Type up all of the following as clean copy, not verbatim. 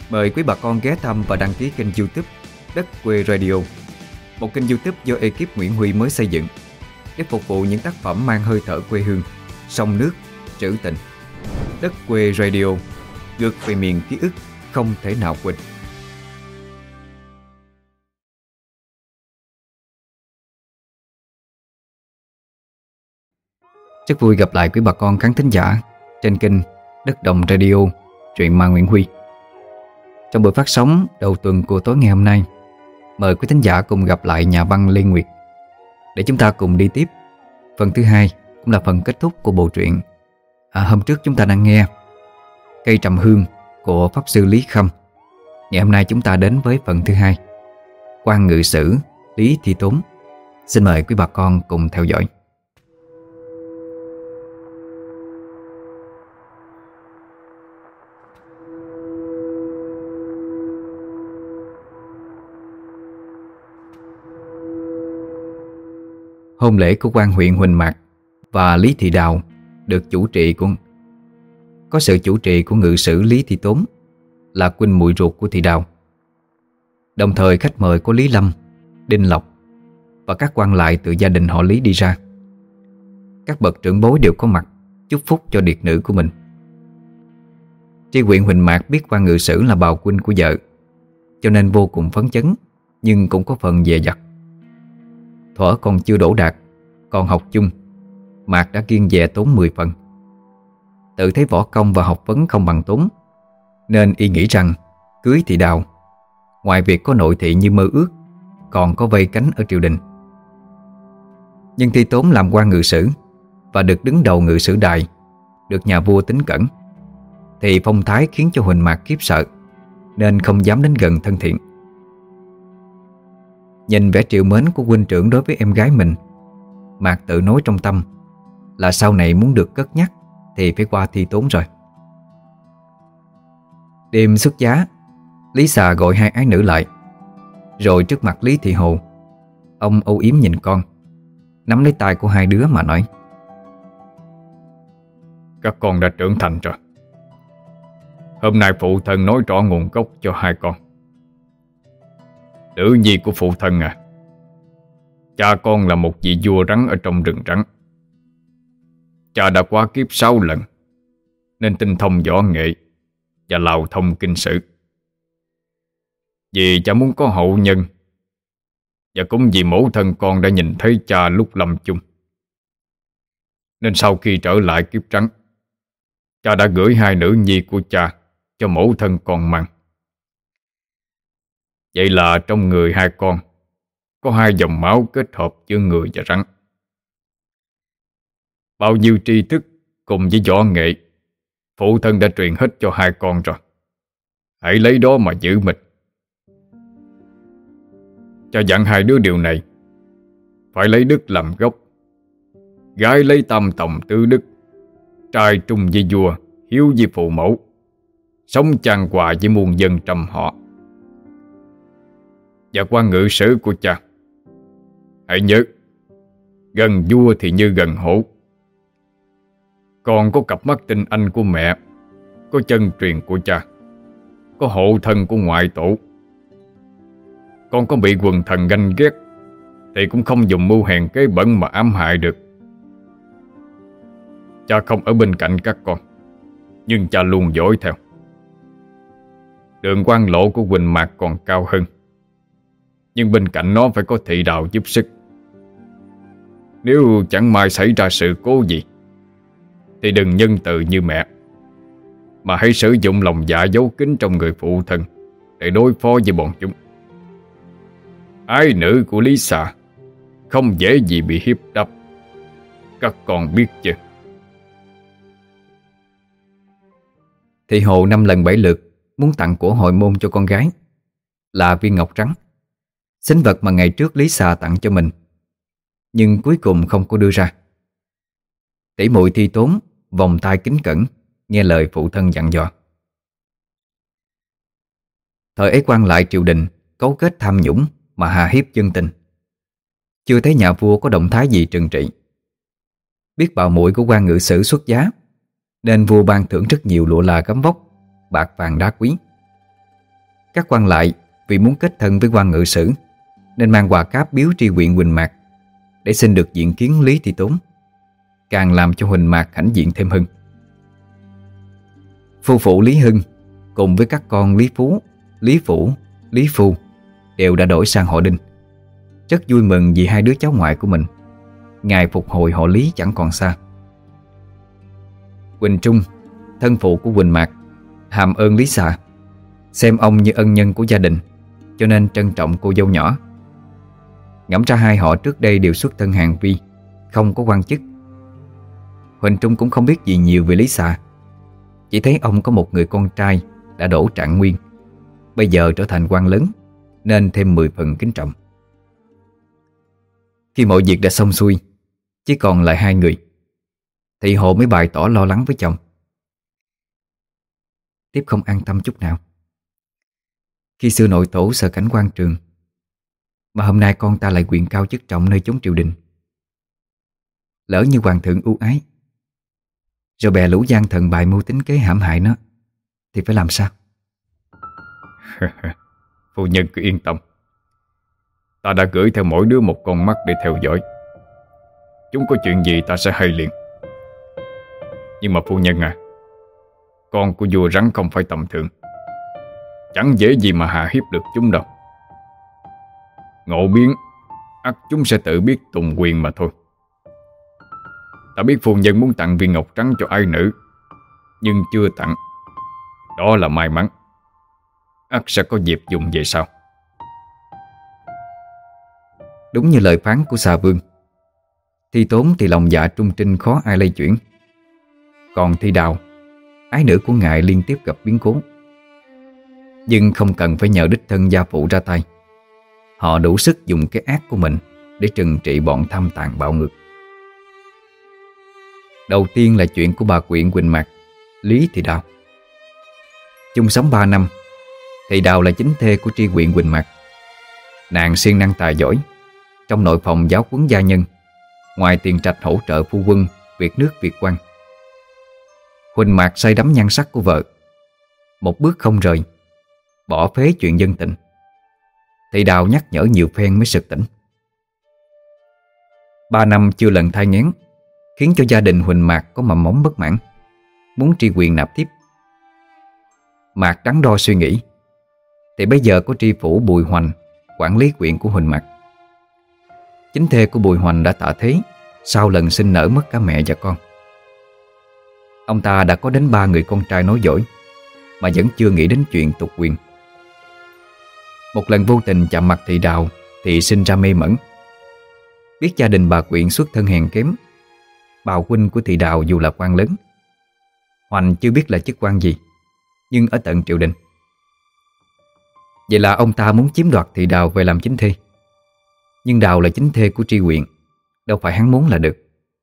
Mời quý bà con ghé thăm và đăng ký kênh YouTube Đất Quê Radio, một kênh YouTube do ekip Nguyễn Huy mới xây dựng để phục vụ những tác phẩm mang hơi thở quê hương, sông nước, trữ tình. Đất Quê Radio, ngược về miền ký ức không thể nào quên. Rất vui gặp lại quý bà con khán thính giả trên kênh Đất Đồng Radio, truyện ma Nguyễn Huy. Trong buổi phát sóng đầu tuần của tối ngày hôm nay, mời quý thính giả cùng gặp lại nhà văn Lê Nguyệt để chúng ta cùng đi tiếp phần thứ hai, cũng là phần kết thúc của bộ truyện hôm trước chúng ta đang nghe Cây Trầm Hương của Pháp Sư Lý Khâm. Ngày hôm nay chúng ta đến với phần thứ hai, Quan Ngự Sử Lý Thị Tốn. Xin mời quý bà con cùng theo dõi. Hôn lễ của quan huyện Huỳnh Mạc và Lý Thị Đào được có sự chủ trì của ngự sử Lý Thị Tốn, là huynh muội ruột của Thị Đào. Đồng thời khách mời có Lý Lâm, Đinh Lộc và các quan lại từ gia đình họ Lý đi ra. Các bậc trưởng bối đều có mặt chúc phúc cho điệt nữ của mình. Tri huyện Huỳnh Mạc biết quan ngự sử là bào huynh của vợ, cho nên vô cùng phấn chấn, nhưng cũng có phần dè dặt. Thuở còn chưa đỗ đạt, còn học chung, Mạc đã kiêng dè Tốn 10 phần. Tự thấy võ công và học vấn không bằng Tốn, nên y nghĩ rằng cưới Thị Đào, ngoài việc có nội thị như mơ ước, còn có vây cánh ở triều đình. Nhưng Thị Tốn làm quan ngự sử và được đứng đầu ngự sử đài, được nhà vua tín cẩn, thì phong thái khiến cho Huỳnh Mạc khiếp sợ, nên không dám đến gần thân thiện. Nhìn vẻ trìu mến của huynh trưởng đối với em gái mình, Mạc tự nói trong tâm là sau này muốn được cất nhắc thì phải qua Thị Tốn rồi. Đêm xuất giá, Lý Xà gọi hai ái nữ lại, rồi trước mặt Lý Thị Hồ, ông âu yếm nhìn con, nắm lấy tay của hai đứa mà nói: Các con đã trưởng thành rồi. Hôm nay phụ thân nói rõ nguồn gốc cho hai con. Nữ nhi của phụ thân à, cha con là một vị vua rắn ở trong rừng rắn. Cha đã qua kiếp 6 lần, nên tinh thông võ nghệ và lào thông kinh sử. Vì cha muốn có hậu nhân, và cũng vì mẫu thân con đã nhìn thấy cha lúc lâm chung, nên sau khi trở lại kiếp rắn, cha đã gửi hai nữ nhi của cha cho mẫu thân con mang. Vậy là trong người hai con có hai dòng máu kết hợp giữa người và rắn. Bao nhiêu tri thức cùng với võ nghệ phụ thân đã truyền hết cho hai con rồi. Hãy lấy đó mà giữ mình. Cha dặn hai đứa điều này: phải lấy đức làm gốc, gái lấy tam tòng tứ đức, trai trung với vua, hiếu với phụ mẫu, sống chan hòa với muôn dân trăm họ. Và quan ngự sử của cha, hãy nhớ, gần vua thì như gần hổ. Con có cặp mắt tinh anh của mẹ, có chân truyền của cha, có hộ thân của ngoại tổ. Con có bị quần thần ganh ghét thì cũng không dùng mưu hèn kế bẩn mà ám hại được. Cha không ở bên cạnh các con, nhưng cha luôn dõi theo. Đường quan lộ của Huỳnh Mạc còn cao hơn, nhưng bên cạnh nó phải có Thị Đào giúp sức. Nếu chẳng may xảy ra sự cố gì thì đừng nhân từ như mẹ, mà hãy sử dụng lòng dạ giấu kín trong người phụ thân để đối phó với bọn chúng. Ái nữ của Lý Xà không dễ gì bị hiếp đáp, các con biết chưa? Thị Hồ 5 lần 7 lượt muốn tặng của hồi môn cho con gái, là viên ngọc trắng, sinh vật mà ngày trước Lý Xà tặng cho mình, nhưng cuối cùng không có đưa ra. Tỷ muội Thị Tốn vòng tay kính cẩn nghe lời phụ thân dặn dò. Thời ấy quan lại triều đình cấu kết tham nhũng mà hà hiếp dân tình, chưa thấy nhà vua có động thái gì trừng trị. Biết bào muội của quan ngự sử xuất giá, nên vua ban thưởng rất nhiều lụa là gấm vóc, bạc vàng đá quý. Các quan lại vì muốn kết thân với quan ngự sử nên mang quà cáp biếu tri huyện Huỳnh Mạc để xin được diện kiến Lý Thị Tốn, càng làm cho Huỳnh Mạc hãnh diện thêm hơn. Phu phụ Lý Hưng cùng với các con Lý Phú, Lý Phủ, Lý Phu đều đã đổi sang họ Đinh, rất vui mừng vì hai đứa cháu ngoại của mình ngày phục hồi họ Lý chẳng còn xa. Quỳnh Trung, thân phụ của Huỳnh Mạc, hàm ơn Lý Xà, xem ông như ân nhân của gia đình, cho nên trân trọng cô dâu nhỏ. Ngẫm ra hai họ trước đây đều xuất thân hàng vi, không có quan chức. Huỳnh Trung cũng không biết gì nhiều về Lý Xà, chỉ thấy ông có một người con trai đã đỗ trạng nguyên, bây giờ trở thành quan lớn, nên thêm 10 phần kính trọng. Khi mọi việc đã xong xuôi, chỉ còn lại hai người, thì Hồ mới bày tỏ lo lắng với chồng. Tiếp không an tâm chút nào. Khi xưa nội tổ sợ cảnh quan trường, mà hôm nay con ta lại quyền cao chức trọng nơi chốn triều đình. Lỡ như hoàng thượng ưu ái, rồi bè lũ gian thần bài mưu tính kế hãm hại nó, thì phải làm sao? Phu nhân cứ yên tâm, ta đã gửi theo mỗi đứa một con mắt để theo dõi. Chúng có chuyện gì ta sẽ hay liền. Nhưng mà phu nhân à, con của vua rắn không phải tầm thường, chẳng dễ gì mà hạ hiếp được chúng đâu. Ngộ biến, ắt chúng sẽ tự biết tùng quyền mà thôi. Ta biết phu nhân muốn tặng viên ngọc trắng cho ai nữ, nhưng chưa tặng. Đó là may mắn, ắt sẽ có dịp dùng về sau. Đúng như lời phán của xà vương, Thi Tốn thì lòng dạ trung trinh khó ai lay chuyển. Còn Thi Đào, ái nữ của ngài liên tiếp gặp biến cố, nhưng không cần phải nhờ đích thân gia phụ ra tay. Họ đủ sức dùng cái ác của mình để trừng trị bọn tham tàn bạo ngược. Đầu tiên là chuyện của bà quyện Huỳnh Mạc, Lý Thị Đào. Chung sống 3 năm, Thị Đào là chính thê của tri huyện Huỳnh Mạc. Nàng siêng năng tài giỏi, trong nội phòng giáo huấn gia nhân, ngoài tiền trạch hỗ trợ phu quân việc nước việc quan. Huỳnh Mạc say đắm nhan sắc của vợ, một bước không rời, bỏ phế chuyện dân tình. Thị Đào nhắc nhở nhiều phen mới sực tỉnh. 3 năm chưa lần thai nghén khiến cho gia đình Huỳnh Mạc có mầm móng bất mãn, muốn tri huyện nạp tiếp. Mạc đắn đo suy nghĩ, thì bây giờ có tri phủ Bùi Hoành quản lý huyện của Huỳnh Mạc. Chính thê của Bùi Hoành đã tạ thế sau lần sinh nở mất cả mẹ và con. Ông ta đã có đến 3 người con trai nối dõi, mà vẫn chưa nghĩ đến chuyện tục quyền. Một lần vô tình chạm mặt Thị Đào thì sinh ra mê mẩn. Biết gia đình bà quyện xuất thân hèn kém, bào huynh của Thị Đào dù là quan lớn, Hoành chưa biết là chức quan gì, nhưng ở tận triều đình. Vậy là ông ta muốn chiếm đoạt Thị Đào về làm chính thê. Nhưng Đào là chính thê của tri huyện, đâu phải hắn muốn là được.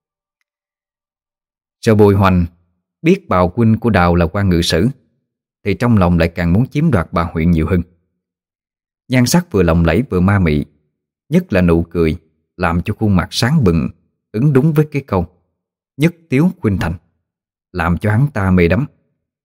Rồi Bùi Hoành biết bào huynh của Đào là quan ngự sử, thì trong lòng lại càng muốn chiếm đoạt bà huyện nhiều hơn. Nhan sắc vừa lộng lẫy vừa ma mị, nhất là nụ cười làm cho khuôn mặt sáng bừng, ứng đúng với cái câu nhất tiếu khuynh thành, làm cho hắn ta mê đắm.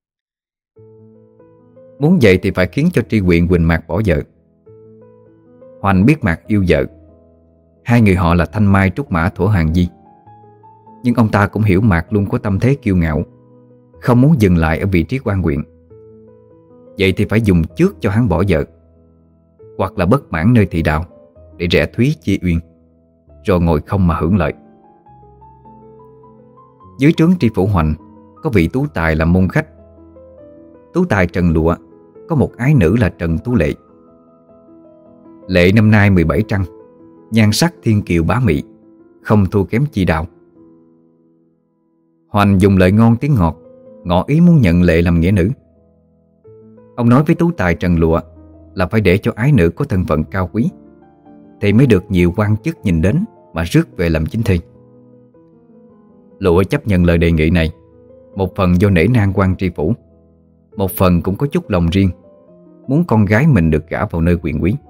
Muốn vậy thì phải khiến cho tri huyện Huỳnh Mạc bỏ vợ. Hoành biết Mạc yêu vợ, hai người họ là Thanh Mai Trúc Mã Thổ Hàng Di. Nhưng ông ta cũng hiểu Mạc luôn có tâm thế kiêu ngạo, không muốn dừng lại ở vị trí quan huyện. Vậy thì phải dùng trước cho hắn bỏ vợ, hoặc là bất mãn nơi Thị Đào để rẽ thúy chia uyên, rồi ngồi không mà hưởng lợi. Dưới trướng tri phủ Hoành có vị tú tài làm môn khách. Tú tài Trần Lụa có một ái nữ là Trần Tú Lệ. Lệ năm nay 17 trăng, nhan sắc thiên kiều bá mị, không thua kém chi Đào. Hoành dùng lời ngon tiếng ngọt, ngỏ ý muốn nhận Lệ làm nghĩa nữ. Ông nói với tú tài Trần Lụa là phải để cho ái nữ có thân phận cao quý, thì mới được nhiều quan chức nhìn đến mà rước về làm chính thê. Lụa chấp nhận lời đề nghị này, một phần do nể nang quan tri phủ, một phần cũng có chút lòng riêng, muốn con gái mình được gả vào nơi quyền quý.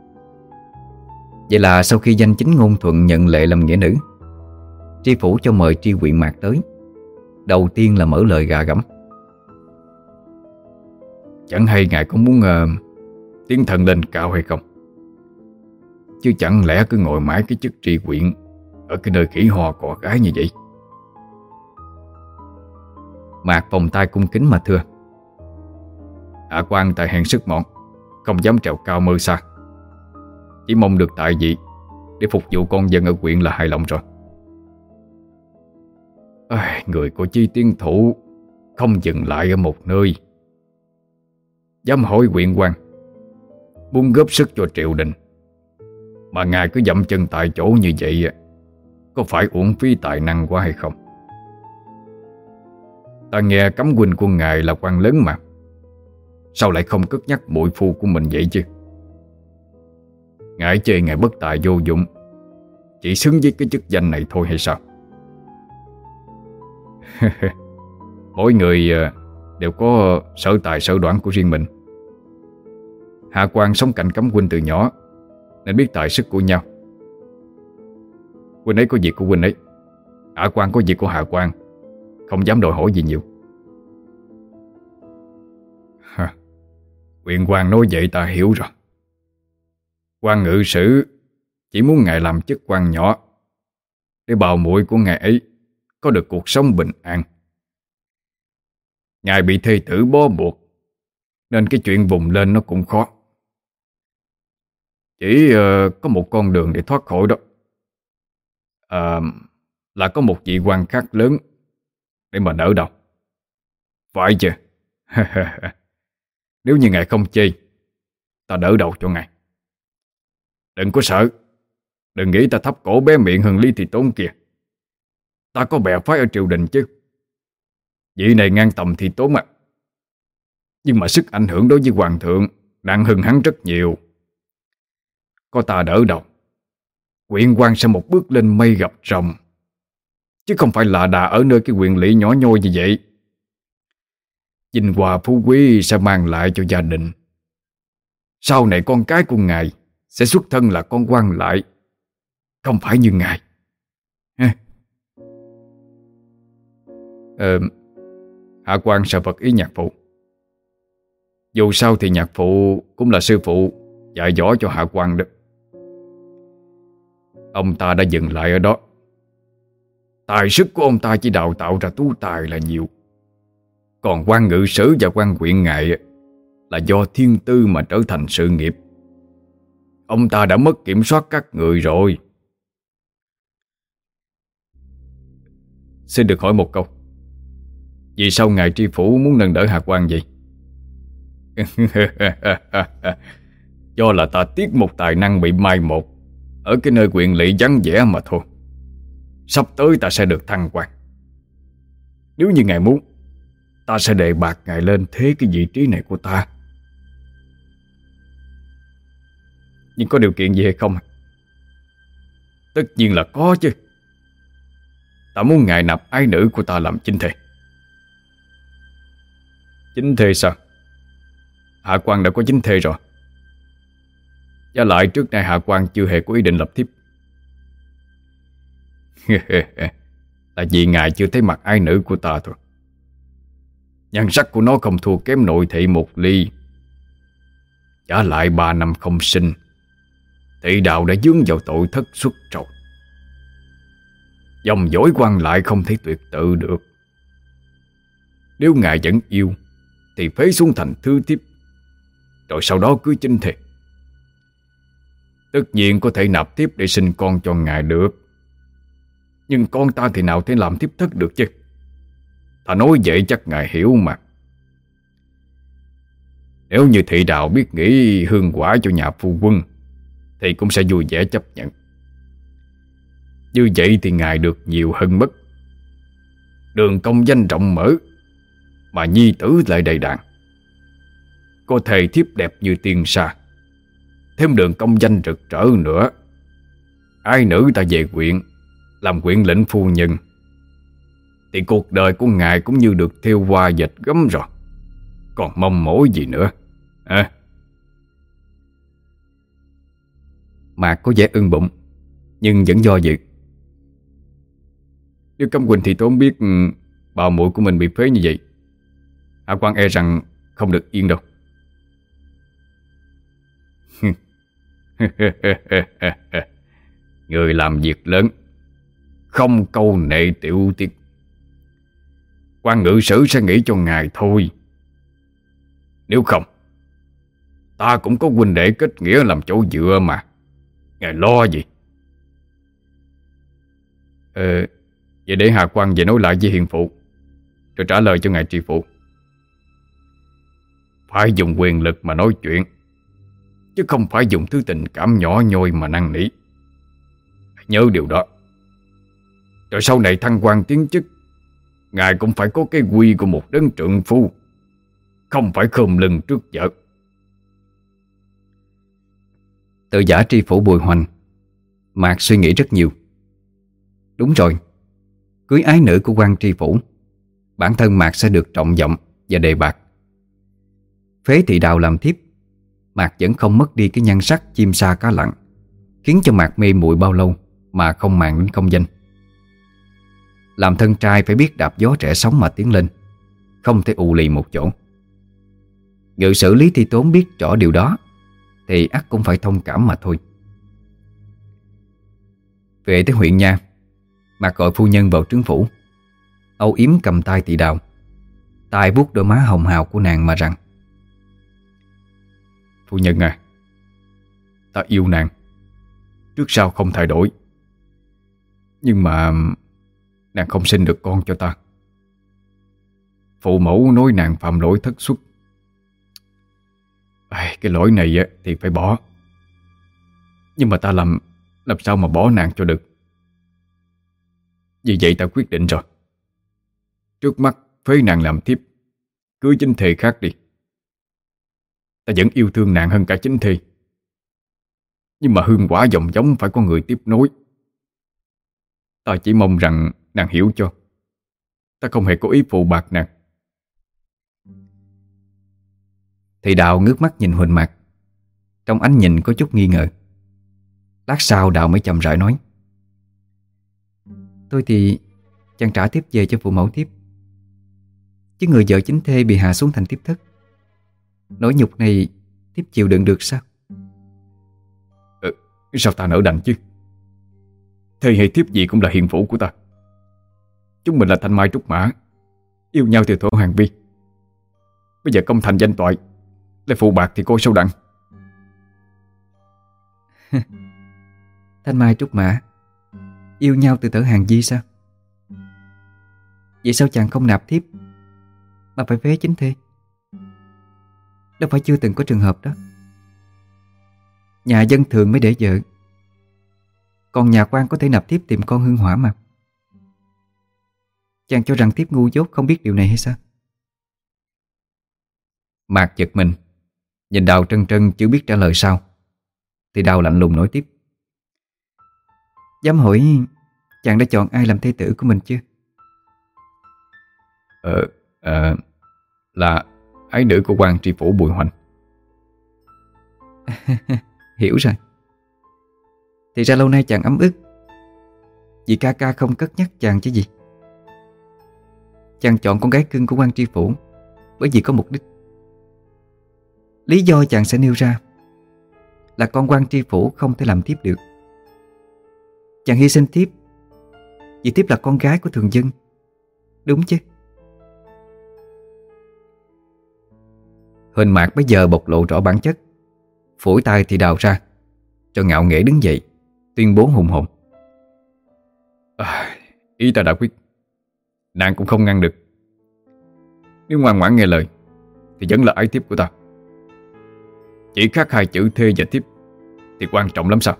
Vậy là sau khi danh chính ngôn thuận nhận Lệ làm nghĩa nữ, tri phủ cho mời tri huyện Mạc tới. Đầu tiên là mở lời gà gẫm. Chẳng hay ngài có muốn tiến thân lên cao hay không. Chứ chẳng lẽ cứ ngồi mãi cái chức tri huyện ở cái nơi khỉ ho cò gái như vậy. Mạc vòng tay cung kính mà thưa: Hạ quan tại hèn sức mọn, không dám trèo cao mơ xa. Chỉ mong được tại vị để phục vụ con dân ở huyện là hài lòng rồi. Người của Chí Tiến Thủ không dừng lại ở một nơi, dám hỏi huyện quan, muốn góp sức cho triều đình, mà ngài cứ dậm chân tại chỗ như vậy, có phải uổng phí tài năng quá hay không? Ta nghe cấm huynh của ngài là quan lớn mà, sao lại không cất nhắc muội phu của mình vậy chứ? Ngài chê ngài bất tài vô dụng, chỉ xứng với cái chức danh này thôi hay sao? Mỗi người đều có sở tài sở đoản của riêng mình. Hạ quan sống cạnh cấm huynh từ nhỏ nên biết tài sức của nhau. Huynh ấy có việc của huynh ấy, hạ quan có việc của hạ quan, không dám đòi hỏi gì nhiều. Huyện quan nói vậy ta hiểu rồi. Quan ngự sử chỉ muốn ngài làm chức quan nhỏ để bào muội của ngài ấy có được cuộc sống bình an. Ngài bị thê tử bó buộc nên cái chuyện vùng lên nó cũng khó. Chỉ có một con đường để thoát khỏi đó, là có một vị quan khác lớn để mà đỡ đầu. Phải chưa? Nếu như ngài không chê, ta đỡ đầu cho ngài. Đừng có sợ, đừng nghĩ ta thấp cổ bé miệng hơn Lý Thị Tốn kìa. Ta có bè phái ở triều đình chứ. Vị này ngang tầm Thị Tốn à, nhưng mà sức ảnh hưởng đối với hoàng thượng nặng hơn hắn rất nhiều. Có ta đỡ đầu, huyện quan sẽ một bước lên mây gặp rồng, chứ không phải là đà ở nơi cái quyền lỵ nhỏ nhoi như vậy. Vinh hoa phú quý sẽ mang lại cho gia đình. Sau này con cái của ngài sẽ xuất thân là con quan lại, không phải như ngài. Hạ quan sợ Phật ý nhạc phụ. Dù sao thì nhạc phụ cũng là sư phụ dạy dỗ cho hạ quan đó. Ông ta đã dừng lại ở đó. Tài sức của ông ta chỉ đào tạo ra tú tài là nhiều, còn quan ngự sử và quan huyện ngài là do thiên tư mà trở thành sự nghiệp. Ông ta đã mất kiểm soát các người rồi. Xin được hỏi một câu, vì sao ngài tri phủ muốn nâng đỡ hạ quan vậy? Do là ta tiếc một tài năng bị mai một ở cái nơi quyền lỵ vắng vẻ mà thôi. Sắp tới ta sẽ được thăng quan. Nếu như ngài muốn, ta sẽ đề bạt ngài lên thế cái vị trí này của ta. Nhưng có điều kiện gì hay không? Tất nhiên là có chứ. Ta muốn ngài nạp ái nữ của ta làm chính thê. Chính thê sao? Hạ quan đã có chính thê rồi. Và lại trước nay hạ quan chưa hề có ý định lập thiếp. Là vì ngài chưa thấy mặt ái nữ của ta thôi. Nhan sắc của nó không thua kém nội thị một ly. Trả lại 3 năm không sinh, thị đạo đã vướng vào tội thất xuất rồi. Dòng dõi quan lại không thể tuyệt tự được. Nếu ngài vẫn yêu thì phế xuống thành thứ thiếp, rồi sau đó cưới chính thê. Tất nhiên có thể nạp thiếp để sinh con cho ngài được, nhưng con ta thì nào thể làm thiếp thất được chứ. Ta nói vậy chắc ngài hiểu mà. Nếu như thị đạo biết nghĩ hương quả cho nhà phu quân thì cũng sẽ vui vẻ chấp nhận. Như vậy thì ngài được nhiều hơn mất. Đường công danh rộng mở, mà nhi tử lại đầy đàn. Có thề thiếp đẹp như tiên sa, thêm đường công danh rực rỡ nữa. Ai nữ ta về huyện làm huyện lệnh phu nhân thì cuộc đời của ngài cũng như được thêu hoa dệt gấm rồi. Còn mong mỏi gì nữa à? Mạc có vẻ ưng bụng, nhưng vẫn do dự. Nếu Cẩm Quỳnh thì Tốn biết bào muội của mình bị phế như vậy, hạ quan e rằng không được yên đâu. Người làm việc lớn, không câu nệ tiểu tiết, quan ngự sử sẽ nghĩ cho ngài thôi. Nếu không, ta cũng có huynh đệ kết nghĩa làm chỗ dựa mà. Ngài lo gì? Vậy để Hà Quang về nói lại với hiền phụ, rồi trả lời cho ngài tri phụ. Phải dùng quyền lực mà nói chuyện, chứ không phải dùng thứ tình cảm nhỏ nhoi mà năn nỉ. Nhớ điều đó. Rồi sau này thăng quan tiến chức, ngài cũng phải có cái quy của một đấng trượng phu, không phải khom lưng trước vợ. Từ giả tri phủ Bùi Hoành, Mạc suy nghĩ rất nhiều. Đúng rồi, cưới ái nữ của quan tri phủ, bản thân Mạc sẽ được trọng vọng và đề bạt. Phế thị Đào làm thiếp, Mạc vẫn không mất đi cái nhan sắc chim sa cá lặng, khiến cho Mạc mê muội bao lâu mà không màng đến công danh. Làm thân trai phải biết đạp gió trẻ sóng mà tiến lên, không thể ù lì một chỗ. Ngự sử Lý Thi Tốn biết rõ điều đó thì ắt cũng phải thông cảm mà thôi. Về tới huyện nha, Mạc gọi phu nhân vào trướng phủ, âu yếm cầm tay thị Đào, tay vuốt đôi má hồng hào của nàng mà rằng: Phu nhân à, ta yêu nàng, trước sau không thay đổi. Nhưng mà nàng không sinh được con cho ta. Phụ mẫu nói nàng phạm lỗi thất xuất. Cái lỗi này thì phải bỏ. Nhưng mà ta làm sao mà bỏ nàng cho được. Vì vậy ta quyết định rồi. Trước mắt phế nàng làm thiếp, cưới chính thê khác đi. Ta vẫn yêu thương nàng hơn cả chính thê, nhưng mà hương quả dòng giống phải có người tiếp nối. Ta chỉ mong rằng nàng hiểu cho. Ta không hề có ý phụ bạc nàng. Thị Đào ngước mắt nhìn Huỳnh Mạc, trong ánh nhìn có chút nghi ngờ. Lát sau Đào mới chậm rãi nói: Tôi thì chẳng trả tiếp về cho phụ mẫu tiếp, chứ người vợ chính thê bị hạ xuống thành tiếp thất. Nỗi nhục này tiếp chịu đựng được sao? Sao ta nỡ đành chứ? Thê hay thiếp gì cũng là hiền phụ của ta. Chúng mình là thanh mai trúc mã, yêu nhau từ thuở hàng vi. Bây giờ công thành danh toại, lại phụ bạc thì cô sâu đặng. Thanh mai trúc mã, yêu nhau từ thuở hàng vi sao? Vậy sao chàng không nạp thiếp mà phải phế chính thê? Đâu phải chưa từng có trường hợp đó. Nhà dân thường mới để vợ, còn nhà quan có thể nạp thiếp tìm con hương hỏa mà. Chàng cho rằng thiếp ngu dốt không biết điều này hay sao? Mạc giật mình, nhìn Đào trân trân chưa biết trả lời sao, thì Đào lạnh lùng nói tiếp: Dám hỏi chàng đã chọn ai làm thê tử của mình chưa? Là ái nữ của quan tri phủ Bùi Hoành. Hiểu rồi. Thì ra lâu nay chàng ấm ức vì ca ca không cất nhắc chàng chứ gì. Chàng chọn con gái cưng của quan tri phủ bởi vì có mục đích. Lý do chàng sẽ nêu ra là con quan tri phủ không thể làm thiếp được. Chàng hy sinh thiếp vì thiếp là con gái của thường dân, đúng chứ? Huỳnh Mạc bây giờ bộc lộ rõ bản chất, phủi tay thì Đào ra, cho ngạo nghễ đứng dậy, tuyên bố hùng hồn: Ý ta đã quyết, nàng cũng không ngăn được. Nếu ngoan ngoãn nghe lời thì vẫn là ái thiếp của ta. Chỉ khác hai chữ thê và thiếp thì quan trọng lắm sao?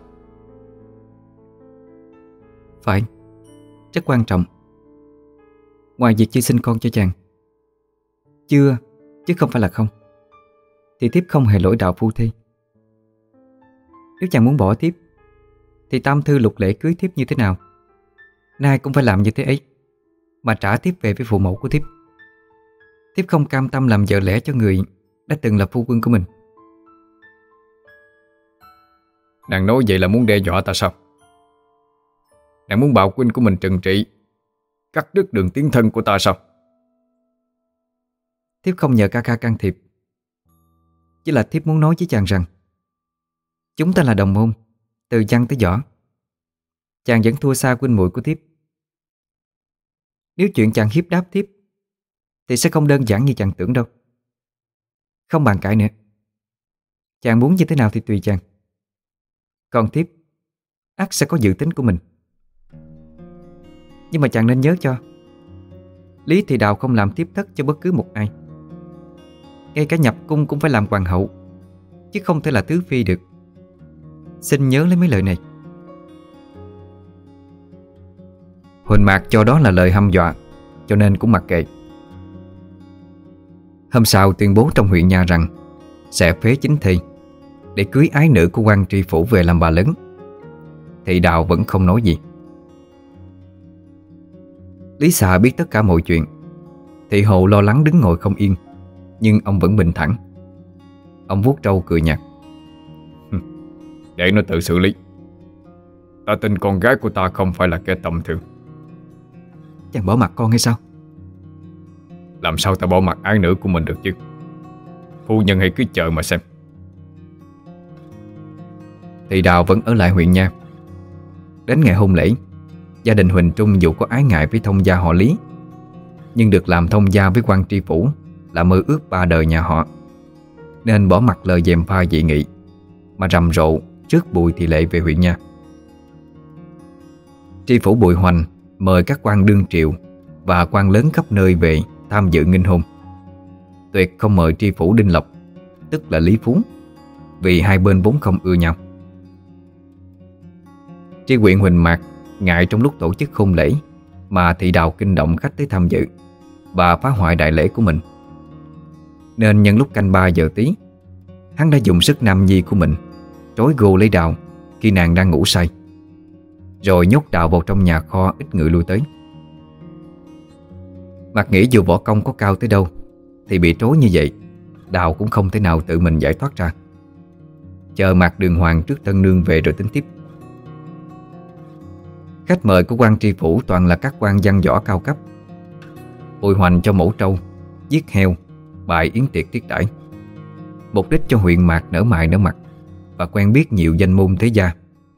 Phải, rất quan trọng. Ngoài việc chưa sinh con cho chàng, chưa chứ không phải là không, thì thiếp không hề lỗi đạo phu thê. Nếu chàng muốn bỏ thiếp thì tam thư lục lễ cưới thiếp như thế nào, nay cũng phải làm như thế ấy, mà trả thiếp về với phụ mẫu của thiếp. Thiếp không cam tâm làm vợ lẽ cho người đã từng là phu quân của mình. Nàng nói vậy là muốn đe dọa ta sao? Nàng muốn bạo huynh của mình trừng trị, cắt đứt đường tiến thân của ta sao? Thiếp không nhờ ca ca can thiệp, chỉ là thiếp muốn nói với chàng rằng Chúng ta là đồng môn, từ văn tới võ. Chàng vẫn thua xa huynh muội của thiếp. Nếu chuyện chàng hiếp đáp thiếp thì sẽ không đơn giản như chàng tưởng đâu. Không bàn cãi nữa. Chàng muốn như thế nào thì tùy chàng. Còn thiếp ắt sẽ có dự tính của mình. Nhưng mà chàng nên nhớ cho, Lý Thị Đào không làm thiếp thất cho bất cứ một ai. Ngay cả nhập cung cũng phải làm hoàng hậu, chứ không thể là tứ phi được. Xin nhớ lấy mấy lời này. Huỳnh Mạc cho đó là lời hăm dọa, cho nên cũng mặc kệ. Hôm sau tuyên bố trong huyện nhà rằng sẽ phế chính thê để cưới ái nữ của quan tri phủ về làm bà lớn. Thị Đào vẫn không nói gì. Lý Xà biết tất cả mọi chuyện. Thị Hồ lo lắng đứng ngồi không yên, nhưng ông vẫn bình thản. Ông vuốt râu cười nhạt. Để nó tự xử lý. Ta tin con gái của ta không phải là kẻ tầm thường. Chàng bỏ mặt con hay sao? Làm sao ta bỏ mặt ái nữ của mình được chứ? Phu nhân hãy cứ chờ mà xem. Thị Đào vẫn ở lại huyện nha. Đến ngày hôn lễ, gia đình Huỳnh Trung dù có ái ngại với thông gia họ Lý, nhưng được làm thông gia với quan tri phủ là mơ ước ba đời nhà họ, nên bỏ mặc lời gièm pha dị nghị mà rầm rộ trước Bùi Thị Lệ về huyện nha. Tri phủ Bùi Hoành mời các quan đương triều và quan lớn khắp nơi về tham dự nghinh hôn. Tuyệt không mời tri phủ Đinh Lộc, tức là Lý Phú, vì hai bên vốn không ưa nhau. Tri huyện Huỳnh Mạc ngại trong lúc tổ chức hôn lễ mà Thị Đào kinh động khách tới tham dự và phá hoại đại lễ của mình, nên nhân lúc canh 3 giờ tí, hắn đã dùng sức nam nhi của mình trói gô lấy Đào khi nàng đang ngủ say, rồi nhốt Đào vào trong nhà kho ít người lui tới. Mặc nghĩ dù võ công có cao tới đâu thì bị trói như vậy, Đào cũng không thể nào tự mình giải thoát ra. Chờ Mạc Đường Hoàng trước tân nương về rồi tính tiếp. Khách mời của quan tri phủ toàn là các quan văn võ cao cấp. Bùi Hoành cho mổ trâu, giết heo, bày yến tiệc tiếp đãi, mục đích cho huyện Mạc nở mày nở mặt và quen biết nhiều danh môn thế gia.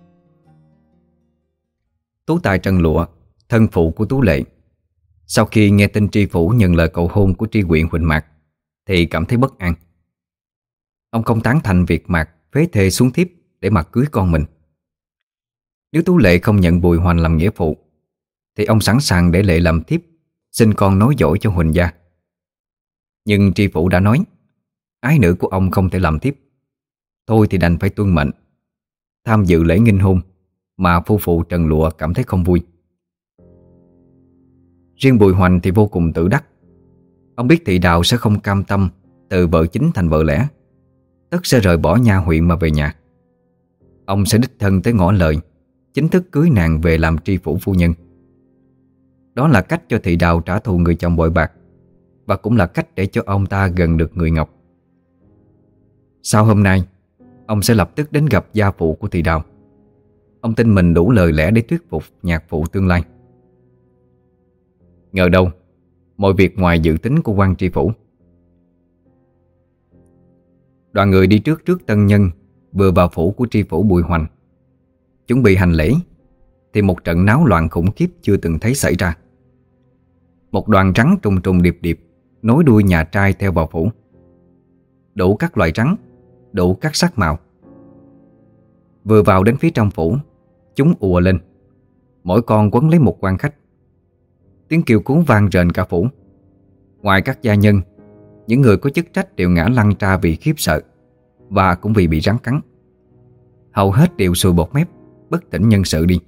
Tú Tài Trần Lụa, thân phụ của Tú Lệ, sau khi nghe tin tri phủ nhận lời cầu hôn của tri huyện Huỳnh Mạc thì cảm thấy bất an. Ông không tán thành việc Mạc phế thê xuống thiếp để mà cưới con mình. Nếu Tú Lệ không nhận Bùi Hoành làm nghĩa phụ thì ông sẵn sàng để Lệ làm thiếp, xin con nối dõi cho Huỳnh gia. Nhưng tri phủ đã nói ái nữ của ông không thể làm thiếp, thôi thì đành phải tuân mệnh tham dự lễ nghinh hôn, mà phu phụ Trần Lụa cảm thấy không vui. Riêng Bùi Hoành thì vô cùng tự đắc. Ông biết Thị Đào sẽ không cam tâm từ vợ chính thành vợ lẽ, tất sẽ rời bỏ nha huyện mà về nhà. Ông sẽ đích thân tới ngỏ lời chính thức cưới nàng về làm tri phủ phu nhân. Đó là cách cho Thị Đào trả thù người chồng bội bạc, và cũng là cách để cho ông ta gần được người Ngọc. Sau hôm nay, ông sẽ lập tức đến gặp gia phụ của Thị Đào. Ông tin mình đủ lời lẽ để thuyết phục nhạc phụ tương lai. Ngờ đâu, mọi việc ngoài dự tính của quan tri phủ. Đoàn người đi trước tân nhân vừa vào phủ của tri phủ Bùi Hoành, chuẩn bị hành lễ, thì một trận náo loạn khủng khiếp chưa từng thấy xảy ra. Một đoàn rắn trùng trùng điệp điệp nối đuôi nhà trai theo vào phủ. Đủ các loại rắn, đủ các sắc màu. Vừa vào đến phía trong phủ, chúng ùa lên, mỗi con quấn lấy một quan khách. Tiếng kêu cứu vang rền cả phủ. Ngoài các gia nhân, những người có chức trách đều ngã lăn ra vì khiếp sợ, và cũng vì bị rắn cắn. Hầu hết đều sùi bọt mép, bất tỉnh nhân sự đi.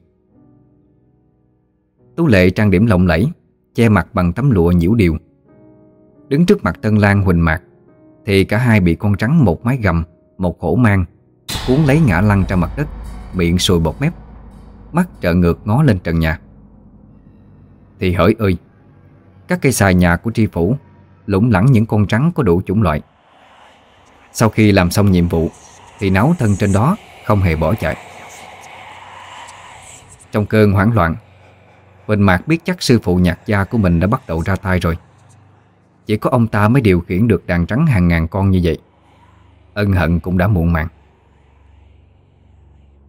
Tú Lệ trang điểm lộng lẫy, che mặt bằng tấm lụa nhiễu điều. Đứng trước mặt Tân Lang Huỳnh Mạc thì cả hai bị con rắn một mái gầm, một hổ mang cuốn lấy ngã lăn ra mặt đất, miệng sùi bọt mép, mắt trợn ngược ngó lên trần nhà. Thì hỡi ơi, các cây xài nhà của tri phủ lủng lẳng những con rắn có đủ chủng loại. Sau khi làm xong nhiệm vụ thì náu thân trên đó, không hề bỏ chạy. Trong cơn hoảng loạn, Huỳnh Mạc biết chắc sư phụ nhạc gia của mình đã bắt đầu ra tay rồi. Chỉ có ông ta mới điều khiển được đàn rắn hàng ngàn con như vậy. Ân hận cũng đã muộn màng.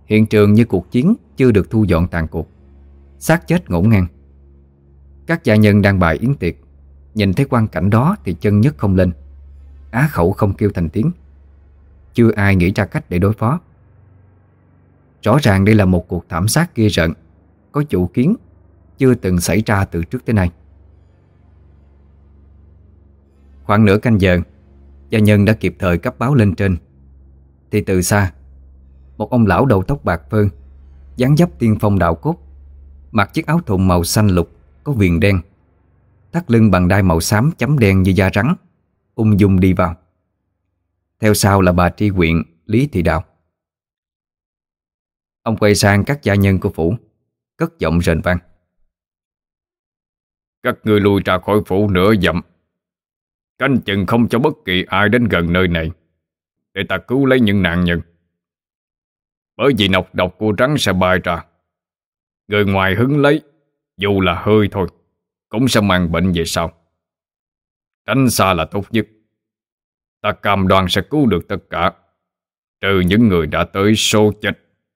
Hiện trường như cuộc chiến chưa được thu dọn tàn cuộc, xác chết ngổn ngang. Các gia nhân đang bày yến tiệc nhìn thấy quang cảnh đó thì chân nhấc không lên, á khẩu không kêu thành tiếng. Chưa ai nghĩ ra cách để đối phó. Rõ ràng đây là một cuộc thảm sát ghê rợn, có chủ kiến, chưa từng xảy ra từ trước tới nay. Khoảng nửa canh giờ, gia nhân đã kịp thời cấp báo lên trên, thì từ xa, một ông lão đầu tóc bạc phơ, dáng dấp tiên phong đạo cốt, mặc chiếc áo thun màu xanh lục có viền đen, thắt lưng bằng đai màu xám chấm đen như da rắn, ung dung đi vào. Theo sau là bà tri huyện Lý Thị Đào. Ông quay sang các gia nhân của phủ, cất giọng rền vang: Các ngươi lui ra khỏi phủ nửa dặm, canh chừng không cho bất kỳ ai đến gần nơi này, để ta cứu lấy những nạn nhân. Bởi vì nọc độc của rắn sẽ bay ra, người ngoài hứng lấy, dù là hơi thôi, cũng sẽ mang bệnh về sau. Tránh xa là tốt nhất. Ta cam đoan sẽ cứu được tất cả, trừ những người đã tới số chết.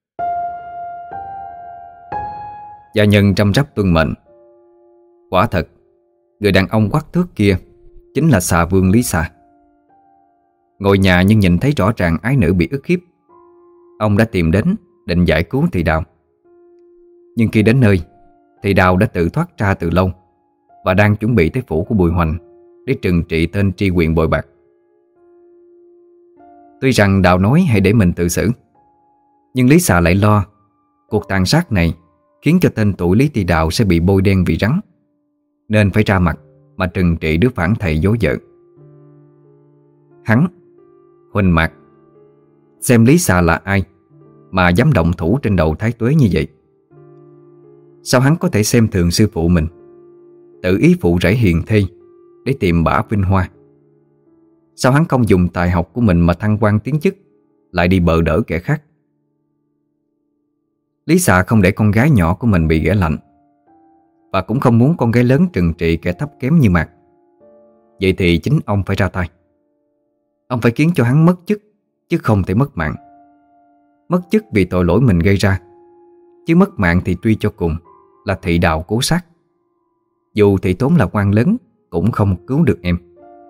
Gia nhân trăm rắp tuân mệnh. Quả thật, người đàn ông quắc thước kia chính là xà vương Lý Xà. Ngồi nhà nhưng nhìn thấy rõ ràng ái nữ bị ức hiếp, ông đã tìm đến định giải cứu Thị Đào. Nhưng khi đến nơi, Thị Đào đã tự thoát ra từ lâu và đang chuẩn bị tới phủ của Bùi Hoành để trừng trị tên tri huyện bội bạc. Tuy rằng Đào nói hãy để mình tự xử, nhưng Lý Xà lại lo cuộc tàn sát này khiến cho tên tuổi Lý Thị Đào sẽ bị bôi đen vì rắn, nên phải ra mặt mà trừng trị đứa phản thầy dối vợ. Hắn, Huỳnh Mạc, xem Lý Xà là ai mà dám động thủ trên đầu Thái Tuế như vậy. Sao hắn có thể xem thường sư phụ mình, tự ý phụ rẫy hiền thê để tìm bả vinh hoa? Sao hắn không dùng tài học của mình mà thăng quan tiến chức, lại đi bợ đỡ kẻ khác? Lý Xà không để con gái nhỏ của mình bị ghẻ lạnh, và cũng không muốn con gái lớn trừng trị kẻ thấp kém như Mạc. Vậy thì chính ông phải ra tay. Ông phải khiến cho hắn mất chức, chứ không thể mất mạng. Mất chức vì tội lỗi mình gây ra, chứ mất mạng thì truy cho cùng là Thị Đào cố sát. Dù Thị Tốn là quan lớn cũng không cứu được em.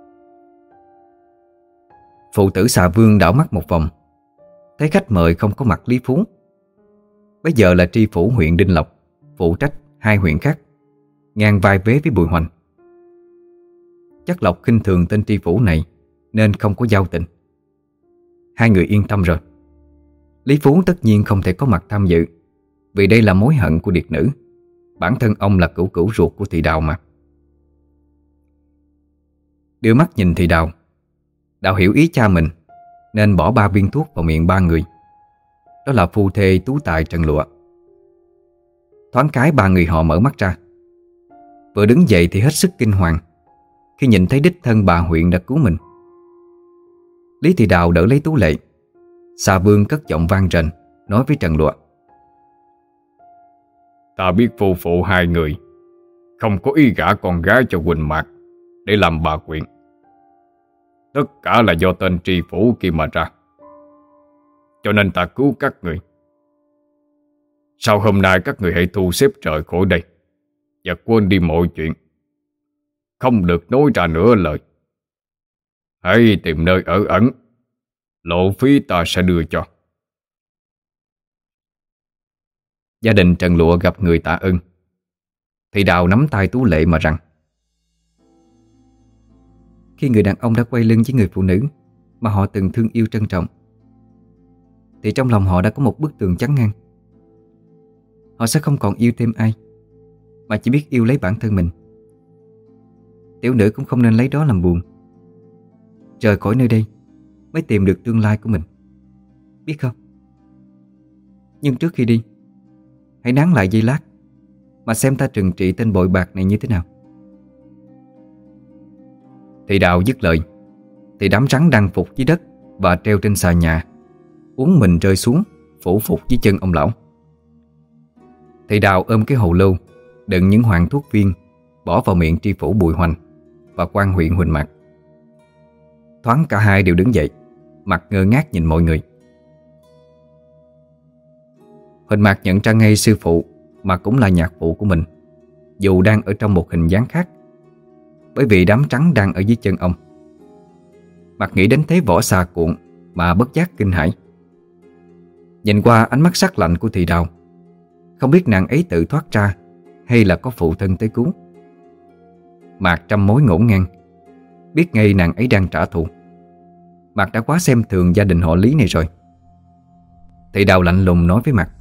Phụ tử xà vương đảo mắt một vòng, thấy khách mời không có mặt Lý Phú. Bây giờ là tri phủ huyện Đinh Lộc, phụ trách 2 huyện khác, ngang vai vế với Bùi Hoành. Chắc Lộc khinh thường tên tri phủ này nên không có giao tình. 2 người yên tâm rồi. Lý Phú tất nhiên không thể có mặt tham dự, vì đây là mối hận của điệt nữ. Bản thân ông là cữu cữu ruột của Thị Đào mà. Đưa mắt nhìn Thị Đào, Đào hiểu ý cha mình nên bỏ 3 viên thuốc vào miệng 3 người. Đó là phu thê Tú Tài Trần Lụa. Thoáng cái 3 người họ mở mắt ra. Vừa đứng dậy thì hết sức kinh hoàng khi nhìn thấy đích thân bà huyện đã cứu mình. Lý Thị Đào đỡ lấy Tú Lệ. Xà Vương cất giọng vang rền nói với Trần Lụa: Ta biết phu phụ 2 người không có ý gả con gái cho Huỳnh Mạc để làm bà quyện. Tất cả là do tên tri phủ kia mà ra, cho nên ta cứu các người. Sau hôm nay các người hãy thu xếp rời khỏi đây và quên đi mọi chuyện, không được nói ra nửa lời. Hãy tìm nơi ở ẩn, lộ phí ta sẽ đưa cho. Gia đình Trần Lụa gặp người tạ ơn. Thị Đào nắm tay Tú Lệ mà rằng: khi người đàn ông đã quay lưng với người phụ nữ mà họ từng thương yêu trân trọng, thì trong lòng họ đã có một bức tường chắn ngang. Họ sẽ không còn yêu thêm ai, mà chỉ biết yêu lấy bản thân mình. Tiểu nữ cũng không nên lấy đó làm buồn. Rời khỏi nơi đây mới tìm được tương lai của mình, biết không? Nhưng trước khi đi, hãy nán lại giây lát mà xem ta trừng trị tên bội bạc này như thế nào. Thị Đào dứt lời thì đám rắn đang phục dưới đất và treo trên xà nhà uốn mình rơi xuống, phủ phục dưới chân ông lão. Thị Đào ôm cái hồ lô đựng những hoàng thuốc viên bỏ vào miệng tri phủ Bùi Hoành và quan huyện Huỳnh Mạc. Thoáng cả hai đều đứng dậy, mặt ngơ ngác nhìn mọi người. Huỳnh Mạc nhận ra ngay sư phụ mà cũng là nhạc phụ của mình, dù đang ở trong một hình dáng khác, bởi vì đám trắng đang ở dưới chân ông. Mạc nghĩ đến thế võ xà cuộn mà bất giác kinh hãi. Nhìn qua ánh mắt sắc lạnh của Thì Đào, không biết nàng ấy tự thoát ra hay là có phụ thân tới cứu. Mạc trăm mối ngổn ngang, biết ngay nàng ấy đang trả thù. Mạc đã quá xem thường gia đình họ Lý này rồi. Thì Đào lạnh lùng nói với Mạc: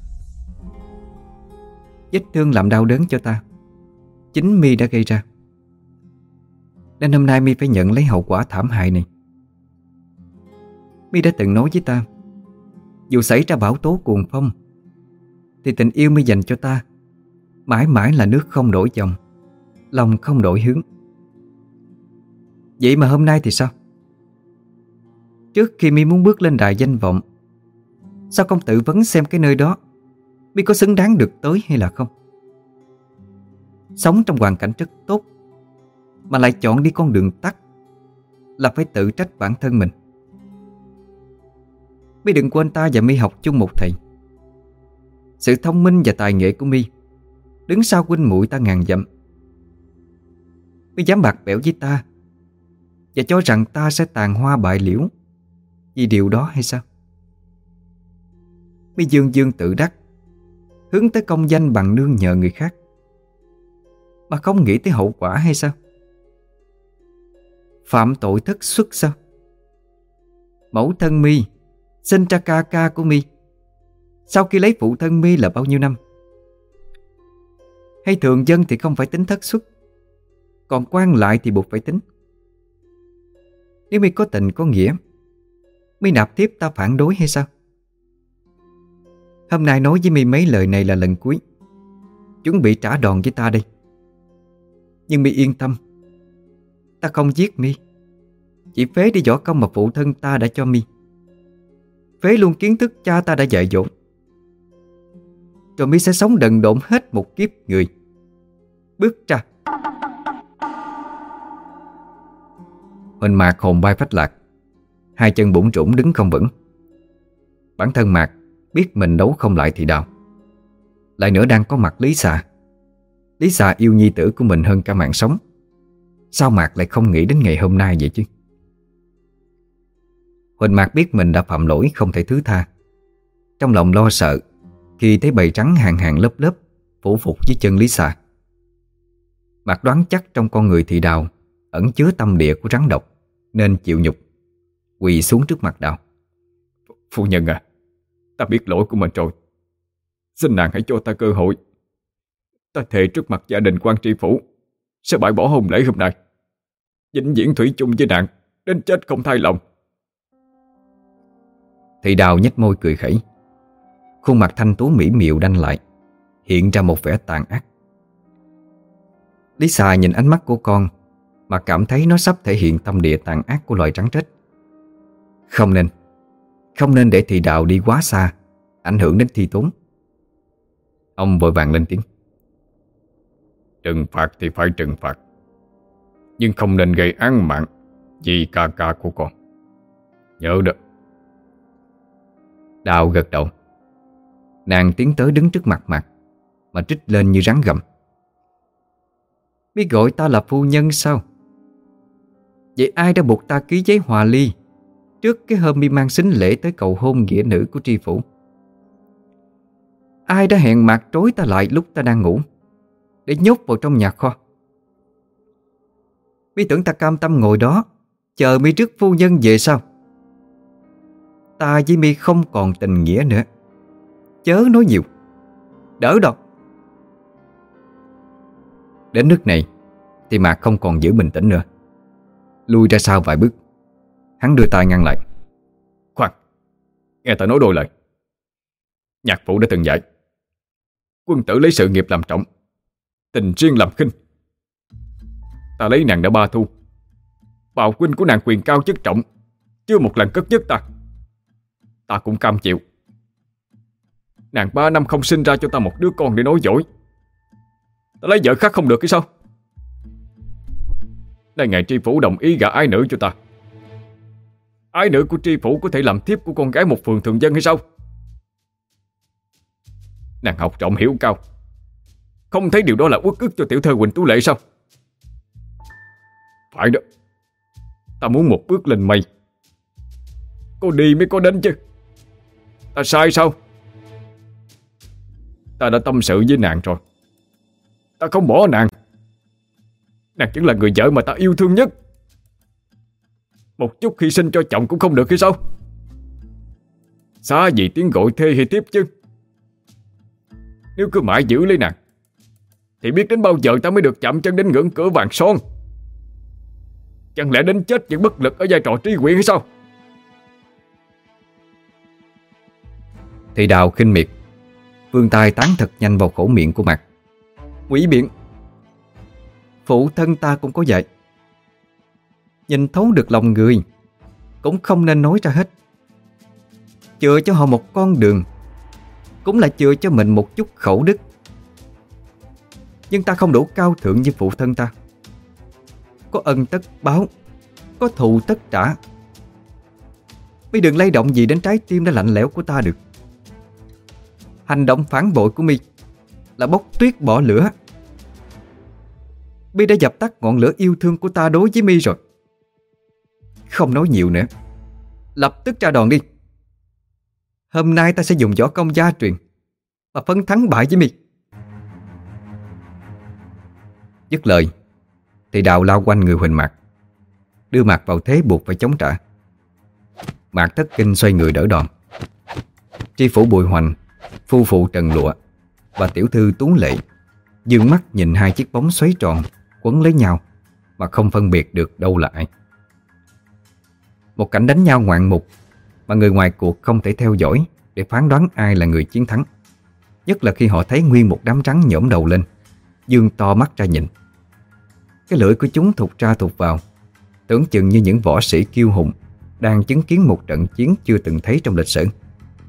vết thương làm đau đớn cho ta chính mi đã gây ra, nên hôm nay mi phải nhận lấy hậu quả thảm hại này. Mi đã từng nói với ta, dù xảy ra bão tố cuồng phong thì tình yêu mi dành cho ta mãi mãi là nước không đổi dòng, lòng không đổi hướng. Vậy mà hôm nay thì sao? Trước khi mi muốn bước lên đài danh vọng, sao không tự vấn xem cái nơi đó mi có xứng đáng được tới hay là không? Sống trong hoàn cảnh rất tốt mà lại chọn đi con đường tắt, là phải tự trách bản thân mình. Mi đừng quên ta và mi học chung một thầy. Sự thông minh và tài nghệ của mi đứng sau huynh muội ta ngàn dặm. Mi dám bạc bẽo với ta và cho rằng ta sẽ tàn hoa bại liễu vì điều đó hay sao? Mi dương dương tự đắc, hướng tới công danh bằng nương nhờ người khác, mà không nghĩ tới hậu quả hay sao? Phạm tội thất xuất sao? Mẫu thân mi sinh ra ca ca của mi sau khi lấy phụ thân mi là bao nhiêu năm? Hay thường dân thì không phải tính thất xuất, còn quan lại thì buộc phải tính. Nếu mi có tình có nghĩa, mi nạp thiếp ta phản đối hay sao? Hôm nay nói với mi mấy lời này là lần cuối, chuẩn bị trả đòn với ta đây. Nhưng mi yên tâm, ta không giết mi, chỉ phế đi võ công mà phụ thân ta đã cho mi, phế luôn kiến thức cha ta đã dạy dỗ. Rồi mi sẽ sống đần độn hết một kiếp người. Bước ra. Huỳnh Mạc hồn bay phách lạc, hai chân bủn rủn đứng không vững. Bản thân Mạc biết mình đấu không lại Thì Đào, lại nữa đang có mặt Lý Xà. Lý Xà yêu nhi tử của mình hơn cả mạng sống. Sao Mạc lại không nghĩ đến ngày hôm nay vậy chứ? Huỳnh Mạc biết mình đã phạm lỗi không thể thứ tha. Trong lòng lo sợ khi thấy bầy trắng hàng hàng lớp lớp phủ phục dưới chân Lý Xà. Mạc đoán chắc trong con người Thì Đào ẩn chứa tâm địa của rắn độc, nên chịu nhục, quỳ xuống trước mặt Đào. Phu nhân à, ta biết lỗi của mình rồi, xin nàng hãy cho ta cơ hội. Ta thề trước mặt gia đình quan tri phủ sẽ bãi bỏ hôn lễ hôm nay, vĩnh viễn thủy chung với nàng đến chết không thay lòng. Thì Đào nhếch môi cười khẩy, khuôn mặt thanh tú mỹ miều đanh lại, hiện ra một vẻ tàn ác. Lý Xà nhìn ánh mắt của con mà cảm thấy nó sắp thể hiện tâm địa tàn ác của loài rắn rết. Không nên để Thì Đào đi quá xa, ảnh hưởng đến Thi Tốn. Ông vội vàng lên tiếng: Trừng phạt thì phải trừng phạt, nhưng không nên gây án mạng vì ca ca của con. Nhớ đó. Đào gật đầu. Nàng tiến tới đứng trước mặt Mạc mà trích lên như rắn gầm: Mi gọi ta là phu nhân sao? Vậy ai đã buộc ta ký giấy hòa ly trước cái hôm mi mang sính lễ tới cầu hôn nghĩa nữ của tri phủ? Ai đã hẹn Mạc trối ta lại lúc ta đang ngủ để nhốt vào trong nhà kho? Mi tưởng ta cam tâm ngồi đó chờ mi rước phu nhân về sao? Ta với mi không còn tình nghĩa nữa, chớ nói nhiều. Đỡ đâu. Đến nước này thì Mạc không còn giữ bình tĩnh nữa, lui ra sau vài bước. Hắn đưa tay ngăn lại: Khoan, nghe ta nói đôi lời. Nhạc phụ đã từng dạy, quân tử lấy sự nghiệp làm trọng, tình riêng làm khinh. Ta lấy nàng đã ba thu, bào huynh của nàng quyền cao chức trọng, chưa một lần cất nhắc ta. Ta cũng cam chịu. Nàng 3 năm không sinh ra cho ta một đứa con để nối dõi, ta lấy vợ khác không được hay sao? Nay ngày tri phủ đồng ý gả ái nữ cho ta, ái nữ của tri phủ có thể làm thiếp của con gái một phường thường dân hay sao? Nàng học rộng hiểu cao, không thấy điều đó là uất ức cho tiểu thơ Quỳnh Tú Lệ sao? Phải đó, ta muốn một bước lên mây, có đi mới có đến chứ. Ta sai sao? Ta đã tâm sự với nàng rồi, ta không bỏ nàng. Nàng vẫn là người vợ mà ta yêu thương nhất. Một chút hy sinh cho chồng cũng không được hay sao? Xa gì tiếng gọi thê hay tiếp chứ. Nếu cứ mãi giữ lấy nàng thì biết đến bao giờ ta mới được chạm chân đến ngưỡng cửa vàng son. Chẳng lẽ đến chết vẫn bất lực ở vai trò tri huyện hay sao? Thị Đào khinh miệt, vươn tay tán thật nhanh vào khẩu miệng của Mạc. Quỷ biện! Phụ thân ta cũng có dạy, nhìn thấu được lòng người cũng không nên nói ra hết. Chừa cho họ một con đường cũng là chừa cho mình một chút khẩu đức. Nhưng ta không đủ cao thượng như phụ thân ta. Có ân tất báo, có thù tất trả. Mi đừng lay động gì đến trái tim đã lạnh lẽo của ta được. Hành động phản bội của Mi là bốc tuyết bỏ lửa. Mi đã dập tắt ngọn lửa yêu thương của ta đối với Mi rồi. Không nói nhiều nữa, lập tức ra đòn đi. Hôm nay ta sẽ dùng võ công gia truyền và phân thắng bại với Mi. Dứt lời thì Đào lao quanh người Huỳnh Mạc, đưa Mạc vào thế buộc phải chống trả. Mạc thất kinh xoay người đỡ đòn. Tri phủ Bùi Hoành, phu phụ Trần Lụa và tiểu thư Tú Lệ dương mắt nhìn hai chiếc bóng xoáy tròn quấn lấy nhau mà không phân biệt được đâu là ai. Một cảnh đánh nhau ngoạn mục mà người ngoài cuộc không thể theo dõi để phán đoán ai là người chiến thắng. Nhất là khi họ thấy nguyên một đám trắng nhổm đầu lên, dương to mắt ra nhìn. Cái lưỡi của chúng thụt ra thụt vào, tưởng chừng như những võ sĩ kiêu hùng đang chứng kiến một trận chiến chưa từng thấy trong lịch sử.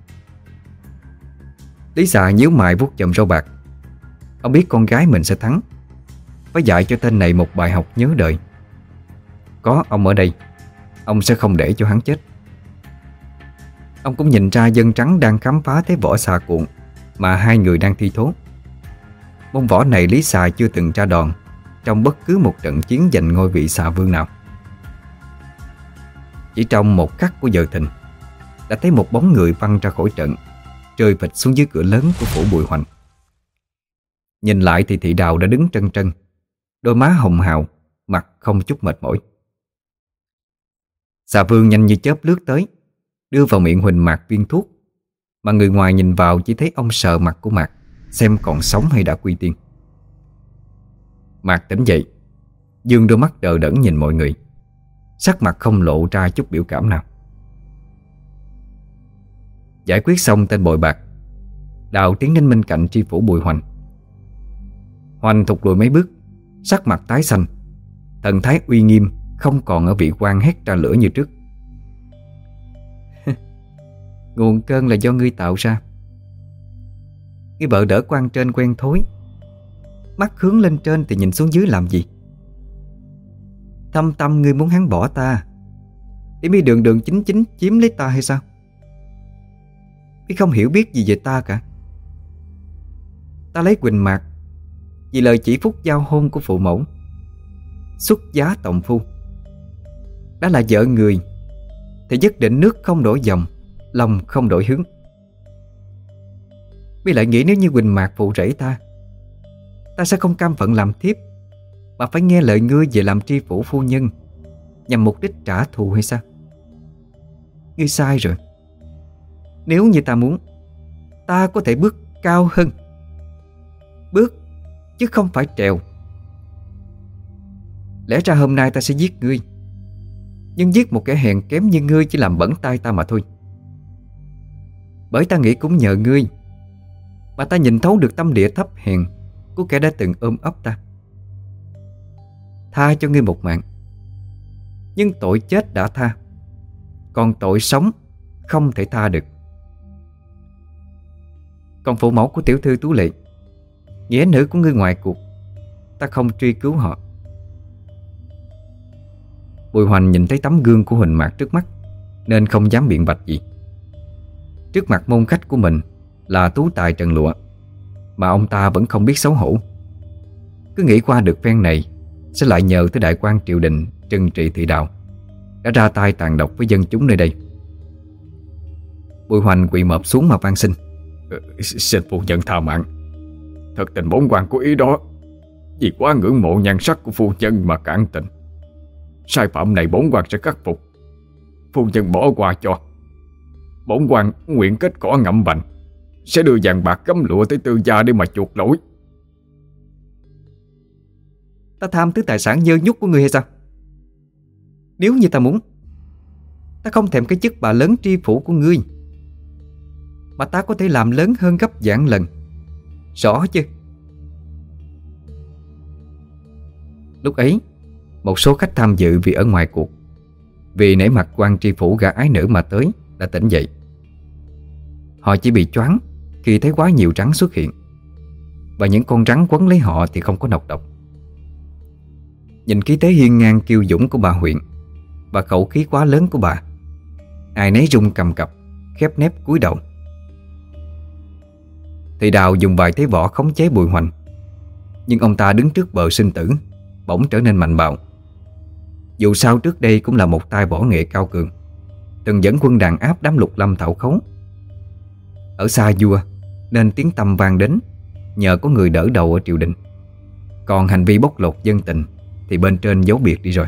Lý Xà nhíu mày vuốt chòm râu bạc. Ông biết con gái mình sẽ thắng, phải dạy cho tên này một bài học nhớ đời. Có ông ở đây, ông sẽ không để cho hắn chết. Ông cũng nhìn ra dân trắng đang khám phá thế võ xà cuộn mà hai người đang thi thố. Môn võ này Lý Xà chưa từng ra đòn trong bất cứ một trận chiến giành ngôi vị xà vương nào. Chỉ trong một khắc của giờ thìn, đã thấy một bóng người văng ra khỏi trận, rơi phịch xuống dưới cửa lớn của phủ Bùi Hoành. Nhìn lại thì Thị Đào đã đứng trân trân, đôi má hồng hào, mặt không chút mệt mỏi. Xà vương nhanh như chớp lướt tới, đưa vào miệng Huỳnh Mạc viên thuốc mà người ngoài nhìn vào chỉ thấy ông sờ mặt của Mạc, xem còn sống hay đã quy tiên. Mạc tỉnh dậy, dương đôi mắt đờ đẫn nhìn mọi người, sắc mặt không lộ ra chút biểu cảm nào. Giải quyết xong tên bội bạc, Đào tiến đến bên cạnh tri phủ Bùi Hoành. Hoành thụt lùi mấy bước, sắc mặt tái xanh, thần thái uy nghiêm không còn ở vị quan hét ra lửa như trước. Nguồn cơn là do ngươi tạo ra. Ngươi vợ đỡ quan trên quen thối, mắt hướng lên trên thì nhìn xuống dưới làm gì? Thâm tâm ngươi muốn hắn bỏ ta để mi đường đường chính chính chiếm lấy ta hay sao? Mi không hiểu biết gì về ta cả. Ta lấy Quỳnh Mạc vì lời chỉ phúc giao hôn của phụ mẫu, xuất giá tòng phu. Đã là vợ người thì nhất định nước không đổi dòng, lòng không đổi hướng. Mi lại nghĩ nếu như Quỳnh Mạc phụ rẫy ta, ta sẽ không cam phận làm thiếp, mà phải nghe lời ngươi về làm tri phủ phu nhân nhằm mục đích trả thù hay sao? Ngươi sai rồi. Nếu như ta muốn, ta có thể bước cao hơn. Bước chứ không phải trèo. Lẽ ra hôm nay ta sẽ giết ngươi, nhưng giết một kẻ hèn kém như ngươi chỉ làm bẩn tay ta mà thôi. Bởi ta nghĩ cũng nhờ ngươi mà ta nhìn thấu được tâm địa thấp hèn của kẻ đã từng ôm ấp ta. Tha cho ngươi một mạng, nhưng tội chết đã tha, còn tội sống không thể tha được. Còn phụ mẫu của tiểu thư Tú Lệ, nghĩa nữ của ngươi ngoài cuộc, ta không truy cứu họ. Bùi Hoành nhìn thấy tấm gương của Huỳnh Mạc trước mắt nên không dám biện bạch gì. Trước mặt môn khách của mình là tú tài Trần Lụa, mà ông ta vẫn không biết xấu hổ. Cứ nghĩ qua được phen này sẽ lại nhờ tới đại quan triều đình trừng trị Thị Đào đã ra tay tàn độc với dân chúng nơi đây. Bùi Hoành quỳ mọp xuống mà van xin: Xin phu nhân tha mạng. Thật tình bổn quan có ý đó, vì quá ngưỡng mộ nhan sắc của phu nhân mà cản tình. Sai phạm này bổn quan sẽ khắc phục, phu nhân bỏ qua cho. Bổn quan nguyện kết cỏ ngậm bành, sẽ đưa vàng bạc gấm lụa tới Tư gia để mà chuộc lỗi. Ta tham thứ tài sản dơ nhút của ngươi hay sao? Nếu như ta muốn, ta không thèm cái chức bà lớn tri phủ của ngươi, mà ta có thể làm lớn hơn gấp vạn lần. Rõ chứ? Lúc ấy, một số khách tham dự vì ở ngoài cuộc, vì nể mặt quan tri phủ gã ái nữ mà tới, đã tỉnh dậy. Họ chỉ bị choáng khi thấy quá nhiều rắn xuất hiện, và những con rắn quấn lấy họ thì không có nọc độc. Nhìn khí thế hiên ngang kiêu dũng của bà huyện và khẩu khí quá lớn của bà, ai nấy run cầm cập, khép nép cúi đầu. Thị Đào dùng vài thế võ khống chế Bùi Hoành, nhưng ông ta đứng trước bờ sinh tử bỗng trở nên mạnh bạo. Dù sao trước đây cũng là một tay võ nghệ cao cường, từng dẫn quân đàn áp đám Lục Lâm Thảo Khấu. Ở xa vua nên tiếng tăm vang đến nhờ có người đỡ đầu ở triều đình. Còn hành vi bóc lột dân tình thì bên trên giấu biệt đi rồi.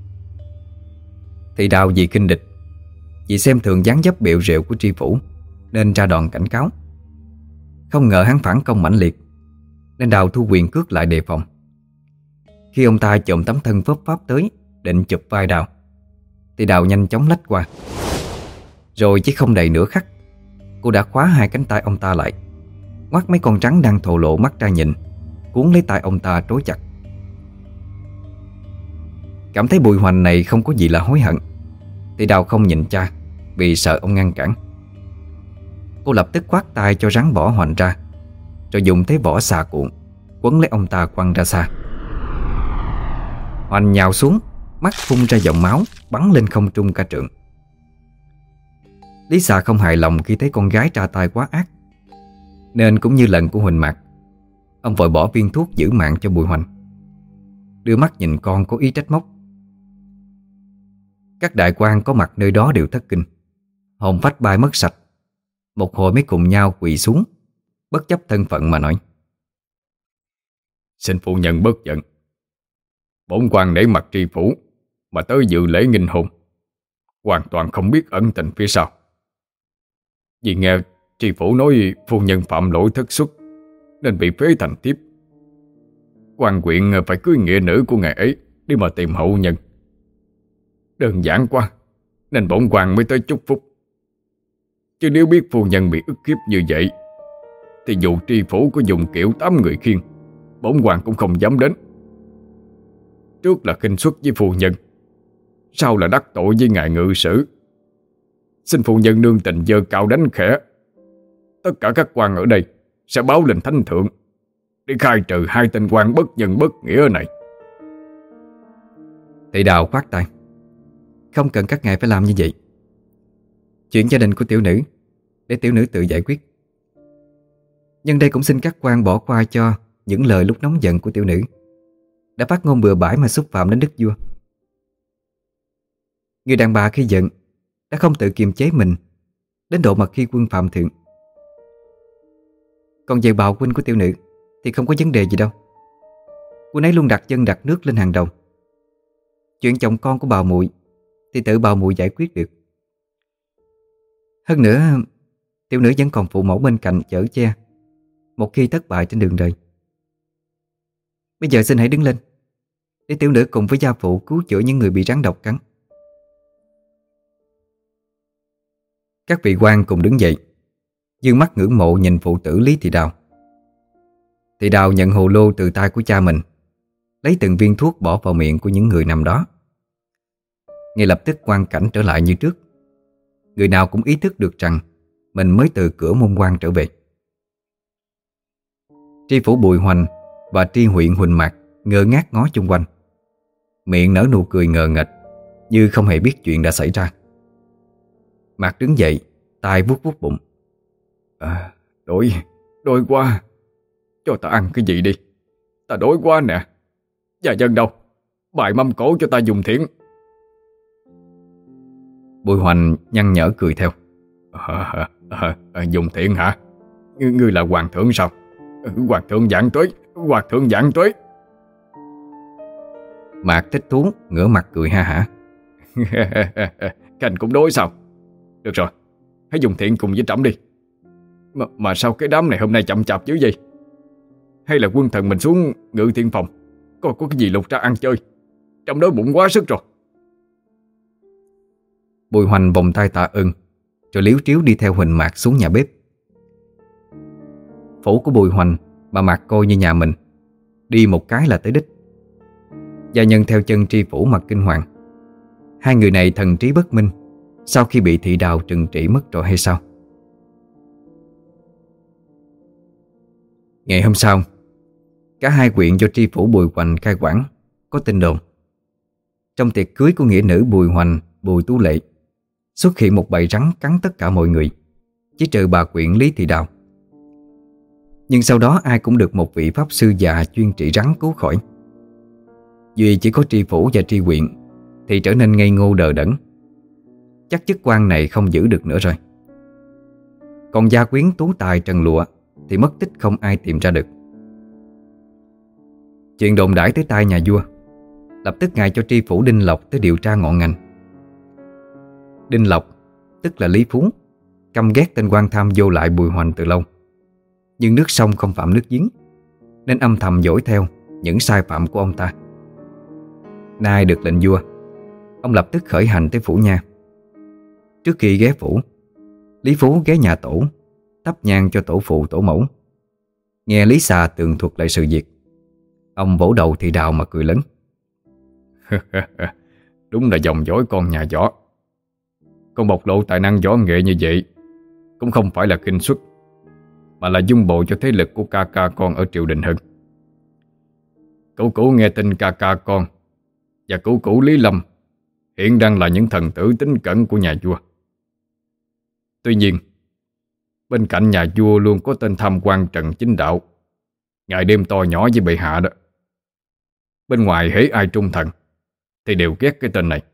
Thị Đào vì khinh địch, vì xem thường dáng dấp bẹo rượu của tri phủ, nên ra đòn cảnh cáo. Không ngờ hắn phản công mãnh liệt, nên Đào thu quyền cước lại đề phòng. Khi ông ta trộm tấm thân phớp pháp tới định chụp vai Đào, thì Đào nhanh chóng lách qua. Rồi chỉ không đầy nửa khắc, cô đã khóa hai cánh tay ông ta lại, ngoắt mấy con rắn đang thồ lộ mắt ra nhìn, cuốn lấy tay ông ta trói chặt. Cảm thấy Bùi Hoành này không có gì là hối hận, thì Đào không nhịn cha vì sợ ông ngăn cản. Cô lập tức quát tay cho rắn bỏ Hoành ra, rồi dùng thế võ xà cuộn quấn lấy ông ta quăng ra xa. Hoành nhào xuống, mắt phun ra dòng máu bắn lên không trung cả trượng. Lý Xà không hài lòng khi thấy con gái ra tay quá ác, nên cũng như lần của Huỳnh Mạc, ông vội bỏ viên thuốc giữ mạng cho Bùi Hoành, đưa mắt nhìn con có ý trách móc. Các đại quan có mặt nơi đó đều thất kinh, hồn phách bay mất sạch. Một hồi mới cùng nhau quỳ xuống, bất chấp thân phận mà nói: Xin phu nhân bớt giận. Bổn quan nể mặt tri phủ mà tới dự lễ nghinh hôn, hoàn toàn không biết ẩn tình phía sau. Vì nghe tri phủ nói phu nhân phạm lỗi thất xuất nên bị phế thành thiếp. Quan huyện phải cưới nghĩa nữ của ngài ấy đi mà tìm hậu nhân. Đơn giản quá nên bổn quan mới tới chúc phúc. Chứ nếu biết phu nhân bị ức hiếp như vậy thì dù tri phủ có dùng kiểu 8 người khiêng, bổn quan cũng không dám đến. Trước là khinh suất với phu nhân, sau là đắc tội với ngài ngự sử. Xin phu nhân nương tình dơ cao đánh khẽ. Tất cả các quan ở đây sẽ báo lên thánh thượng để khai trừ hai tên quan bất nhân bất nghĩa này. Thị Đào khoát tay: Không cần các ngài phải làm như vậy. Chuyện gia đình của tiểu nữ để tiểu nữ tự giải quyết. Nhưng đây cũng xin các quan bỏ qua cho những lời lúc nóng giận của tiểu nữ đã phát ngôn bừa bãi mà xúc phạm đến đức vua. Người đàn bà khi giận đã không tự kiềm chế mình đến độ mà khi quân phạm thượng. Còn về bào huynh của tiểu nữ thì không có vấn đề gì đâu. Quân ấy luôn đặt chân đặt nước lên hàng đầu. Chuyện chồng con của bào muội thì tự bào muội giải quyết được. Hơn nữa, tiểu nữ vẫn còn phụ mẫu bên cạnh chở che một khi thất bại trên đường đời. Bây giờ xin hãy đứng lên để tiểu nữ cùng với gia phụ cứu chữa những người bị rắn độc cắn. Các vị quan cùng đứng dậy, dương mắt ngưỡng mộ nhìn phụ tử Lý Thị Đào. Thị Đào nhận hồ lô từ tay của cha mình, lấy từng viên thuốc bỏ vào miệng của những người nằm đó. Ngay lập tức quang cảnh trở lại như trước. Người nào cũng ý thức được rằng mình mới từ cửa môn quan trở về. Tri phủ Bùi Hoành và tri huyện Huỳnh Mạc ngơ ngác ngó chung quanh, miệng nở nụ cười ngờ nghệch như không hề biết chuyện đã xảy ra. Mạc đứng dậy, tay vuốt vuốt bụng. Đôi quá. Cho ta ăn cái gì đi, ta đói quá nè. Gia dân đâu, bài mâm cỗ cho ta dùng thiện. Bùi Hoành nhăn nhở cười theo. Dùng thiện hả? Ngươi là hoàng thượng sao? Hoàng thượng vạn tuế, hoàng thượng vạn tuế. Mạc thích thú ngửa mặt cười ha hả. Khanh cũng đói sao? Được rồi, hãy dùng thiện cùng với trẫm đi. Mà sao cái đám này hôm nay chậm chạp dữ vậy? Hay là quân thần mình xuống Ngự Thiên Phòng có cái gì lục ra ăn chơi? Trẫm đói bụng quá sức rồi. Bùi Hoành vòng tay tạ ơn, rồi liếu tríu đi theo Huỳnh Mạc xuống nhà bếp. Phủ của Bùi Hoành bà Mạc coi như nhà mình, đi một cái là tới đích. Gia nhân theo chân tri phủ mặt kinh hoàng. Hai người này thần trí bất minh, sau khi bị thị đào trừng trị mất rồi hay sao? Ngày hôm sau, cả hai huyện do tri phủ Bùi Hoành cai quản có tin đồn. Trong tiệc cưới của nghĩa nữ Bùi Hoành, Bùi Tú Lệ, xuất hiện một bầy rắn cắn tất cả mọi người, chỉ trừ bà quyện Lý Thị Đào. Nhưng sau đó ai cũng được một vị pháp sư già chuyên trị rắn cứu khỏi. Duy chỉ có tri phủ và tri huyện thì trở nên ngây ngô đờ đẫn. Chắc chức quan này không giữ được nữa rồi. Còn gia quyến tú tài Trần Lụa thì mất tích không ai tìm ra được. Chuyện đồn đãi tới tai nhà vua, lập tức ngài cho tri phủ Đinh Lộc tới điều tra ngọn ngành. Đinh Lộc, tức là Lý Phú, căm ghét tên quan tham vô lại Bùi Hoành từ lâu. Nhưng nước sông không phạm nước giếng, nên âm thầm dõi theo những sai phạm của ông ta. Nay được lệnh vua, ông lập tức khởi hành tới phủ nha. Trước khi ghé phủ, Lý Phú ghé nhà tổ, thắp nhang cho tổ phụ tổ mẫu. Nghe Lý Xà tường thuật lại sự việc, ông vỗ đầu Thị Đào mà cười lớn. Đúng là dòng dõi con nhà Võ. Con bộc lộ tài năng võ nghệ như vậy cũng không phải là kinh xuất, mà là dung bồi cho thế lực của ca ca con ở triều đình hơn. Cửu nghe tin ca ca con và cửu Lý Lâm hiện đang là những thần tử tín cẩn của nhà vua. Tuy nhiên, bên cạnh nhà vua luôn có tên tham quan Trần Chính Đạo, ngày đêm to nhỏ với bệ hạ đó. Bên ngoài hễ ai trung thần thì đều ghét cái tên này.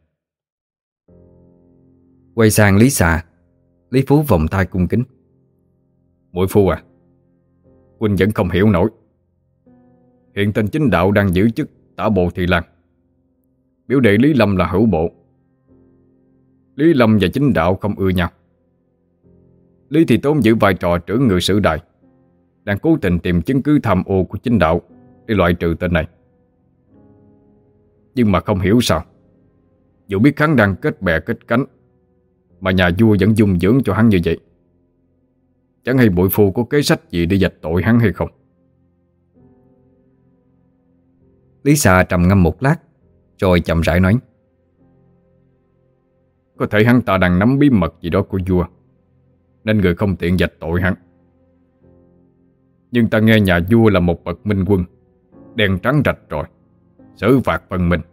Quay sang Lý Xà, Lý Phú vòng tay cung kính. Muội phu à, huynh vẫn không hiểu nổi. Hiện tên Chính Đạo đang giữ chức tả bộ Thị Lang, biểu đệ Lý Lâm là hữu bộ. Lý Lâm và Chính Đạo không ưa nhau. Lý Thị Tốn giữ vai trò trưởng ngự sử đài, đang cố tình tìm chứng cứ tham ô của Chính Đạo để loại trừ tên này. Nhưng mà không hiểu sao, dù biết hắn đang kết bè kết cánh, mà nhà vua vẫn dung dưỡng cho hắn như vậy. Chẳng hay bội phu có kế sách gì để dạch tội hắn hay không? Lý Xà trầm ngâm một lát, rồi chậm rãi nói. Có thể hắn ta đang nắm bí mật gì đó của vua, nên người không tiện dạch tội hắn. Nhưng ta nghe nhà vua là một bậc minh quân, đen trắng rạch rồi, xử phạt phân minh.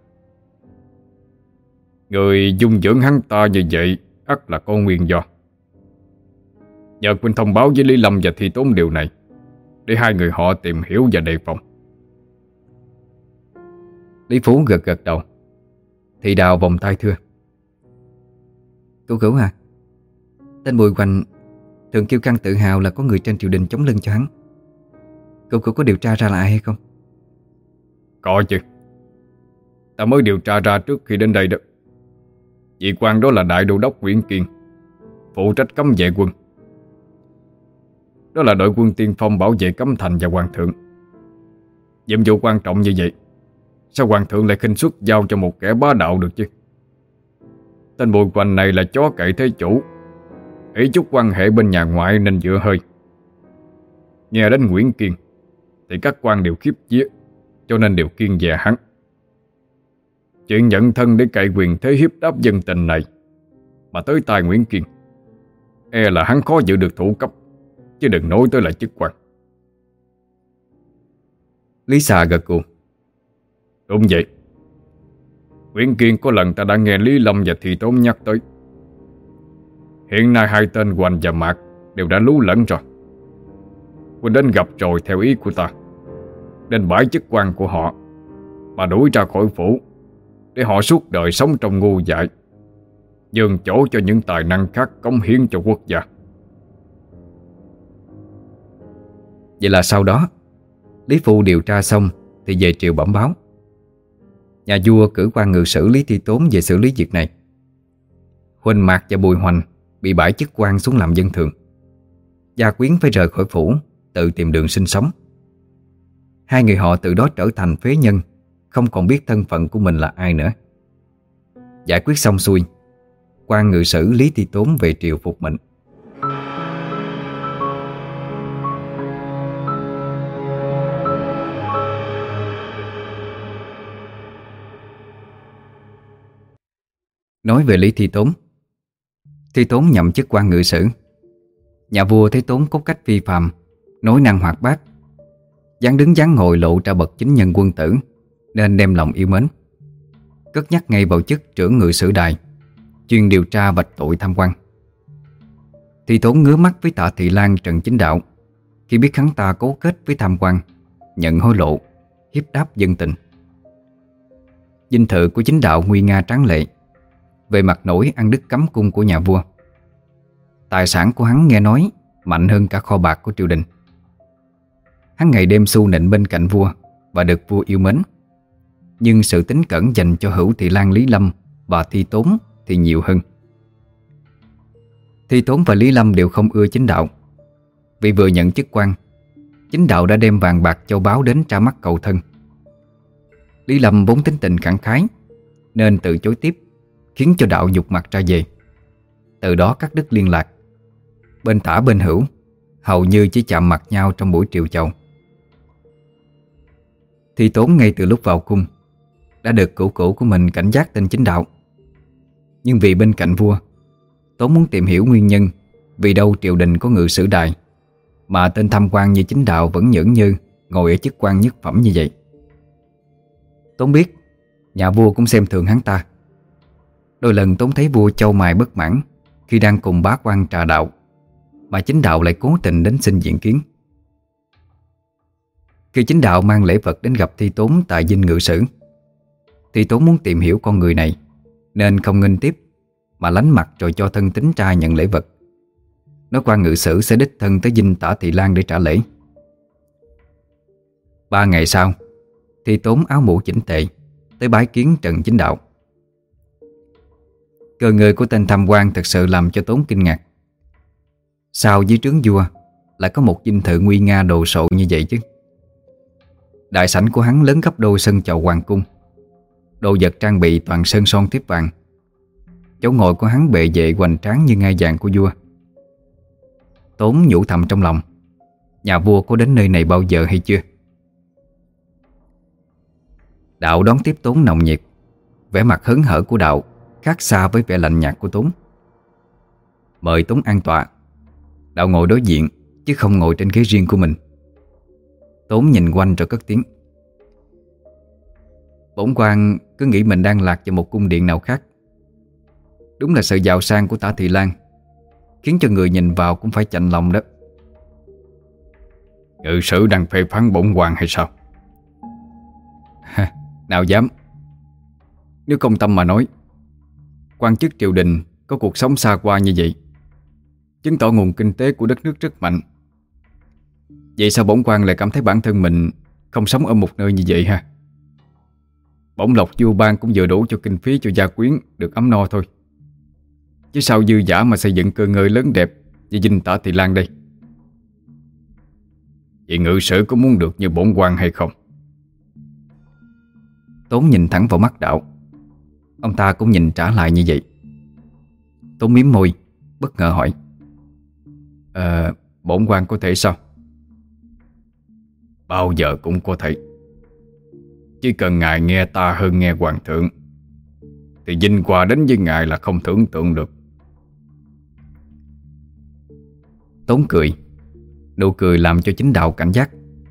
Người dung dưỡng hắn ta như vậy ắt là có nguyên do. Nhờ huynh thông báo với Lý Lâm và Thị Tốn điều này, để hai người họ tìm hiểu và đề phòng. Lý Phú gật gật đầu. Thị Đào vòng tay thưa. Cửu à, tên Bùi Hoành thường kiêu căng tự hào là có người trên triều đình chống lưng cho hắn. Cửu có điều tra ra là ai hay không? Có chứ. Ta mới điều tra ra trước khi đến đây đó. Vị quan đó là Đại Đô đốc Nguyễn Kiên, phụ trách cấm vệ quân. Đó là đội quân tiên phong bảo vệ cấm thành và hoàng thượng. Nhiệm vụ quan trọng như vậy, sao hoàng thượng lại khinh suất giao cho một kẻ bá đạo được chứ? Tên Bùi Hoành này là chó cậy thế chủ, ý chút quan hệ bên nhà ngoại nên dựa hơi. Nghe đến Nguyễn Kiên thì các quan đều khiếp vía, cho nên đều kiêng dè hắn. Chuyện nhận thân để cậy quyền thế hiếp đáp dân tình này mà tới tai Nguyễn Kiên, e là hắn khó giữ được thủ cấp, chứ đừng nói tới là chức quan. Lý Xà gật gù. Đúng vậy. Nguyễn Kiên có lần ta đã nghe Lý Lâm và Thị Tốn nhắc tới. Hiện nay hai tên Hoành và Mạc đều đã lú lẫn rồi. Huynh đến gặp rồi theo ý của ta, nên bãi chức quan của họ mà đuổi ra khỏi phủ, để họ suốt đời sống trong ngu dại, nhường chỗ cho những tài năng khác cống hiến cho quốc gia. Vậy là sau đó Lý Phu điều tra xong thì về triều bẩm báo. Nhà vua cử quan ngự sử Lý Thi Tốn về xử lý việc này. Huỳnh Mạc và Bùi Hoành bị bãi chức quan xuống làm dân thường. Gia quyến phải rời khỏi phủ, tự tìm đường sinh sống. Hai người họ từ đó trở thành phế nhân, không còn biết thân phận của mình là ai nữa. Giải quyết xong xuôi, quan ngự sử Lý Thi Tốn về triều phục mệnh. Nói về Lý Thi Tốn. Thi Tốn nhậm chức quan ngự sử. Nhà vua thấy Tốn cốt cách phi phàm, nói năng hoạt bát, dáng đứng dáng ngồi lộ ra bậc chính nhân quân tử, nên đem lòng yêu mến. Cất nhắc ngay vào chức trưởng ngự sử đài, chuyên điều tra vạch tội tham quan. Thi Tốn ngứa mắt với Tạ Thị Lan, Trần Chính Đạo khi biết hắn ta cấu kết với tham quan, nhận hối lộ, hiếp đáp dân tình. Dinh thự của Chính Đạo nguy nga tráng lệ, về mặt nổi ăn đức cấm cung của nhà vua. Tài sản của hắn nghe nói mạnh hơn cả kho bạc của triều đình. Hắn ngày đêm xu nịnh bên cạnh vua và được vua yêu mến. Nhưng sự tín cẩn dành cho Hữu Thị Lan, Lý Lâm và Thi Tốn thì nhiều hơn. Thi Tốn và Lý Lâm đều không ưa Chính Đạo. Vì vừa nhận chức quan, Chính Đạo đã đem vàng bạc châu báu đến ra mắt cầu thân. Lý Lâm vốn tính tình khẳng khái nên từ chối tiếp, khiến cho Đạo nhục mặt ra về. Từ đó cắt đứt liên lạc. Bên Tả bên Hữu hầu như chỉ chạm mặt nhau trong buổi triều chầu. Thi Tốn ngay từ lúc vào cung đã được cữu cữu của mình cảnh giác tên Chính Đạo. Nhưng vì bên cạnh vua, Tốn muốn tìm hiểu nguyên nhân vì đâu triều đình có ngự sử đài mà tên tham quan như Chính Đạo vẫn nhởn nhơ ngồi ở chức quan nhất phẩm như vậy. Tốn biết nhà vua cũng xem thường hắn ta. Đôi lần Tốn thấy vua châu mày bất mãn khi đang cùng bá quan trà đạo, mà Chính Đạo lại cố tình đến xin diện kiến. Khi Chính Đạo mang lễ vật đến gặp Thi Tốn tại dinh ngự sử, Thi Tốn muốn tìm hiểu con người này nên không nghênh tiếp, mà lánh mặt rồi cho thân tín trai nhận lễ vật. Nói quan ngự sử sẽ đích thân tới dinh Tả Thị Lan để trả lễ. 3 ngày sau, Thi Tốn áo mũ chỉnh tề tới bái kiến Trần Chính Đạo. Cờ người của tên tham quan thật sự làm cho Tốn kinh ngạc. Sao dưới trướng vua lại có một dinh thự nguy nga đồ sộ như vậy chứ? Đại sảnh của hắn lớn gấp đôi sân chầu hoàng cung. Đồ vật trang bị toàn sơn son thiếp vàng. Chỗ ngồi của hắn bệ vệ hoành tráng như ngai vàng của vua. Tốn nhủ thầm trong lòng, nhà vua có đến nơi này bao giờ hay chưa? Đạo đón tiếp Tốn nồng nhiệt. Vẻ mặt hớn hở của Đạo khác xa với vẻ lạnh nhạt của Tốn. Mời Tốn an tọa. Đạo ngồi đối diện chứ không ngồi trên ghế riêng của mình. Tốn nhìn quanh rồi cất tiếng: Bổn quan cứ nghĩ mình đang lạc vào một cung điện nào khác. Đúng là sự giàu sang của Tả Thị Lan khiến cho người nhìn vào cũng phải chạnh lòng đó. Ngự sử đang phê phán bổn quan hay sao? Nào dám. Nếu công tâm mà nói, quan chức triều đình có cuộc sống xa hoa như vậy, chứng tỏ nguồn kinh tế của đất nước rất mạnh. Vậy sao bổn quan lại cảm thấy bản thân mình không sống ở một nơi như vậy ha? Bổng lộc vua ban cũng vừa đủ cho kinh phí cho gia quyến được ấm no thôi, chứ sao dư dả mà xây dựng cơ ngơi lớn đẹp như dinh Tả Thị Lan đây? Vậy ngự sử có muốn được như bổn quan hay không? Tốn nhìn thẳng vào mắt Đạo. Ông ta cũng nhìn trả lại như vậy. Tốn mím môi, bất ngờ hỏi: Bổn quan có thể sao? Bao giờ cũng có thể. Chỉ cần ngài nghe ta hơn nghe hoàng thượng thì vinh quang đến với ngài là không tưởng tượng được. Tốn cười. Nụ cười làm cho Chính Đạo cảnh giác.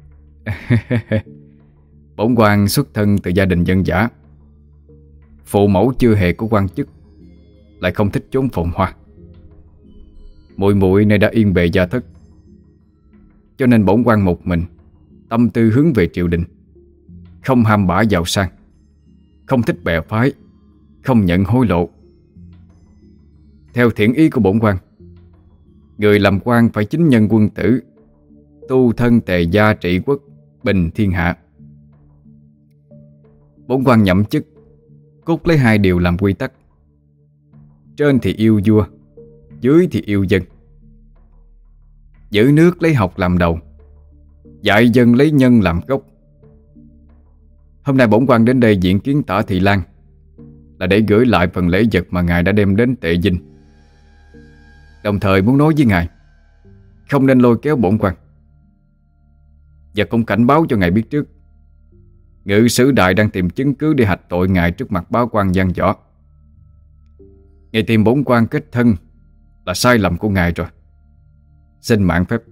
Bổn quan xuất thân từ gia đình dân dã, phụ mẫu chưa hề có quan chức, lại không thích chốn phồn hoa. Muội muội nay đã yên bề gia thất, cho nên bổn quan một mình, tâm tư hướng về triều đình, không ham bả giàu sang, không thích bè phái, không nhận hối lộ. Theo thiện ý của bổn quan, người làm quan phải chính nhân quân tử, tu thân tề gia trị quốc, bình thiên hạ. Bổn quan nhậm chức cốt lấy 2 điều làm quy tắc: trên thì yêu vua, dưới thì yêu dân. Giữ nước lấy học làm đầu, dạy dân lấy nhân làm gốc. Hôm nay bổn quan đến đây diện kiến Tả Thị Lan là để gửi lại phần lễ vật mà ngài đã đem đến Tệ Dinh. Đồng thời muốn nói với ngài không nên lôi kéo bổn quan, và cũng cảnh báo cho ngài biết trước, ngự sử đại đang tìm chứng cứ để hạch tội ngài trước mặt báo quan văn võ. Ngài tìm bổn quan kết thân là sai lầm của ngài rồi. Xin mạn phép.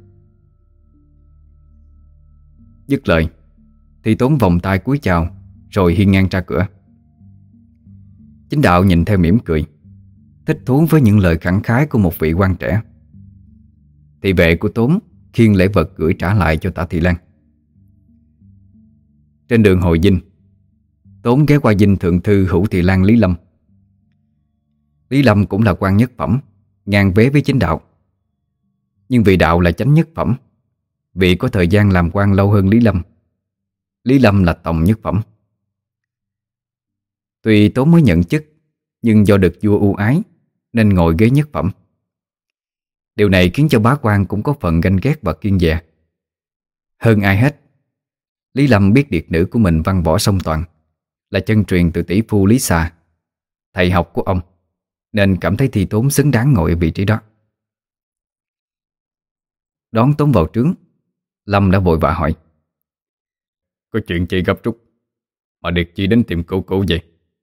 Dứt lời thì Tốn vòng tay cúi chào rồi hiên ngang ra cửa. Chính đạo nhìn theo mỉm cười, thích thú với những lời khẳng khái của một vị quan trẻ. Thị vệ của Tốn khiêng lễ vật gửi trả lại cho Tả Thị Lan. Trên đường hồi dinh, Tốn ghé qua dinh thượng thư Hữu Thị Lan Lý Lâm. Lý Lâm cũng là quan nhất phẩm, ngang vế với chính đạo. Nhưng vì đạo là chánh nhất phẩm, vị có thời gian làm quan lâu hơn Lý Lâm. Lý Lâm là tòng nhất phẩm. Tuy Tốn mới nhận chức, nhưng do được vua ưu ái nên ngồi ghế nhất phẩm. Điều này khiến cho bá quan cũng có phần ganh ghét và kiêng dè. Hơn ai hết, Lý Lâm biết điệt nữ của mình văn võ song toàn, là chân truyền từ tỷ phu Lý Xà, thầy học của ông, nên cảm thấy Thi Tốn xứng đáng ngồi ở vị trí đó. Đón Tốn vào trướng, Lâm đã vội vã hỏi: Có chuyện chị gấp rút mà Điệt Chi đến tìm cậu vậy?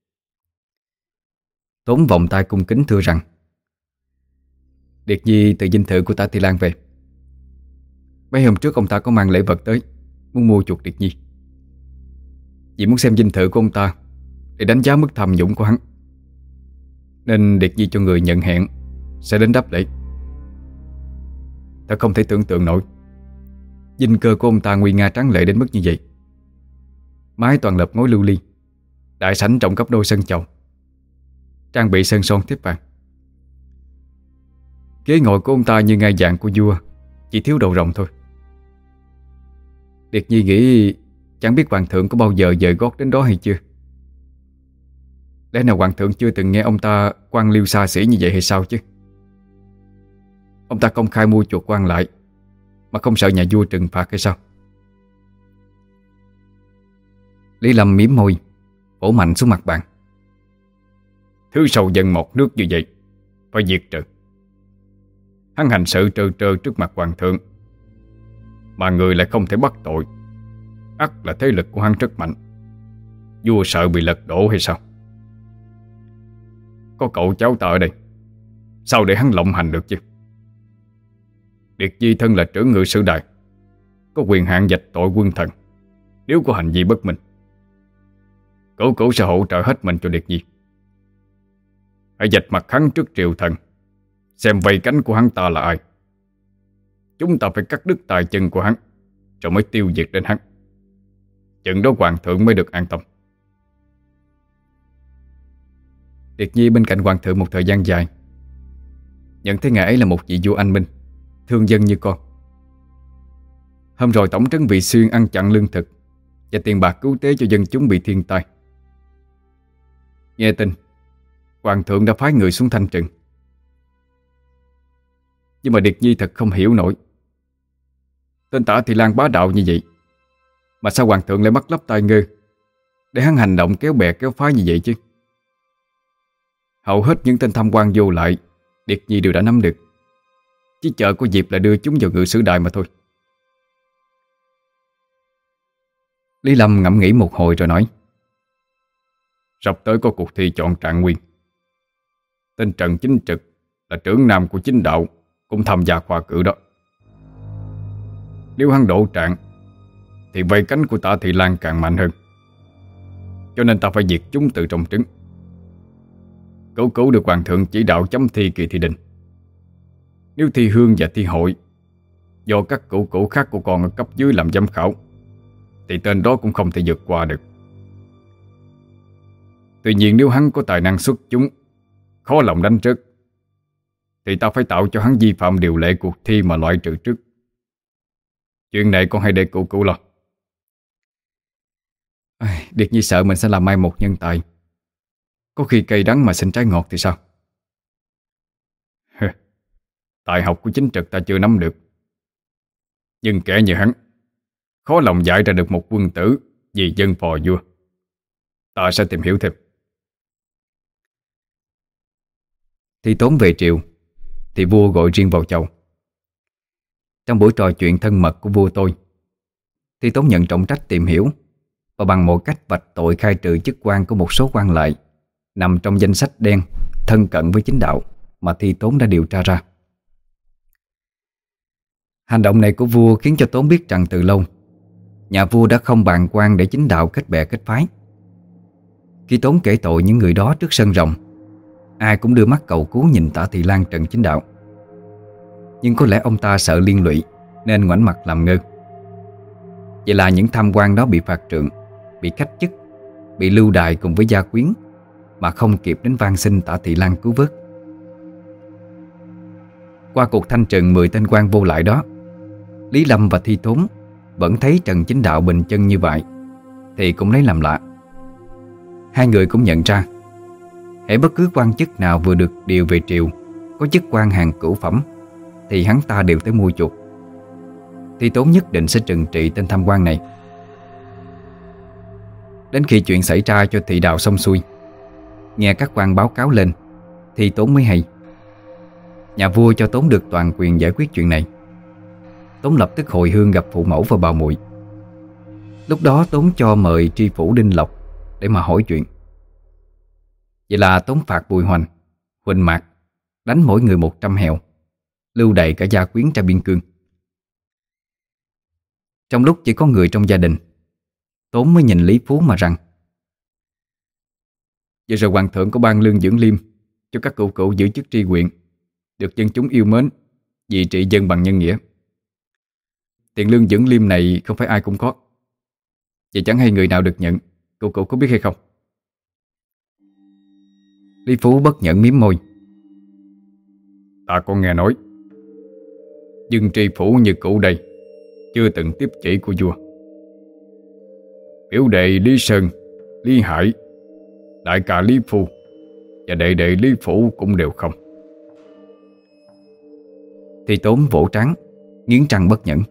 Tốn vòng tay cung kính thưa rằng: Điệt Nhi từ dinh thự của Tả Thị Lan về. Mấy hôm trước ông ta có mang lễ vật tới, muốn mua chuộc Điệt Nhi. Vì muốn xem dinh thự của ông ta để đánh giá mức tham nhũng của hắn, nên Điệt Nhi cho người nhận hẹn sẽ đến đáp lễ. Ta không thể tưởng tượng nổi dinh cơ của ông ta nguy nga tráng lệ đến mức như vậy. Mái toàn lập ngói lưu ly, đại sảnh rộng gấp đôi sân chầu, trang bị sơn son thiếp vàng. Ghế ngồi của ông ta như ngai vàng của vua, chỉ thiếu đầu rồng thôi. Điệt Nhi nghĩ chẳng biết hoàng thượng có bao giờ dời gót đến đó hay chưa. Lẽ nào hoàng thượng chưa từng nghe ông ta quan liêu xa xỉ như vậy hay sao chứ? Ông ta công khai mua chuộc quan lại mà không sợ nhà vua trừng phạt hay sao? Lý Lâm mím môi, vỗ mạnh xuống mặt bàn: Thứ sầu dân một nước như vậy phải diệt trừ. Hắn hành sự trơ trơ trước mặt hoàng thượng, mà người lại không thể bắt tội, ắt là thế lực của hắn rất mạnh. Vua sợ bị lật đổ hay sao? Có cậu cháu ta ở đây, sao để hắn lộng hành được chứ? Điệt Nhi thân là trưởng ngự sử đài, có quyền hạn vạch tội quân thần nếu có hành vi bất minh. Cậu sẽ hỗ trợ hết mình cho Điệt Nhi. Hãy vạch mặt hắn trước triều thần, xem vây cánh của hắn ta là ai. Chúng ta phải cắt đứt tay chân của hắn, rồi mới tiêu diệt đến hắn. Chừng đó hoàng thượng mới được an tâm. Điệt Nhi bên cạnh hoàng thượng một thời gian dài, nhận thấy ngài ấy là một vị vua anh minh, thương dân như con. Hôm rồi tổng trấn Vị Xuyên ăn chặn lương thực và tiền bạc cứu tế cho dân chúng bị thiên tai. Nghe tin hoàng thượng đã phái người xuống thanh trừng. Nhưng mà Điệt Nhi thật không hiểu nổi, tên Tả Thị Lan bá đạo như vậy mà sao hoàng thượng lại mắt lấp tai ngơ để hắn hành động kéo bè kéo phái như vậy chứ? Hầu hết những tên tham quan vô lại Điệt Nhi đều đã nắm được, chỉ chờ có dịp là đưa chúng vào ngự sử đài mà thôi. Lý Lâm ngẫm nghĩ một hồi rồi nói: Sắp tới có cuộc thi chọn trạng nguyên. Tên Trần Chính Trực là trưởng nam của chính đạo cũng tham gia khoa cử đó. Nếu hắn đổ trạng thì vây cánh của Tả Thị Lan càng mạnh hơn. Cho nên ta phải diệt chúng từ trong trứng. Cửu được hoàng thượng chỉ đạo chấm thi kỳ thi đình. Nếu thi hương và thi hội do các cữu cữu khác của con ở cấp dưới làm giám khảo, thì tên đó cũng không thể vượt qua được. Tuy nhiên nếu hắn có tài năng xuất chúng, khó lòng đánh rớt, thì ta phải tạo cho hắn vi phạm điều lệ cuộc thi mà loại trừ trước. Chuyện này con hãy để cữu cữu lo. Điệt Nhi sợ mình sẽ làm mai một nhân tài, có khi cây đắng mà sinh trái ngọt thì sao? Tài học của chính trực ta chưa nắm được, nhưng kẻ như hắn khó lòng dạy ra được một quân tử vì dân phò vua. Ta sẽ tìm hiểu thêm. Thi Tốn về triều thì vua gọi riêng vào chầu. Trong buổi trò chuyện thân mật của vua tôi, Thi Tốn nhận trọng trách tìm hiểu và bằng mọi cách vạch tội khai trừ chức quan của một số quan lại nằm trong danh sách đen thân cận với chính đạo mà Thi Tốn đã điều tra ra. Hành động này của vua khiến cho Tốn biết rằng từ lâu nhà vua đã không bàng quan để chính đạo kết bè kết phái. Khi Tốn kể tội những người đó trước sân rồng, ai cũng đưa mắt cầu cứu nhìn Tả Thị Lan trận chính đạo. Nhưng có lẽ ông ta sợ liên lụy nên ngoảnh mặt làm ngơ. Vậy là những tham quan đó bị phạt trượng, bị cách chức, bị lưu đày cùng với gia quyến, mà không kịp đến van xin Tả Thị Lan cứu vớt. Qua cuộc thanh trừng 10 tên quan vô lại đó, Lý Lâm và Thi Tốn vẫn thấy Trần Chính Đạo bình chân như vậy thì cũng lấy làm lạ. Hai người cũng nhận ra hễ bất cứ quan chức nào vừa được điều về triều có chức quan hàng cửu phẩm thì hắn ta đều tới mua chuộc. Thi Tốn nhất định sẽ trừng trị tên tham quan này. Đến khi chuyện xảy ra cho Thị Đào xong xuôi, nghe các quan báo cáo lên, Thi Tốn mới hay nhà vua cho Tốn được toàn quyền giải quyết chuyện này. Tốn lập tức hồi hương gặp phụ mẫu và bà muội. Lúc đó Tốn cho mời tri phủ Đinh Lộc để mà hỏi chuyện. Vậy là Tốn phạt Bùi Hoành, Huỳnh Mạc đánh mỗi người 100 hèo, lưu đày cả gia quyến ra biên cương. Trong lúc chỉ có người trong gia đình, Tốn mới nhìn Lý Phú mà rằng: Vậy rồi hoàng thượng có ban lương dưỡng liêm cho các cựu cựu giữ chức tri huyện, được dân chúng yêu mến vì trị dân bằng nhân nghĩa. Tiền lương dưỡng liêm này không phải ai cũng có. Vậy chẳng hay người nào được nhận, cựu cựu có biết hay không? Lý Phú bất nhẫn mím môi. Ta có nghe nói nhưng tri phủ như cựu đây chưa từng tiếp chỉ của vua. Biểu đệ Lý Sơn, Lý Hải, đại ca Lý Phu và đệ đệ Lý Phủ cũng đều không. Thì Tốn vỗ trán, nghiến răng bất nhẫn.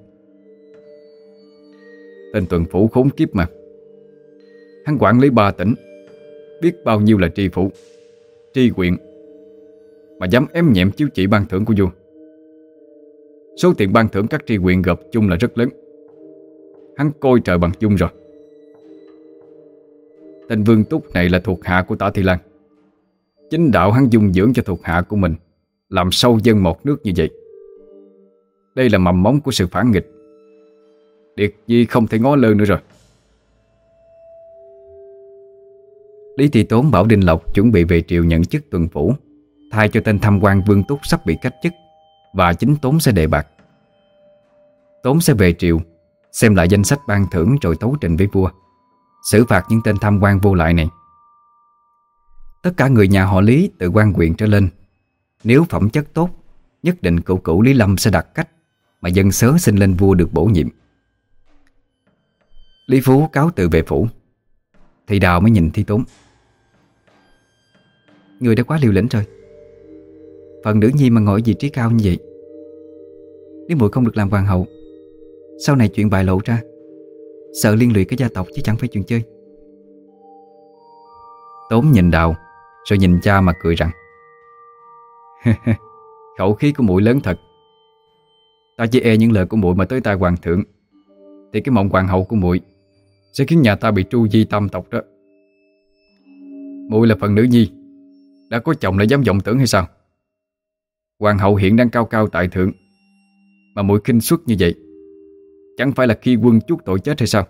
Tên tuần phủ khốn kiếp mà. Hắn quản lý 3 tỉnh, biết bao nhiêu là tri phủ, tri huyện, mà dám ém nhẹm chiếu chỉ ban thưởng của vua. Số tiền ban thưởng các tri huyện gộp chung là rất lớn. Hắn coi trời bằng chung rồi. Tên Vương Túc này là thuộc hạ của Tả Thị Lan. Chính đạo hắn dung dưỡng cho thuộc hạ của mình, làm sâu dân một nước như vậy. Đây là mầm móng của sự phản nghịch. Điệt Nhi không thể ngó lơ nữa rồi. Lý Thị Tốn bảo Đinh Lộc chuẩn bị về triều nhận chức tuần phủ, thay cho tên tham quan Vương Túc sắp bị cách chức, và chính Tốn sẽ đề bạt. Tốn sẽ về triều, xem lại danh sách ban thưởng rồi tấu trình với vua, xử phạt những tên tham quan vô lại này. Tất cả người nhà họ Lý từ quan huyện trở lên, nếu phẩm chất tốt, nhất định cựu cữu Lý Lâm sẽ đặt cách mà dân sớ xin lên vua được bổ nhiệm. Lý Phú cáo từ về phủ. Thị Đào mới nhìn Thi Tốn. Người đã quá liều lĩnh rồi. Phần nữ nhi mà ngồi ở vị trí cao như vậy, nếu muội không được làm hoàng hậu, sau này chuyện bại lộ ra, sợ liên lụy cái gia tộc chứ chẳng phải chuyện chơi. Tốn nhìn Đào rồi nhìn cha mà cười rằng: Khẩu khí của muội lớn thật. Ta chỉ e những lời của muội mà tới tai hoàng thượng, thì cái mộng hoàng hậu của muội sẽ khiến nhà ta bị tru di tam tộc đó. Muội là phần nữ nhi, đã có chồng lại dám vọng tưởng hay sao? Hoàng hậu hiện đang cao cao tại thượng, mà muội khinh suất như vậy, chẳng phải là khi quân chuốc tội chết hay sao?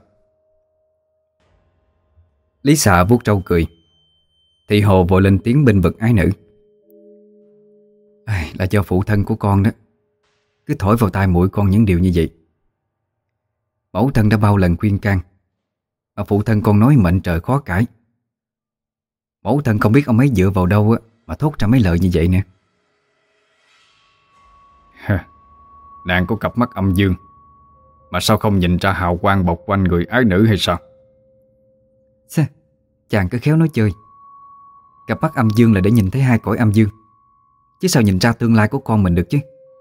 Lý Xạ vuốt râu cười. Thị Hồ vội lên tiếng bênh vực ái nữ. Là do phụ thân của con đó. cứ thổi vào tai mũi con những điều như vậy. Mẫu thân đã bao lần khuyên can, mà phụ thân con nói mệnh trời khó cãi. Mẫu thân không biết ông ấy dựa vào đâu mà thốt ra mấy lời như vậy nè. Nàng có cặp mắt âm dương, mà sao không nhìn ra hào quang bọc quanh người ái nữ hay sao? Chàng cứ khéo nói chơi. Cặp mắt âm dương là để nhìn thấy hai cõi âm dương, chứ sao nhìn ra tương lai của con mình được chứ.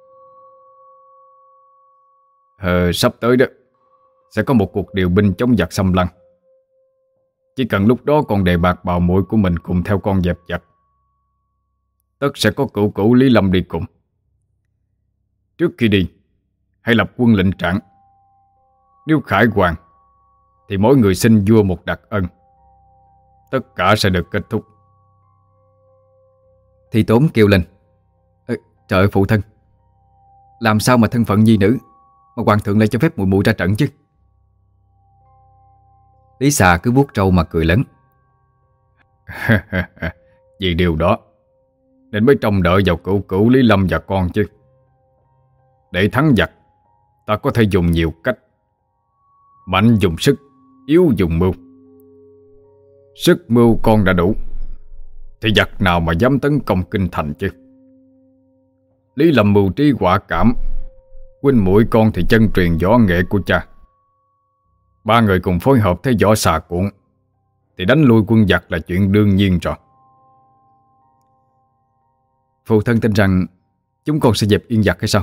Sắp tới đó sẽ có một cuộc điều binh chống giặc xâm lăng. Chỉ cần lúc đó con đề bạt bào muội của mình cùng theo con dẹp giặc, tất sẽ có cửu cửu Lý Lâm đi cùng. Trước khi đi, hãy lập quân lệnh trạng. Nếu khải hoàn thì mỗi người xin vua một đặc ân. Tất cả sẽ được kết thúc. Thì Tốn kêu lên: Trời ơi phụ thân, làm sao mà thân phận nhi nữ mà hoàng thượng lại cho phép muội muội ra trận chứ? Lý Xà cứ vuốt râu mà cười lớn. Vì điều đó nên mới trông đợi vào cửu cửu Lý Lâm và con chứ. Để thắng giặc, ta có thể dùng nhiều cách. Mạnh dùng sức, yếu dùng mưu. Sức mưu con đã đủ thì giặc nào mà dám tấn công kinh thành chứ. Lý Lâm mưu trí quả cảm, huynh muội con thì chân truyền võ nghệ của cha. Ba người cùng phối hợp thấy võ xà cuộn thì đánh lui quân giặc là chuyện đương nhiên rồi. Phụ thân tin rằng chúng con sẽ dẹp yên giặc hay sao?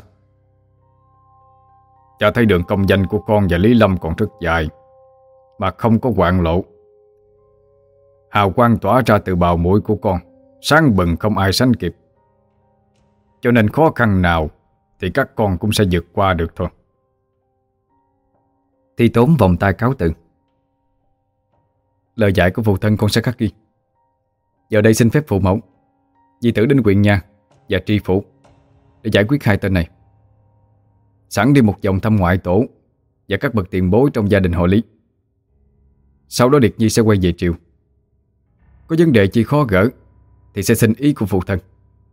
Cha thấy đường công danh của con và Lý Lâm còn rất dài, mà không có hoạn lộ. Hào quang tỏa ra từ bào mũi của con sáng bừng không ai sánh kịp. Cho nên khó khăn nào thì các con cũng sẽ vượt qua được thôi. Thi Tốn vòng tay cáo từ. Lời dạy của phụ thân con sẽ khắc ghi. Giờ đây xin phép phụ mẫu di tử đến huyện nhà và tri phủ để giải quyết hai tên này. Sẵn đi một vòng thăm ngoại tổ và các bậc tiền bối trong gia đình họ Lý. Sau đó Điệt Nhi sẽ quay về triều. Có vấn đề chi khó gỡ thì sẽ xin ý của phụ thân.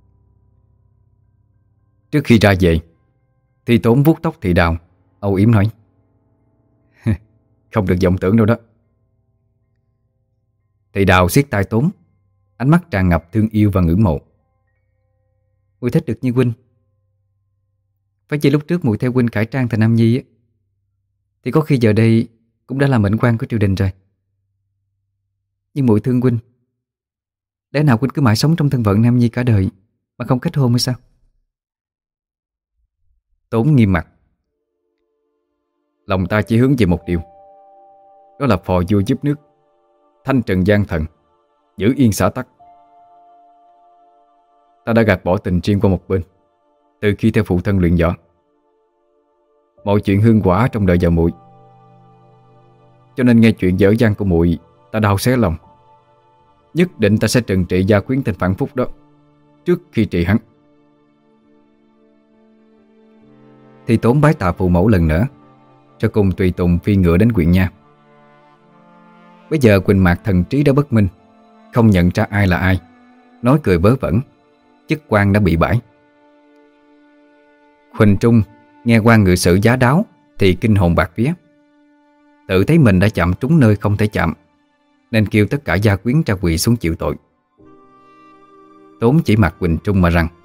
Trước khi ra về, Thi Tốn vuốt tóc Thị Đào, âu yếm nói: Không được vọng tưởng đâu đó. Thị Đào siết tay Tốn, ánh mắt tràn ngập thương yêu và ngưỡng mộ. Muội thích được như huynh. Phải chỉ lúc trước muội theo huynh cải trang thành Nam Nhi á, thì có khi giờ đây cũng đã là mệnh quan của triều đình rồi. Nhưng muội thương huynh, lẽ nào huynh cứ mãi sống trong thân phận Nam Nhi cả đời mà không kết hôn hay sao? Tốn nghiêm mặt: Lòng ta chỉ hướng về một điều, đó là phò vua giúp nước, thanh trần gian thần, giữ yên xã tắc. Ta đã gạt bỏ tình riêng qua một bên từ khi theo phụ thân luyện võ. Mọi chuyện hương quả trong đời vào muội, cho nên nghe chuyện dở dang của muội, ta đau xé lòng. Nhất định ta sẽ trừng trị gia quyến tên phản phúc đó trước khi trị hắn. Thì Tốn bái tạ phụ mẫu lần nữa, cho cùng tùy tùng phi ngựa đến huyện nha. Bây giờ Quỳnh Mạc thần trí đã bất minh, không nhận ra ai là ai, nói cười vớ vẩn, chức quan đã bị bãi. Huỳnh Trung nghe quan ngự sử giá đáo thì kinh hồn bạt vía, tự thấy mình đã chạm trúng nơi không thể chạm, nên kêu tất cả gia quyến ra quỳ xuống chịu tội. Tốn chỉ mặt Huỳnh Trung mà rằng: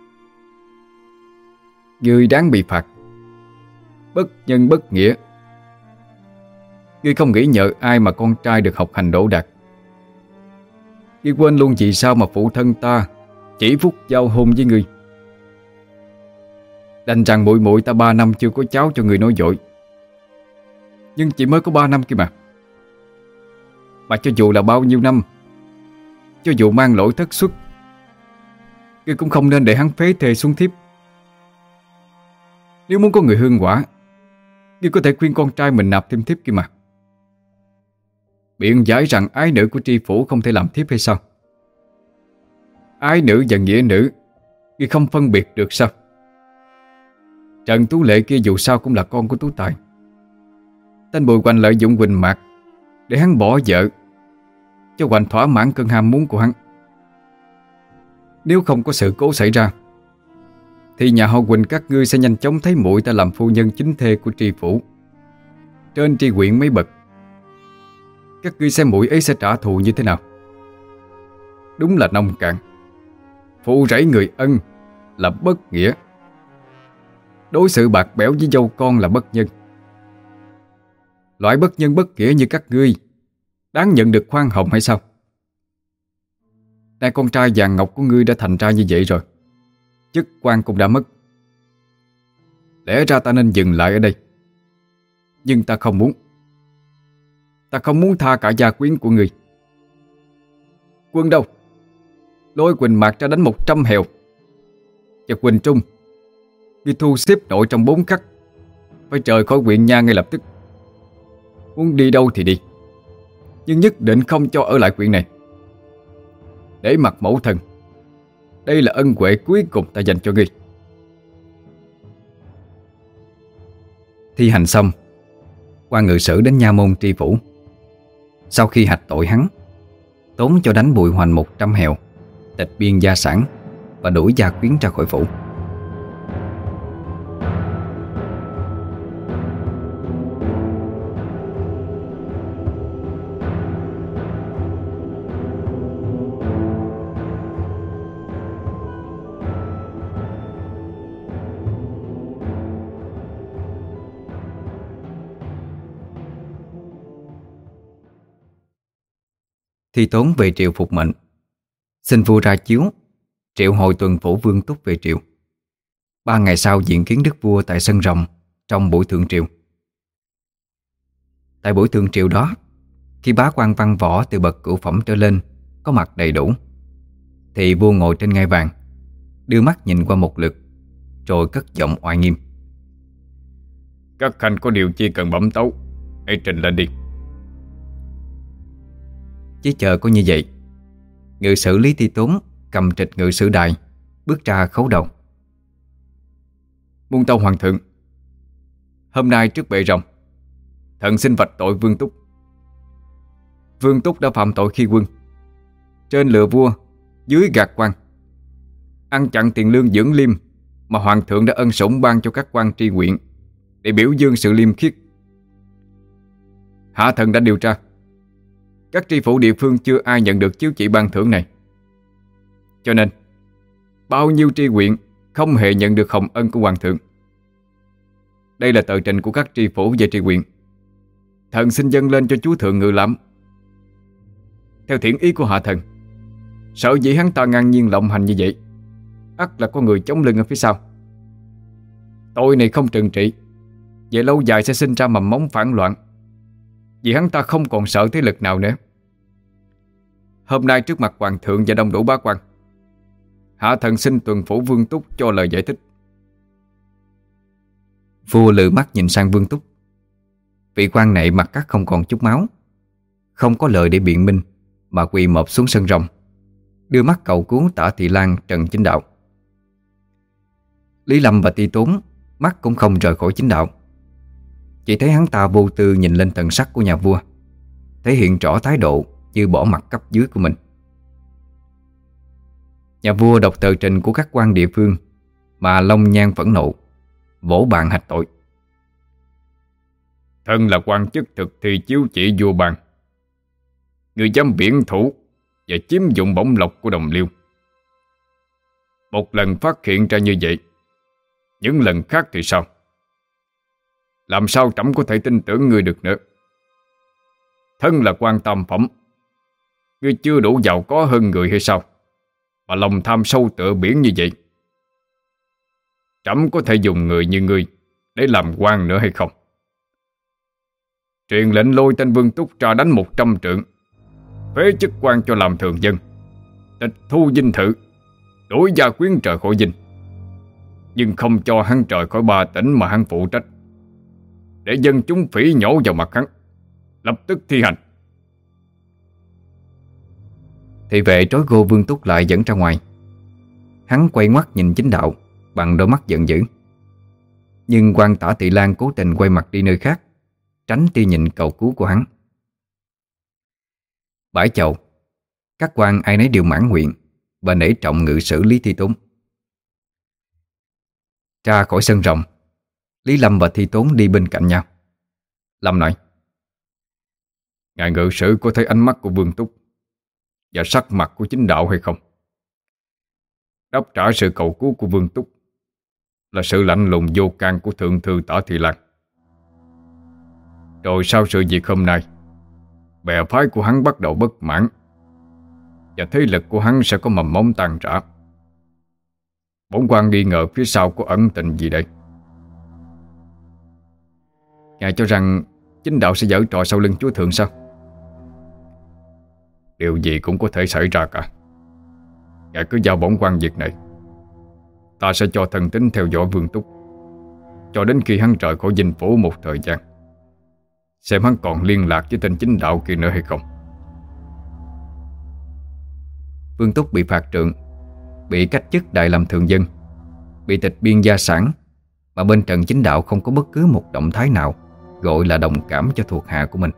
Ngươi đáng bị phạt, bất nhân bất nghĩa. Ngươi không nghĩ nhờ ai mà con trai được học hành đỗ đạt. Ngươi quên luôn vì sao mà phụ thân ta chỉ phúc giao hôn với ngươi. Đành rằng muội muội ta 3 năm chưa có cháu cho người nói dội, nhưng chỉ mới có 3 năm kia mà. Mà cho dù là bao nhiêu năm, cho dù mang lỗi thất xuất, ngươi cũng không nên để hắn phế thề xuống thiếp. Nếu muốn có người hương quả, ngươi có thể khuyên con trai mình nạp thêm thiếp kia mà. Biện giải rằng ái nữ của tri phủ không thể làm thiếp hay sao? Ái nữ và nghĩa nữ ngươi không phân biệt được sao? Trần Tú Lệ kia dù sao cũng là con của Tú Tài. Tên Bùi Hoành lợi dụng Quỳnh Mạc để hắn bỏ vợ, cho Hoành thỏa mãn cơn ham muốn của hắn. Nếu không có sự cố xảy ra thì nhà họ Quỳnh các ngươi sẽ nhanh chóng thấy muội ta làm phu nhân chính thê của tri phủ, trên tri huyện mấy bậc. Các ngươi xem muội ấy sẽ trả thù như thế nào. Đúng là nông cạn, phụ rẫy người ân là bất nghĩa, đối xử bạc bẽo với dâu con là bất nhân. Loại bất nhân bất nghĩa như các ngươi đáng nhận được khoan hồng hay sao? Nay con trai vàng ngọc của ngươi đã thành ra như vậy rồi, chức quan cũng đã mất. Lẽ ra ta nên dừng lại ở đây, nhưng ta không muốn. Ta không muốn tha cả gia quyến của ngươi. Quân đâu? Lôi Quỳnh Mạc ra đánh 100 hèo. Và Quỳnh Trung, ngươi thu xếp nội trong 4 khắc, phải rời khỏi huyện nha ngay lập tức. Muốn đi đâu thì đi, nhưng nhất định không cho ở lại huyện này. Để mặt mẫu thân, đây là ân huệ cuối cùng ta dành cho ngươi. Thi hành xong, quan ngự sử đến nha môn tri phủ. Sau khi hạch tội hắn, tốn cho đánh Bùi Hoành 100 hèo, tịch biên gia sản và đuổi gia quyến ra khỏi phủ. Thi Tốn về triều phục mệnh, xin vua ra chiếu triệu hồi tuần phủ Vương Túc về triều. 3 ngày sau diện kiến đức vua tại sân rồng trong buổi thượng triều. Tại buổi thượng triều đó, khi bá quan văn võ từ bậc cửu phẩm trở lên có mặt đầy đủ, thì vua ngồi trên ngai vàng, đưa mắt nhìn qua một lượt, rồi cất giọng oai nghiêm: Các khanh có điều chi cần bẩm tấu, hãy trình lên đi. Chỉ chờ có như vậy, ngự sử Lý Thi Tốn cầm trịch ngự sử đài bước ra khấu đầu: Muôn tâu hoàng thượng, hôm nay trước bệ rồng, thần xin vạch tội Vương Túc. Vương Túc đã phạm tội khi quân, trên lừa vua, dưới gạt quan, ăn chặn tiền lương dưỡng liêm mà hoàng thượng đã ân sủng ban cho các quan tri huyện để biểu dương sự liêm khiết. Hạ thần đã điều tra, các tri phủ địa phương chưa ai nhận được chiếu chỉ ban thưởng này. Cho nên bao nhiêu tri huyện không hề nhận được hồng ân của hoàng thượng. Đây là tờ trình của các tri phủ về tri huyện, thần xin dâng lên cho chúa thượng ngự lãm. Theo thiện ý của hạ thần, sợ dĩ hắn ta ngang nhiên lộng hành như vậy, ắt là có người chống lưng ở phía sau. Tội này không trừng trị, về lâu dài sẽ sinh ra mầm mống phản loạn, vì hắn ta không còn sợ thế lực nào nữa. Hôm nay trước mặt hoàng thượng và đông đủ bá quan, hạ thần xin tuần phủ Vương Túc cho lời giải thích. Vua lự mắt nhìn sang Vương Túc. Vị quan này mặt cắt không còn chút máu, không có lời để biện minh mà quỳ mọp xuống sân rồng, đưa mắt cầu cứu Tả Thị Lan, Trần Chính Đạo. Lý Lâm và Ti Tốn mắt cũng không rời khỏi Chính Đạo. Chỉ thấy hắn ta vô tư nhìn lên thần sắc của nhà vua, thể hiện rõ thái độ như bỏ mặt cấp dưới của mình. Nhà vua đọc tờ trình của các quan địa phương mà long nhan phẫn nộ, vỗ bàn hạch tội: Thân là quan chức thực thi chiếu chỉ vua ban, người dám biển thủ và chiếm dụng bổng lộc của đồng liêu. Một lần phát hiện ra như vậy, những lần khác thì sao? Làm sao trẫm có thể tin tưởng ngươi được nữa? Thân là quan tam phẩm, ngươi chưa đủ giàu có hơn người hay sao mà lòng tham sâu tựa biển như vậy? Trẫm có thể dùng người như ngươi để làm quan nữa hay không? Truyền lệnh lôi tên Vương Túc ra đánh 100 trượng, phế chức quan cho làm thường dân, tịch thu dinh thự, đuổi gia quyến trời khỏi dinh, nhưng không cho hắn trời khỏi 3 tỉnh mà hắn phụ trách, để dân chúng phỉ nhổ vào mặt hắn. Lập tức thi hành. Thị vệ trói gô Vương Túc lại dẫn ra ngoài. Hắn quay ngoắt nhìn Chính Đạo bằng đôi mắt giận dữ. Nhưng quan Tả Thị Lan cố tình quay mặt đi nơi khác, tránh tia nhìn cầu cứu của hắn. Bãi chầu, các quan ai nấy đều mãn nguyện và nể trọng ngự sử Lý Thi Tốn. Ra khỏi sân rộng, Lý Lâm và Thi Tốn đi bên cạnh nhau. Lâm nói: Ngài ngự sử có thấy ánh mắt của Vương Túc và sắc mặt của chính đạo hay không? Đáp trả sự cầu cứu của Vương Túc là sự lạnh lùng vô can của thượng thư Tả Thị Lan. Rồi sau sự việc hôm nay, bè phái của hắn bắt đầu bất mãn và thế lực của hắn sẽ có mầm mống tan rã. Bổn quan nghi ngờ phía sau có ẩn tình gì đây? Ngài cho rằng chính đạo sẽ giở trò sau lưng chúa thượng sao? Điều gì cũng có thể xảy ra cả. Ngài cứ giao bổn quan việc này. Ta sẽ cho thần tín theo dõi Vương Túc cho đến khi hắn rời khỏi dinh phủ một thời gian, xem hắn còn liên lạc với tên chính đạo kia nữa hay không. Vương Túc bị phạt trượng, bị cách chức đại làm thường dân, bị tịch biên gia sản, mà bên Trần chính đạo không có bất cứ một động thái nào gọi là đồng cảm cho thuộc hạ của mình.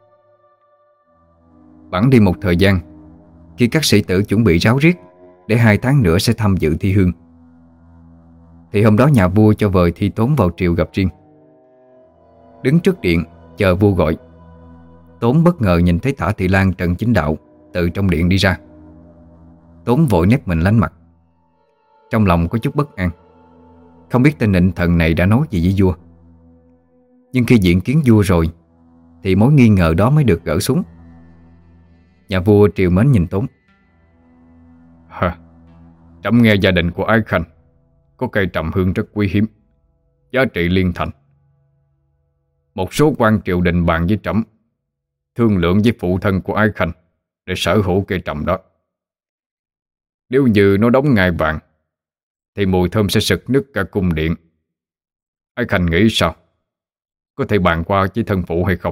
Bẵng đi một thời gian, khi các sĩ tử chuẩn bị ráo riết để 2 tháng nữa sẽ tham dự thi hương, thì hôm đó nhà vua cho vời Thi Tốn vào triều gặp riêng. Đứng trước điện chờ vua gọi, Tốn bất ngờ nhìn thấy Tả Thị Lan Trần chính đạo từ trong điện đi ra. Tốn vội nép mình lánh mặt, trong lòng có chút bất an, không biết tên nịnh thần này đã nói gì với vua. Nhưng khi diện kiến vua rồi thì mối nghi ngờ đó mới được gỡ xuống. Nhà vua triều mến nhìn Tốn. Trẫm nghe gia đình của Ái Khanh có cây trầm hương rất quý hiếm, giá trị liên thành. Một số quan triều đình bàn với trẫm, thương lượng với phụ thân của Ái Khanh để sở hữu cây trầm đó. Nếu như nó đóng ngai vàng thì mùi thơm sẽ sực nức cả cung điện. Ái Khanh nghĩ sao? Có thể bàn qua với thân phụ hay không?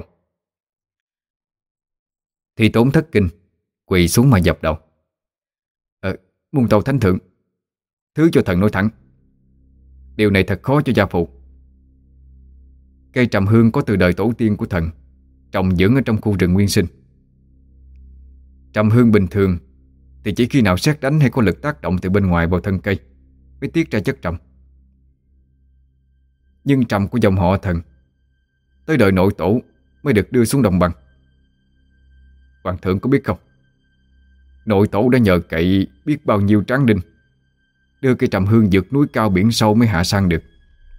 Thì Tốn thất kinh, quỳ xuống mà dập đầu. Muôn tàu thánh thượng, thứ cho thần nói thẳng, điều này thật khó cho gia phụ. Cây trầm hương có từ đời tổ tiên của thần, trồng dưỡng ở trong khu rừng nguyên sinh. Trầm hương bình thường thì chỉ khi nào sét đánh hay có lực tác động từ bên ngoài vào thân cây mới tiết ra chất trầm. Nhưng trầm của dòng họ thần tới đời nội tổ mới được đưa xuống đồng bằng. Hoàng thượng có biết không, nội tổ đã nhờ cậy biết bao nhiêu tráng đinh đưa cây trầm hương vượt núi cao biển sâu mới hạ sang được.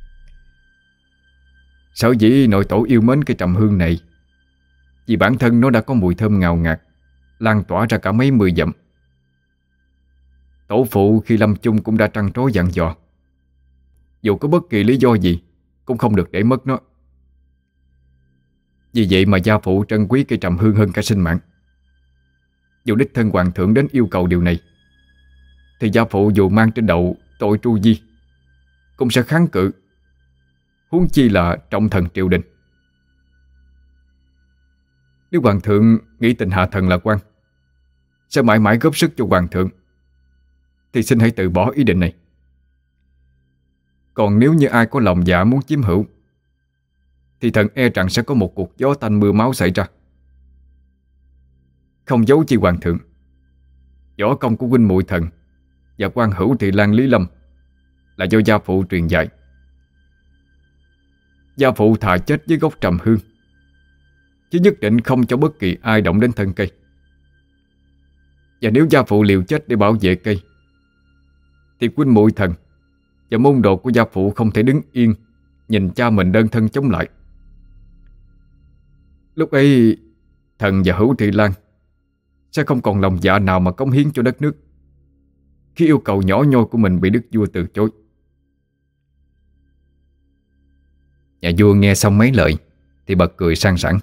Sở dĩ nội tổ yêu mến cây trầm hương này vì bản thân nó đã có mùi thơm ngào ngạt, lan tỏa ra cả mấy mươi dặm. Tổ phụ khi lâm chung cũng đã trăn trối dặn dò, dù có bất kỳ lý do gì cũng không được để mất nó. Vì vậy mà gia phụ trân quý cây trầm hương hơn cả sinh mạng. Dù đích thân hoàng thượng đến yêu cầu điều này thì gia phụ dù mang trên đầu tội tru di cũng sẽ kháng cự, huống chi là trọng thần triều đình. Nếu hoàng thượng nghĩ tình hạ thần là quan, sẽ mãi mãi góp sức cho hoàng thượng, thì xin hãy từ bỏ ý định này. Còn nếu như ai có lòng dạ muốn chiếm hữu thì thần e rằng sẽ có một cuộc gió tanh mưa máu xảy ra. Không giấu chi hoàng thượng, võ công của huynh muội thần và quan hữu Thị Lan Lý Lâm là do gia phụ truyền dạy. Gia phụ thà chết với gốc trầm hương, chứ nhất định không cho bất kỳ ai động đến thân cây. Và nếu gia phụ liều chết để bảo vệ cây thì huynh muội thần và môn đồ của gia phụ không thể đứng yên nhìn cha mình đơn thân chống lại. Lúc ấy thần và hữu Thị Lan sẽ không còn lòng dạ nào mà cống hiến cho đất nước khi yêu cầu nhỏ nhoi của mình bị đức vua từ chối. Nhà vua nghe xong mấy lời thì bật cười sang sảng.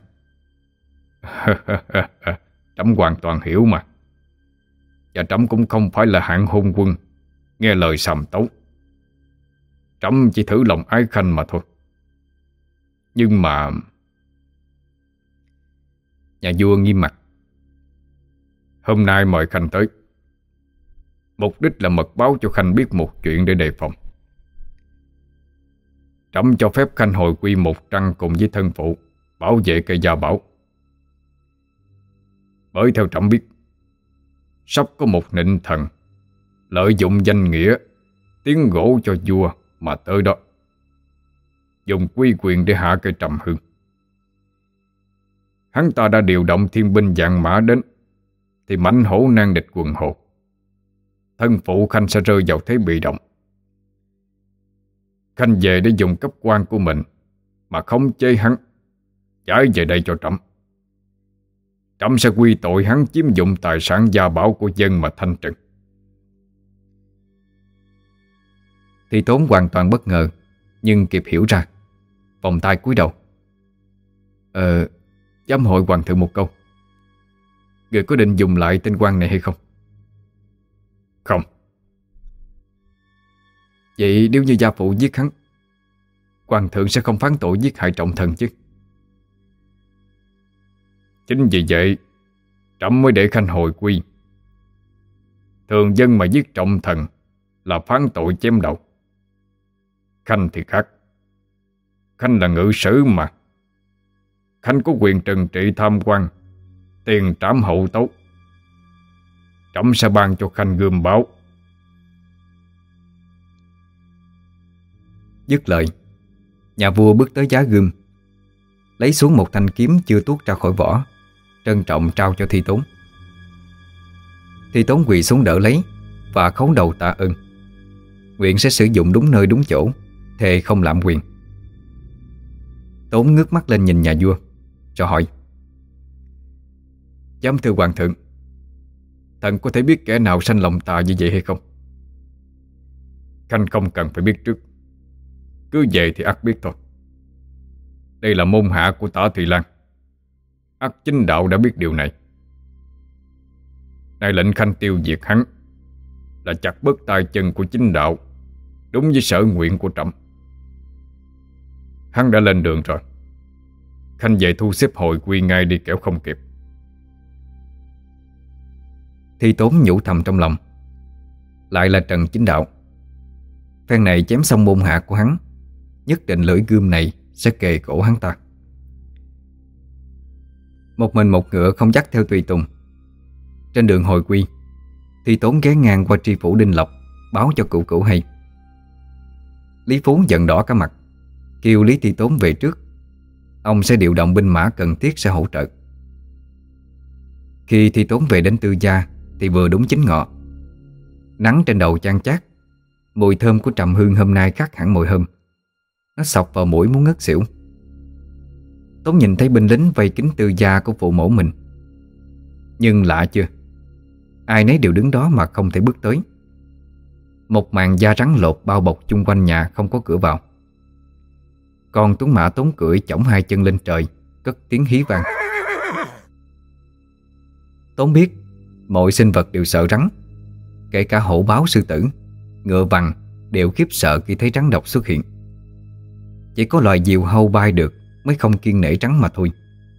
Trẫm hoàn toàn hiểu mà. Và trẫm cũng không phải là hạng hôn quân nghe lời sàm tấu. Trẫm chỉ thử lòng Ái Khanh mà thôi. Nhưng mà... Nhà vua nghiêm mặt. Hôm nay mời Khanh tới, mục đích là mật báo cho Khanh biết một chuyện để đề phòng. Trẫm cho phép Khanh hồi quy một trăng cùng với thân phụ bảo vệ cây gia bảo. Bởi theo trẫm biết, sắp có một nịnh thần lợi dụng danh nghĩa tiến gỗ cho vua mà tới đó, dùng quy quyền để hạ cây Trầm Hương. Hắn ta đã điều động thiên binh vạn mã đến, thì mãnh hổ nan địch quần hổ. Thân phụ Khanh sẽ rơi vào thế bị động. Khanh về để dùng cấp quan của mình mà khống chế hắn, giải về đây cho trẫm. Trẫm sẽ quy tội hắn chiếm dụng tài sản gia bảo của dân mà thanh trừng. Thì Tốn hoàn toàn bất ngờ, nhưng kịp hiểu ra, vòng tay cúi đầu. Giám hội hoàng thượng một câu. Người có định dùng lại tên quan này hay không? Không. Vậy nếu như gia phụ giết hắn, hoàng thượng sẽ không phán tội giết hại trọng thần chứ? Chính vì vậy trẫm mới để Khanh hồi quy. Thường dân mà giết trọng thần là phán tội chém đầu. Khanh thì khác. Khanh là ngự sử mà. Khanh có quyền trừng trị tham quan, tiền trảm hậu tấu. Trẫm sẽ ban cho Khanh gươm báo. Dứt lời, nhà vua bước tới giá gươm, lấy xuống một thanh kiếm chưa tuốt ra khỏi vỏ, trân trọng trao cho Thi Tốn. Thi Tốn quỳ xuống đỡ lấy và khấu đầu tạ ơn, nguyện sẽ sử dụng đúng nơi đúng chỗ, thề không lạm quyền. Tốn ngước mắt lên nhìn nhà vua, rồi hỏi: Giám thưa hoàng thượng, thần có thể biết kẻ nào sanh lòng tà như vậy hay không? Khanh không cần phải biết trước, cứ về thì ắt biết thôi. Đây là môn hạ của Tả Thị Lan, ắt chính đạo đã biết điều này. Nay lệnh Khanh tiêu diệt hắn là chặt bớt tay chân của chính đạo, đúng với sở nguyện của trẫm. Hắn đã lên đường rồi, Khanh về thu xếp hội quy ngay đi, kẻo không kịp. Thi Tốn nhủ thầm trong lòng, lại là Trần Chính Đạo. Phen này chém xong môn hạ của hắn, nhất định lưỡi gươm này sẽ kề cổ hắn ta. Một mình một ngựa không dắt theo tùy tùng. Trên đường hồi quy, Thi Tốn ghé ngang qua tri phủ Đinh Lộc, báo cho cửu cửu hay. Lý Phú giận đỏ cả mặt, kêu Lý Thi Tốn về trước. Ông sẽ điều động binh mã cần thiết sẽ hỗ trợ. Khi Thi Tốn về đến Tư Gia thì vừa đúng chính ngọ. Nắng trên đầu chan chát, mùi thơm của trầm hương hôm nay khác hẳn mùi hôm. Nó xộc vào mũi muốn ngất xỉu. Tốn nhìn thấy binh lính vây kín Tư Gia của phụ mẫu mình. Nhưng lạ chưa, ai nấy đều đứng đó mà không thể bước tới. Một màn da rắn lột bao bọc chung quanh nhà, không có cửa vào. Con tuấn mã Tốn cưỡi chổng hai chân lên trời, cất tiếng hí vang. Tốn biết mọi sinh vật đều sợ rắn, kể cả hổ báo sư tử, ngựa vằn đều khiếp sợ khi thấy rắn độc xuất hiện. Chỉ có loài diều hâu bay được mới không kiêng nể rắn mà thôi.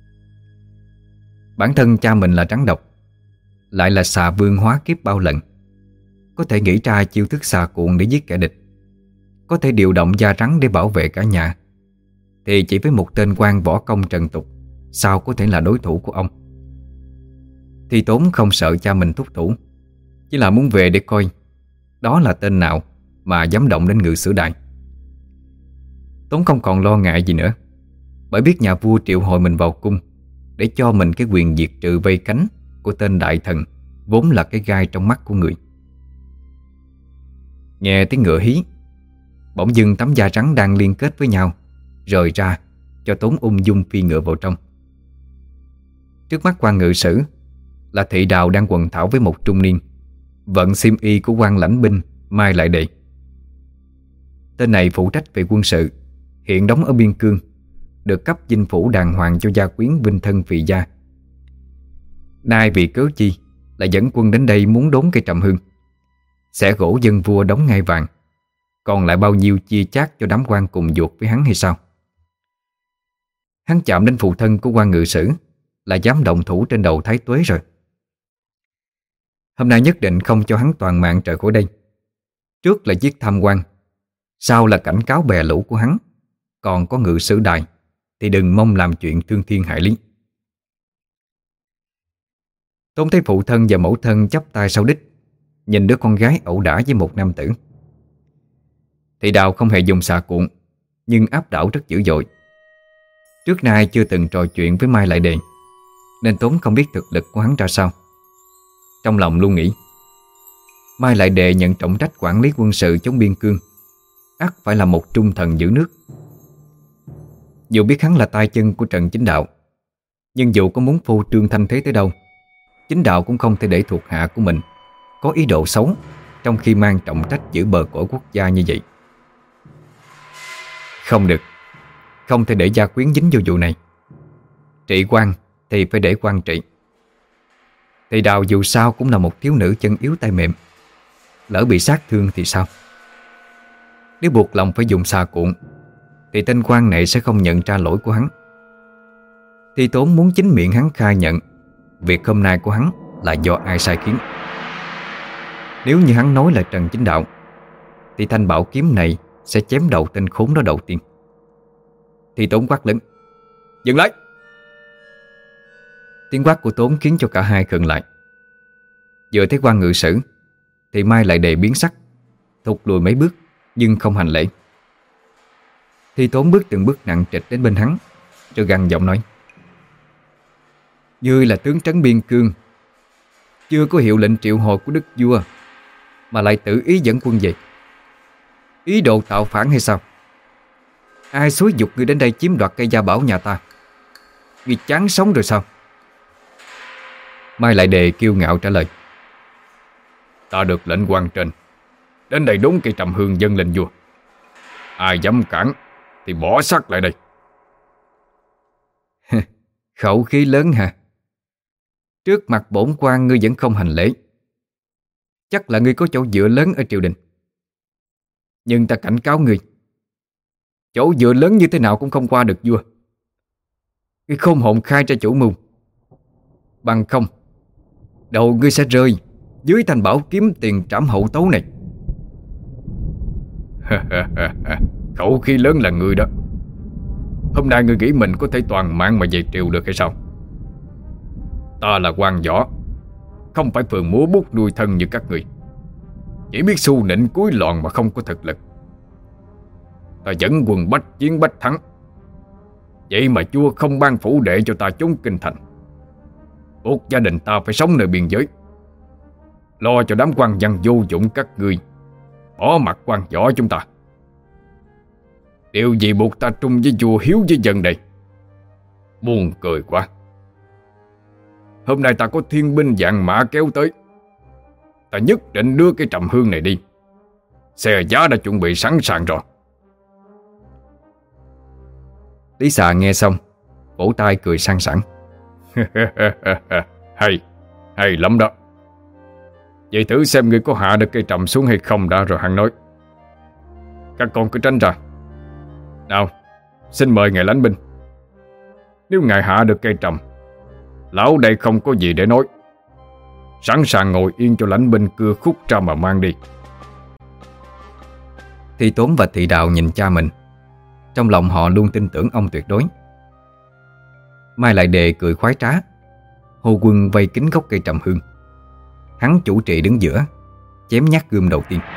Bản thân cha mình là rắn độc, lại là xà vương hóa kiếp bao lần, có thể nghĩ ra chiêu thức xà cuộn để giết kẻ địch, có thể điều động da rắn để bảo vệ cả nhà, thì chỉ với một tên quan võ công trần tục, sao có thể là đối thủ của ông. Thi Tốn không sợ cha mình thúc thủ, chỉ là muốn về để coi đó là tên nào mà dám động đến ngự sử đài. Tốn không còn lo ngại gì nữa, bởi biết nhà vua triệu hồi mình vào cung để cho mình cái quyền diệt trừ vây cánh của tên đại thần, vốn là cái gai trong mắt của người. Nghe tiếng ngựa hí, bỗng dưng tấm da rắn đang liên kết với nhau rời ra, cho Tốn ung dung phi ngựa vào trong. Trước mắt quan ngự sử là thị đào đang quần thảo với một trung niên, vận xiêm y của quan lãnh binh Mai Lại Đệ. Tên này phụ trách về quân sự, hiện đóng ở biên cương, được cấp dinh phủ đàng hoàng cho gia quyến vinh thân phì gia. Nay vì cớ chi lại dẫn quân đến đây muốn đốn cây trầm hương, sẽ gỗ dân vua đóng ngai vàng, còn lại bao nhiêu chia chác cho đám quan cùng ruột với hắn hay sao? Hắn chạm đến phụ thân của quan ngự sử là dám động thủ trên đầu Thái Tuế rồi. Hôm nay nhất định không cho hắn toàn mạng rời khỏi đây. Trước là giết tham quan, sau là cảnh cáo bè lũ của hắn, còn có ngự sử đài thì đừng mong làm chuyện thương thiên hại lý. Tốn thấy phụ thân và mẫu thân chắp tay sau đít, nhìn đứa con gái ẩu đả với một nam tử, Thì Đào không hề dùng xà cuộn, nhưng áp đảo rất dữ dội. Trước nay chưa từng trò chuyện với Mai Lại Đề, nên Tốn không biết thực lực của hắn ra sao. Trong lòng luôn nghĩ, Mai Lại Đề nhận trọng trách quản lý quân sự chống biên cương, ắt phải là một trung thần giữ nước. Dù biết hắn là tay chân của Trần Chính Đạo, nhưng dù có muốn phô trương thanh thế tới đâu, Chính Đạo cũng không thể để thuộc hạ của mình có ý đồ xấu trong khi mang trọng trách giữ bờ cõi quốc gia như vậy. Không được, không thể để gia quyến dính vô vụ này. Trị quan thì phải để quan trị. Thì Đào dù sao cũng là một thiếu nữ chân yếu tay mềm, lỡ bị sát thương thì sao? Nếu buộc lòng phải dùng xà cuộn thì tên quan này sẽ không nhận ra lỗi của hắn. Thì Tốn muốn chính miệng hắn khai nhận việc hôm nay của hắn là do ai sai khiến. Nếu như hắn nói là Trần Chính Đạo, thì thanh bảo kiếm này sẽ chém đầu tên khốn đó đầu tiên. Thì Tốn quát lớn: "Dừng lại!" Tiếng quát của Tốn khiến cho cả hai khựng lại. Vừa thấy quan ngự sử thì Mai Lại Đề biến sắc, thụt lùi mấy bước nhưng không hành lễ. Thì Tốn bước từng bước nặng trịch đến bên hắn, rồi gằn giọng nói: "Ngươi là tướng trấn biên cương, chưa có hiệu lệnh triệu hồi của đức vua mà lại tự ý dẫn quân về, ý đồ tạo phản hay sao? Ai xúi giục ngươi đến đây chiếm đoạt cây gia bảo nhà ta? Ngươi chán sống rồi sao?" Mai Lại Đề kiêu ngạo trả lời: "Ta được lệnh quan trên, đến đây đốn cây trầm hương dâng lên vua. Ai dám cản thì bỏ xác lại đây." "Khẩu khí lớn hả? Trước mặt bổn quan ngươi vẫn không hành lễ. Chắc là ngươi có chỗ dựa lớn ở triều đình. Nhưng ta cảnh cáo ngươi, chỗ dựa lớn như thế nào cũng không qua được vua. Ngươi không hồn khai ra chủ mưu, bằng không đầu ngươi sẽ rơi dưới thanh bảo kiếm tiền trảm hậu tấu này." "Khẩu khí lớn là ngươi đó. Hôm nay ngươi nghĩ mình có thể toàn mạng mà về triều được hay sao? Ta là quan võ, không phải phường múa bút nuôi thân như các người, chỉ biết xu nịnh cúi lọn mà không có thực lực. Ta dẫn quân bách chiến bách thắng, vậy mà vua không ban phủ đệ cho ta trốn kinh thành, buộc gia đình ta phải sống nơi biên giới, lo cho đám quan văn vô dụng các ngươi bỏ mặt quan võ chúng ta. Điều gì buộc ta trung với vua hiếu với dân đây? Buồn cười quá. Hôm nay ta có thiên binh vạn mã kéo tới, ta nhất định đưa cái trầm hương này đi. Xe giá đã chuẩn bị sẵn sàng rồi." Lý Xà nghe xong vỗ tay cười sang sảng: Hay lắm đó. Vậy thử xem ngươi có hạ được cây trầm xuống hay không đã rồi hẳn nói. Các con cứ tránh ra. Nào, xin mời ngài lãnh binh. Nếu ngài hạ được cây trầm, lão đây không có gì để nói, sẵn sàng ngồi yên cho lãnh binh cưa khúc ra mà mang đi." Thì Tốn và Thị Đào nhìn cha mình, trong lòng họ luôn tin tưởng ông tuyệt đối. Mai Lại Đề cười khoái trá, hô quân vây kín gốc cây trầm hương. Hắn chủ trì đứng giữa, chém nhát gươm đầu tiên.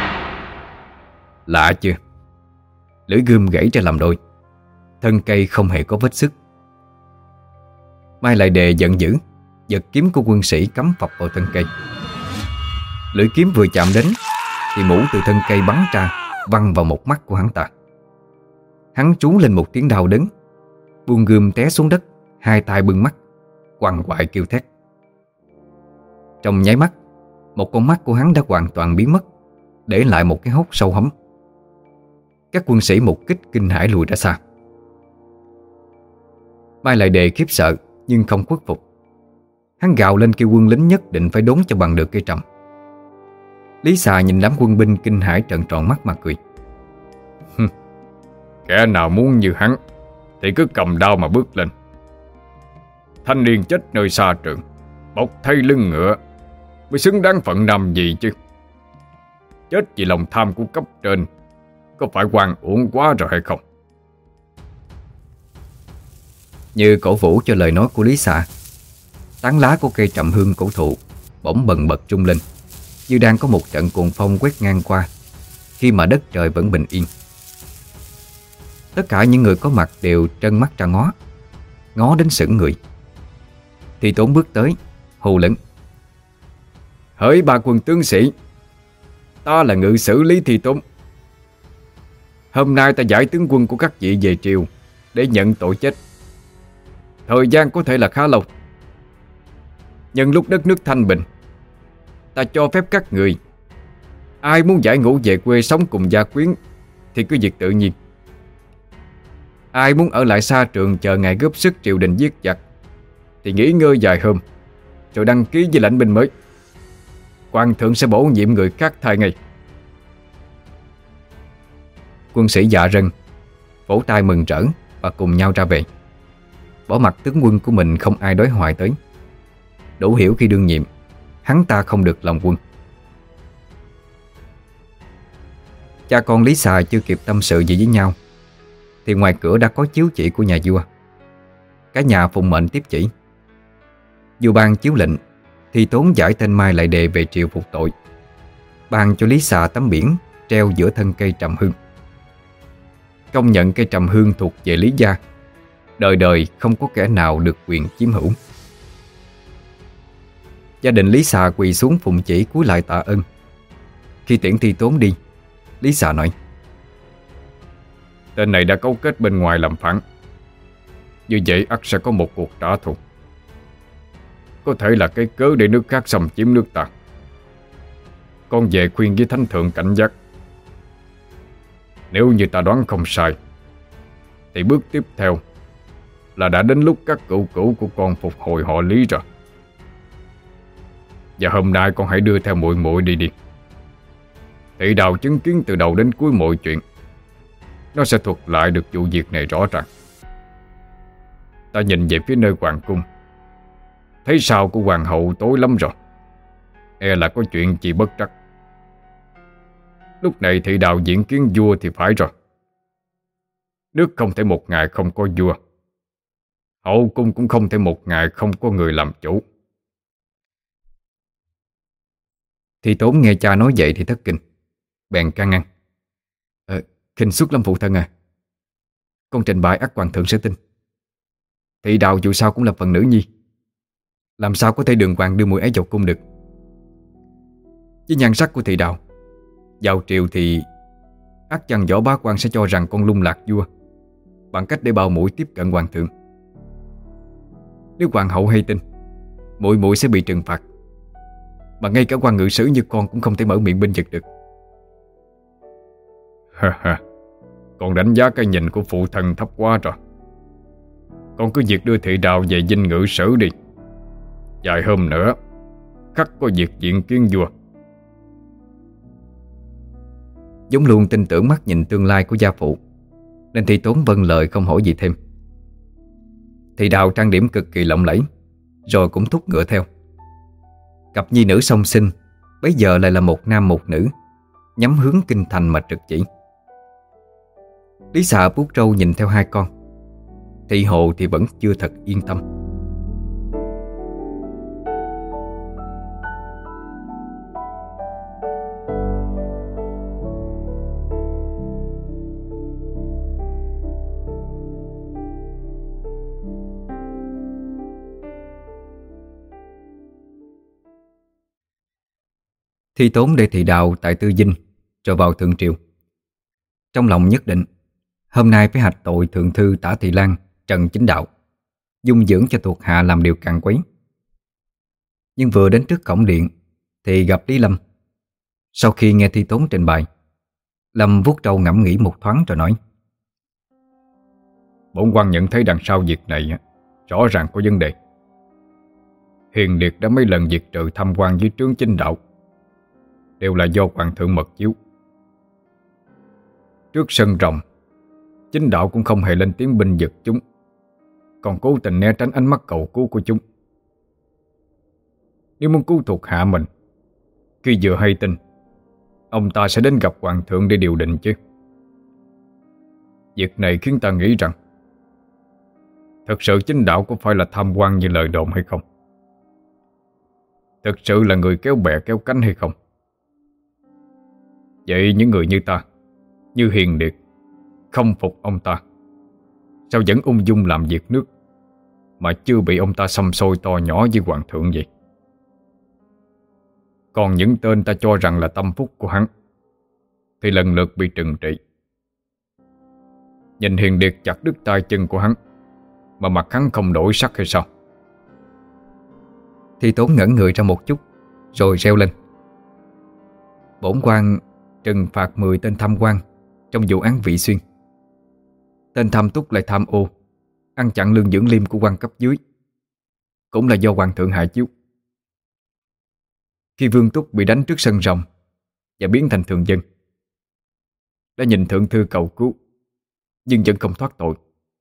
Lạ chưa? Lưỡi gươm gãy ra làm đôi, thân cây không hề có vết xước. Mai Lại Đề giận dữ, giật kiếm của quân sĩ cắm phập vào thân cây. Lưỡi kiếm vừa chạm đến thì mũ từ thân cây bắn ra, văng vào một mắt của hắn ta. Hắn trú lên một tiếng đau đớn, buông gươm té xuống đất, hai tay bưng mắt, quằn quại kêu thét. Trong nháy mắt, một con mắt của hắn đã hoàn toàn biến mất, để lại một cái hốc sâu hấm. Các quân sĩ một kích kinh hãi lùi ra xa. Mai Lại Đề khiếp sợ nhưng không khuất phục. Hắn gào lên kêu quân lính nhất định phải đốn cho bằng được cây trầm. Lý Xà nhìn đám quân binh kinh hãi trợn tròn mắt mà cười: "Kẻ nào muốn như hắn thì cứ cầm đao mà bước lên. Thanh niên chết nơi xa trường, bọc thay lưng ngựa mới xứng đáng phận nằm gì chứ. Chết vì lòng tham của cấp trên, có phải oan uổng quá rồi hay không?" Như cổ vũ cho lời nói của Lý Xà, tán lá của cây trầm hương cổ thụ bỗng bần bật rung lên, như đang có một trận cuồng phong quét ngang qua, khi mà đất trời vẫn bình yên. Tất cả những người có mặt đều trân mắt ra ngó, ngó đến sững người. Thì Tốn bước tới, hô lớn: "Hỡi ba quân tướng sĩ, ta là ngự sử Lý Thi Tốn. Hôm nay ta giải tướng quân của các vị về triều để nhận tội chết. Thời gian có thể là khá lâu. Nhân lúc đất nước thanh bình, ta cho phép các người, ai muốn giải ngũ về quê sống cùng gia quyến thì cứ việc tự nhiên. Ai muốn ở lại xa trường chờ ngày góp sức triều đình giết giặc thì nghỉ ngơi vài hôm rồi đăng ký với lãnh binh mới. Hoàng thượng sẽ bổ nhiệm người khác thay ngay." Quân sĩ dạ rân, vỗ tay mừng rỡ và cùng nhau ra về. Bỏ mặt tướng quân của mình không ai đối thoại tới. Đủ hiểu khi đương nhiệm, hắn ta không được lòng quân. Cha con Lý Xà chưa kịp tâm sự gì với nhau thì ngoài cửa đã có chiếu chỉ của nhà vua. Cả nhà phụng mệnh tiếp chỉ. Vua ban chiếu lệnh thì Tốn giải tên Mai Lại Đề về triều phục tội, ban cho Lý Xà tấm biển treo giữa thân cây trầm hương, công nhận cây trầm hương thuộc về Lý gia, đời đời không có kẻ nào được quyền chiếm hữu. Gia đình Lý Xà quỳ xuống phụng chỉ cúi lại tạ ơn. Khi tiễn Thi Tốn đi, Lý Xà nói: "Tên này đã cấu kết bên ngoài làm phản, như vậy ắt sẽ có một cuộc trả thù. Có thể là cái cớ để nước khác xâm chiếm nước ta. Con về khuyên với thánh thượng cảnh giác. Nếu như ta đoán không sai thì bước tiếp theo là đã đến lúc các cửu cửu của con phục hồi họ Lý rồi. Và hôm nay con hãy đưa theo muội muội đi đi. Thị Đào chứng kiến từ đầu đến cuối mọi chuyện, nó sẽ thuật lại được vụ việc này rõ ràng. Ta nhìn về phía nơi hoàng cung, thấy sao của hoàng hậu tối lắm rồi, e là có chuyện gì bất trắc. Lúc này Thị Đào diễn kiến vua thì phải rồi. Nước không thể một ngày không có vua, hậu cung cũng không thể một ngày không có người làm chủ." Thì Tốn nghe cha nói vậy thì thất kinh, bèn can ngăn: "Khinh suất lắm phụ thân à. Con trình bày ắt hoàng thượng sẽ tin. Thị Đào dù sao cũng là phần nữ nhi, làm sao có thể đường hoàng đưa muội ấy vào cung được. Với nhan sắc của Thị Đào, vào triều thì ắt chăng võ bá quan sẽ cho rằng con lung lạc vua bằng cách để bao muội tiếp cận hoàng thượng. Nếu hoàng hậu hay tin, muội muội sẽ bị trừng phạt, mà ngay cả quan ngự sử như con cũng không thể mở miệng bênh vực được." Ha ha, con đánh giá cái nhìn của phụ thân thấp quá rồi. Con cứ việc đưa Thị Đào về dinh ngự sử đi. Vài hôm nữa khắc có việc diện kiến vua. Giống luôn tin tưởng mắt nhìn tương lai của gia phụ, nên Thị Tốn vâng lời không hỏi gì thêm. Thị Đào trang điểm cực kỳ lộng lẫy, rồi cũng thúc ngựa theo. Cặp nhi nữ song sinh bấy giờ lại là một nam một nữ, nhắm hướng kinh thành mà trực chỉ. Lý Xà vuốt râu nhìn theo hai con. Thị hộ thì vẫn chưa thật yên tâm. Thi Tốn để Thị Đào tại Tư Dinh, rồi vào Thượng Triều. Trong lòng nhất định hôm nay phải hạch tội thượng thư Tả Thị Lan, Trần Chính Đạo, dung dưỡng cho thuộc hạ làm điều càn quấy. Nhưng vừa đến trước cổng điện thì gặp Lý Lâm. Sau khi nghe Thi Tốn trình bày, Lâm vuốt râu ngẫm nghĩ một thoáng rồi nói: "Bổn quan nhận thấy đằng sau việc này rõ ràng có vấn đề. Hiền Điệt đã mấy lần diệt trừ tham quan dưới trướng Chính Đạo, đều là do hoàng thượng mật chiếu. Trước sân rồng, Chính Đạo cũng không hề lên tiếng binh vực chúng, còn cố tình né tránh ánh mắt cầu cứu của chúng. Nếu muốn cứu thuộc hạ mình, khi vừa hay tin, ông ta sẽ đến gặp hoàng thượng để điều định chứ. Việc này khiến ta nghĩ rằng thật sự Chính Đạo có phải là tham quan như lời đồn hay không? Thật sự là người kéo bè kéo cánh hay không? Vậy những người như ta, như Hiền Điệt, không phục ông ta, sao vẫn ung dung làm việc nước mà chưa bị ông ta xăm xôi to nhỏ với hoàng thượng vậy? Còn những tên ta cho rằng là tâm phúc của hắn thì lần lượt bị trừng trị. Nhìn Hiền Điệt chặt đứt tay chân của hắn mà mặt hắn không đổi sắc hay sao? Thi Tốn ngẩn người ra một chút rồi reo lên: Bổn quan trừng phạt 10 tên tham quan trong vụ án Vị Xuyên. Tên tham túc lại tham ô, ăn chặn lương dưỡng liêm của quan cấp dưới, cũng là do hoàng thượng hạ chiếu. Khi Vương Túc bị đánh trước sân rồng và biến thành thường dân, đã nhìn thượng thư cầu cứu nhưng vẫn không thoát tội.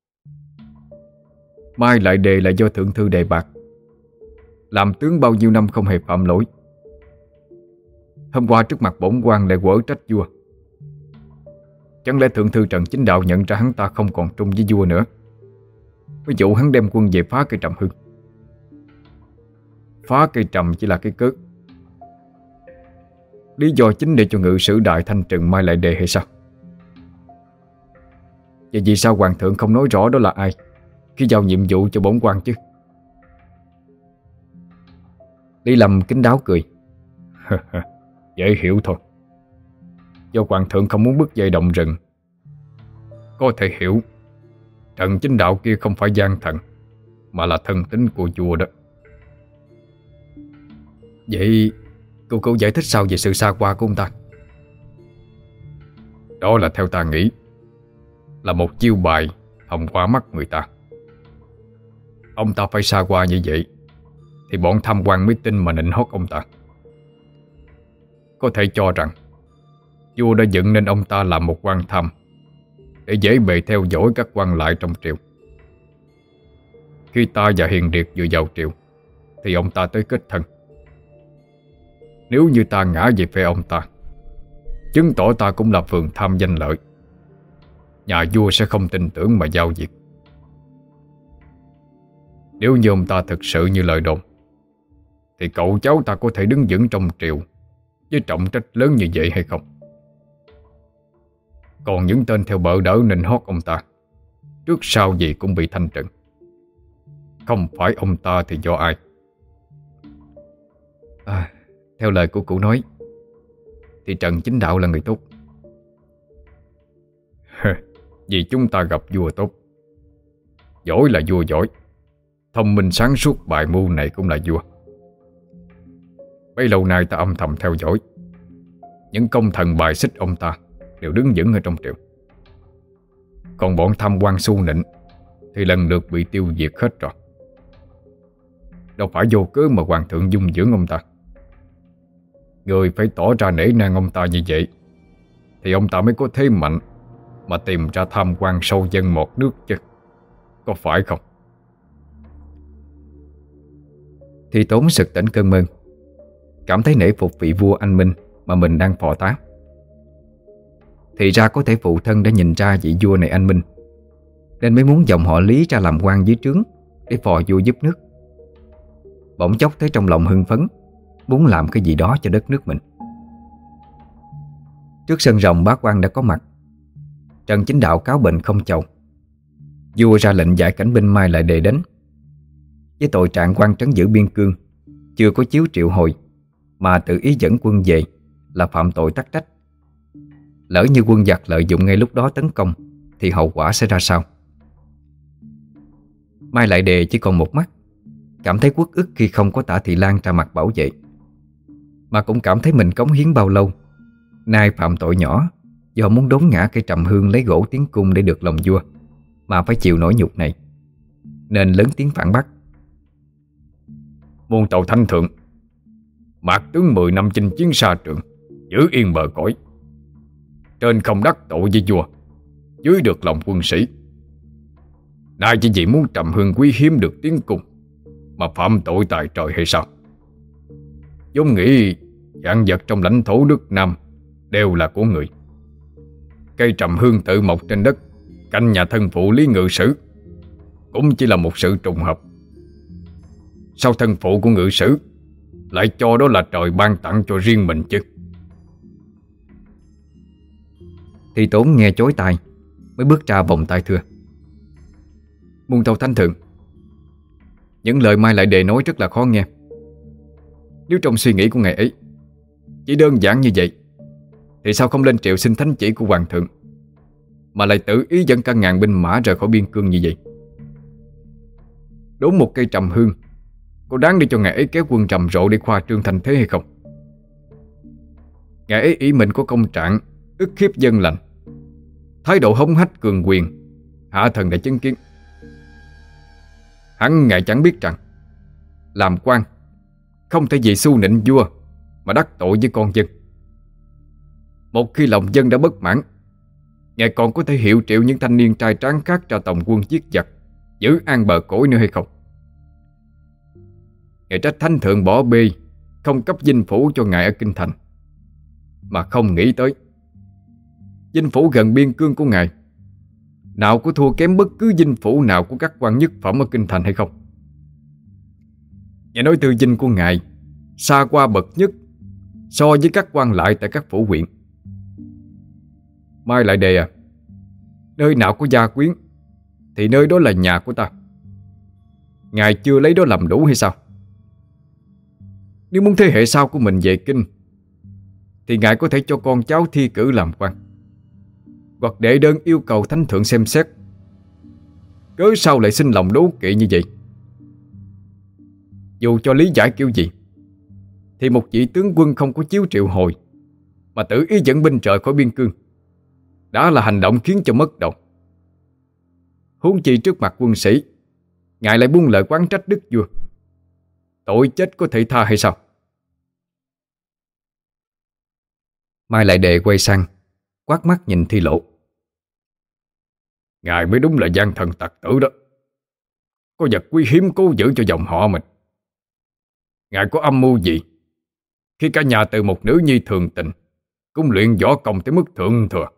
Mai Lại Đề là do thượng thư đề bạt, làm tướng bao nhiêu năm không hề phạm lỗi. Hôm qua trước mặt bổn quan lại quở trách vua. Chẳng lẽ thượng thư Trần Chính Đạo nhận ra hắn ta không còn trung với vua nữa, mới dụ hắn đem quân về phá cây Trầm Hương? Phá cây trầm chỉ là cái cớ, lý do chính để cho ngự sử đại thanh trừng Mai Lại Đề hay sao? Vậy vì sao hoàng thượng không nói rõ đó là ai khi giao nhiệm vụ cho bổn quan chứ? Lý Lâm kín đáo cười. Dễ hiểu thôi. Do hoàng thượng không muốn bứt dây động rừng. Có thể hiểu Trần Chính Đạo kia không phải gian thần, mà là thân tín của vua đó. Vậy cô giải thích sao về sự xa qua của ông ta? Đó là theo ta nghĩ là một chiêu bài hòng qua mắt người ta. Ông ta phải xa qua như vậy thì bọn tham quan mới tin mà nịnh hót ông ta. Có thể cho rằng vua đã dựng nên ông ta làm một quan tham để dễ bề theo dõi các quan lại trong triều. Khi ta và Hiền Điệt vừa vào triều thì ông ta tới kết thân. Nếu như ta ngã về phe ông ta, chứng tỏ ta cũng là phường tham danh lợi, nhà vua sẽ không tin tưởng mà giao việc. Nếu như ông ta thực sự như lời đồn, thì cậu cháu ta có thể đứng vững trong triều với trọng trách lớn như vậy hay không? Còn những tên theo bợ đỡ nịnh hót ông ta, trước sau gì cũng bị thanh trừng. Không phải ông ta thì do ai? Theo lời của cụ nói thì Trần Chính Đạo là người tốt. Vì chúng ta gặp vua tốt. Giỏi là vua giỏi, thông minh sáng suốt bài mưu này cũng là vua. Bấy lâu nay ta âm thầm theo dõi, những công thần bài xích ông ta đều đứng vững ở trong triều. Còn bọn tham quan su nịnh thì lần lượt bị tiêu diệt hết rồi. Đâu phải vô cớ mà hoàng thượng dung dưỡng ông ta. Người phải tỏ ra nể nang ông ta như vậy thì ông ta mới có thế mạnh mà tìm ra tham quan sâu dân một nước chứ, có phải không? Thì Tốn sực tỉnh cơn mơ, cảm thấy nể phục vị vua anh minh mà mình đang phò tá. Thì ra có thể phụ thân đã nhìn ra vị vua này anh minh, nên mới muốn dòng họ Lý ra làm quan dưới trướng để phò vua giúp nước. Bỗng chốc thấy trong lòng hưng phấn, muốn làm cái gì đó cho đất nước mình. Trước sân rồng bá quan đã có mặt. Trần Chính Đạo cáo bệnh không chầu. Vua ra lệnh giải cảnh binh Mai Lại Đề đến. Với tội trạng quan trấn giữ biên cương, chưa có chiếu triệu hồi mà tự ý dẫn quân về là phạm tội tắc trách. Lỡ như quân giặc lợi dụng ngay lúc đó tấn công thì hậu quả sẽ ra sao? Mai Lại Đề chỉ còn một mắt, cảm thấy uất ức khi không có Tả Thị Lan ra mặt bảo vệ, mà cũng cảm thấy mình cống hiến bao lâu nay phạm tội nhỏ do muốn đốn ngã cây Trầm Hương lấy gỗ tiến cung để được lòng vua mà phải chịu nỗi nhục này, nên lớn tiếng phản bác. Muôn tàu thanh thượng, mạc tướng 10 năm chinh chiến xa trường, giữ yên bờ cõi. Trên không đắc tội với vua, dưới được lòng quân sĩ. Nay chỉ vì muốn Trầm Hương quý hiếm được tiến cung mà phạm tội tại trời hay sao? Giống nghĩ vạn vật trong lãnh thổ nước Nam đều là của người. Cây Trầm Hương tự mọc trên đất cạnh nhà thân phụ Lý Ngự Sử cũng chỉ là một sự trùng hợp. Sao thân phụ của Ngự Sử lại cho đó là trời ban tặng cho riêng mình chứ? Thì Tốn nghe chối tai mới bước ra vòng tay thưa: Muôn tâu thánh thượng, những lời Mai Lại Đề nói rất là khó nghe. Nếu trong suy nghĩ của ngài ấy chỉ đơn giản như vậy, thì sao không lên triệu xin thánh chỉ của hoàng thượng, mà lại tự ý dẫn cả ngàn binh mã rời khỏi biên cương như vậy? Đốn một cây trầm hương có đáng để cho ngài ấy kéo quân trầm rộ để khoa trương thành thế hay không? Ngài ấy ý mình có công trạng ức hiếp dân lành, thái độ hống hách cường quyền, hạ thần đã chứng kiến. Hẳn ngài chẳng biết rằng làm quan không thể vì xu nịnh vua mà đắc tội với con dân. Một khi lòng dân đã bất mãn, ngài còn có thể hiệu triệu những thanh niên trai tráng khác ra tổng quân giết giặc, giữ an bờ cõi nữa hay không? Ngài trách thánh thượng bỏ bê không cấp dinh phủ cho ngài ở kinh thành, mà không nghĩ tới dinh phủ gần biên cương của ngài nào có thua kém bất cứ dinh phủ nào của các quan nhất phẩm ở kinh thành hay không? Ngài nói tư dinh của ngài xa qua bậc nhất so với các quan lại tại các phủ huyện. Mai Lại Đề à, nơi nào có gia quyến thì nơi đó là nhà của ta. Ngài chưa lấy đó làm đủ hay sao? Nếu muốn thế hệ sau của mình về kinh thì ngài có thể cho con cháu thi cử làm quan, hoặc đệ đơn yêu cầu thánh thượng xem xét. Cớ sao lại sinh lòng đố kỵ như vậy? Dù cho lý giải kiểu gì thì một vị tướng quân không có chiếu triệu hồi mà tự ý dẫn binh rời khỏi biên cương đã là hành động khiến cho mất đầu. Huống chi trước mặt quân sĩ, ngài lại buông lời oán trách đức vua. Tội chết có thể tha hay sao? Mai Lại Đề quay sang quát mắt nhìn Thi Lộ: Ngài mới đúng là gian thần tặc tử đó. Có vật quý hiếm cố giữ cho dòng họ mình. Ngài có âm mưu gì khi cả nhà từ một nữ nhi thường tình cũng luyện võ công tới mức thượng thừa?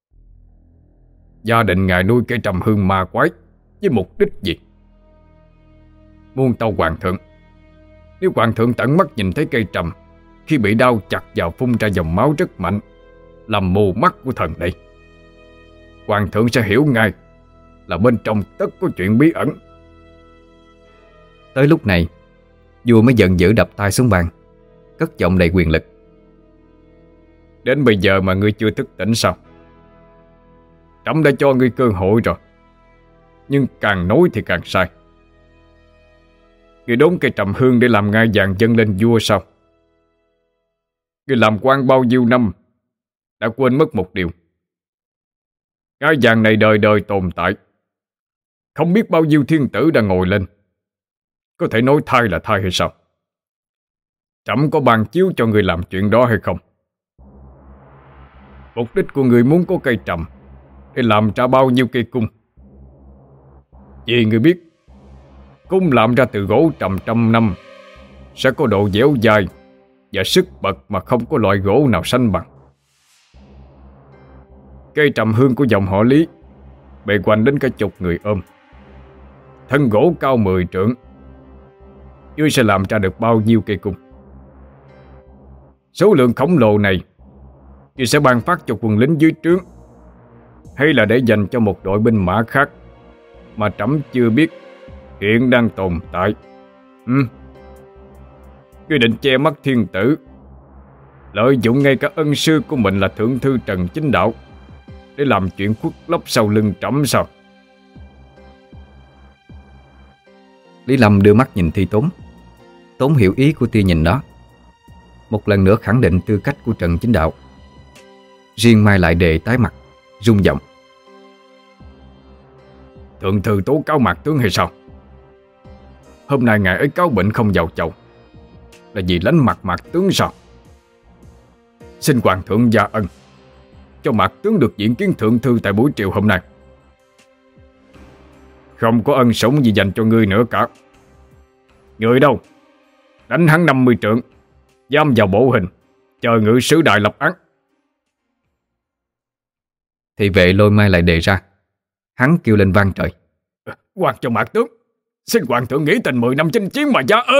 Gia đình ngài nuôi cây trầm hương ma quái với mục đích gì? Muôn tâu hoàng thượng, nếu hoàng thượng tận mắt nhìn thấy cây trầm khi bị đao chặt vào phun ra dòng máu rất mạnh, làm mù mắt của thần đây, hoàng thượng sẽ hiểu ngay là bên trong tất có chuyện bí ẩn. Tới lúc này, vua mới giận dữ đập tay xuống bàn, cất giọng đầy quyền lực: Đến bây giờ mà ngươi chưa thức tỉnh sao? Trẫm đã cho ngươi cơ hội rồi, nhưng càng nói thì càng sai. Ngươi đốn cây trầm hương để làm ngai vàng dâng lên vua sao? Ngươi làm quan bao nhiêu năm đã quên mất một điều: ngai vàng này đời đời tồn tại, không biết bao nhiêu thiên tử đã ngồi lên. Có thể nói thay là thay hay sao? Trẫm có ban chiếu cho người làm chuyện đó hay không? Mục đích của người muốn có cây trầm để làm ra bao nhiêu cây cung? Vì người biết cung làm ra từ gỗ trầm trăm năm sẽ có độ dẻo dai và sức bật mà không có loại gỗ nào sánh bằng. Cây trầm hương của dòng họ Lý bề quanh đến cả chục người ôm, thân gỗ cao 10 trượng, ngươi sẽ làm ra được bao nhiêu cây cung? Số lượng khổng lồ này ngươi sẽ ban phát cho quân lính dưới trướng, hay là để dành cho một đội binh mã khác mà trẫm chưa biết hiện đang tồn tại? Ngươi định che mắt thiên tử, lợi dụng ngay cả ân sư của mình là thượng thư Trần Chính Đạo để làm chuyện khuất lấp sau lưng trẫm sao? Lý Lâm đưa mắt nhìn Thi Tốn. Tốn hiểu ý của tia nhìn đó, một lần nữa khẳng định tư cách của Trần Chính Đạo. Riêng Mai Lại Đề tái mặt, rung giọng: Thượng thư tố cáo Mạc tướng hay sao? Hôm nay ngài ấy cáo bệnh không vào chầu là vì lánh mặt Mạc tướng sao? Xin hoàng thượng gia ân cho Mạc tướng được diện kiến thượng thư tại buổi triều hôm nay. Không có ân sủng gì dành cho ngươi nữa cả. Người đâu? Đánh hắn 50 trượng, giam vào bộ hình, chờ ngự sử đại lập án. Thị vệ lôi Mai Lại Đề ra. Hắn kêu lên vang trời: Hoàng cho Mạc tướng, xin hoàng thượng nghĩ tình 10 năm chinh chiến mà gia ơn.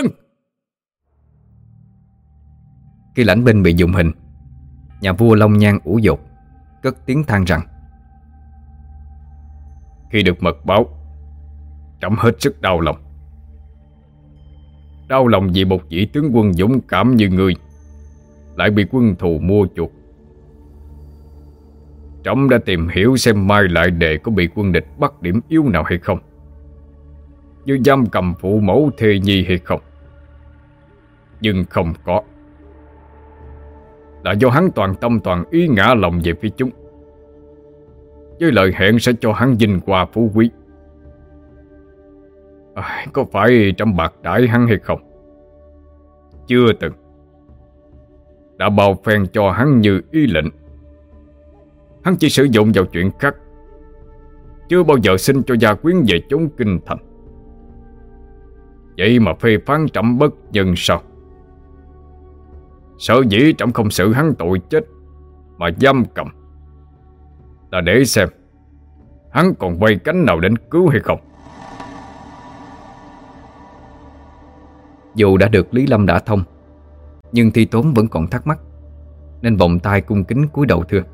Khi lãnh binh bị dùng hình, nhà vua Long Nhan ủ dột, cất tiếng than rằng: Khi được mật báo, trẫm hết sức đau lòng. Đau lòng vì một vị tướng quân dũng cảm như ngươi lại bị quân thù mua chuộc. Trẫm đã tìm hiểu xem Mai Lại Đề có bị quân địch bắt điểm yếu nào hay không, như giam cầm phụ mẫu thê nhi hay không. Nhưng không có. Là do hắn toàn tâm toàn ý ngã lòng về phía chúng, với lời hẹn sẽ cho hắn vinh hoa phú quý. Có phải trẫm bạc đãi hắn hay không? Chưa từng. Đã bao phen cho hắn như ý lệnh. Hắn chỉ sử dụng vào chuyện khác, chưa bao giờ xin cho gia quyến về chốn kinh thành. Vậy mà phê phán trẫm bất nhân sao? Sở dĩ trẫm không xử hắn tội chết mà giam cầm, là để xem hắn còn quay cánh nào đến cứu hay không. Dù đã được Lý Lâm đả thông, nhưng Thi Tốn vẫn còn thắc mắc, nên vòng tay cung kính cúi đầu thưa: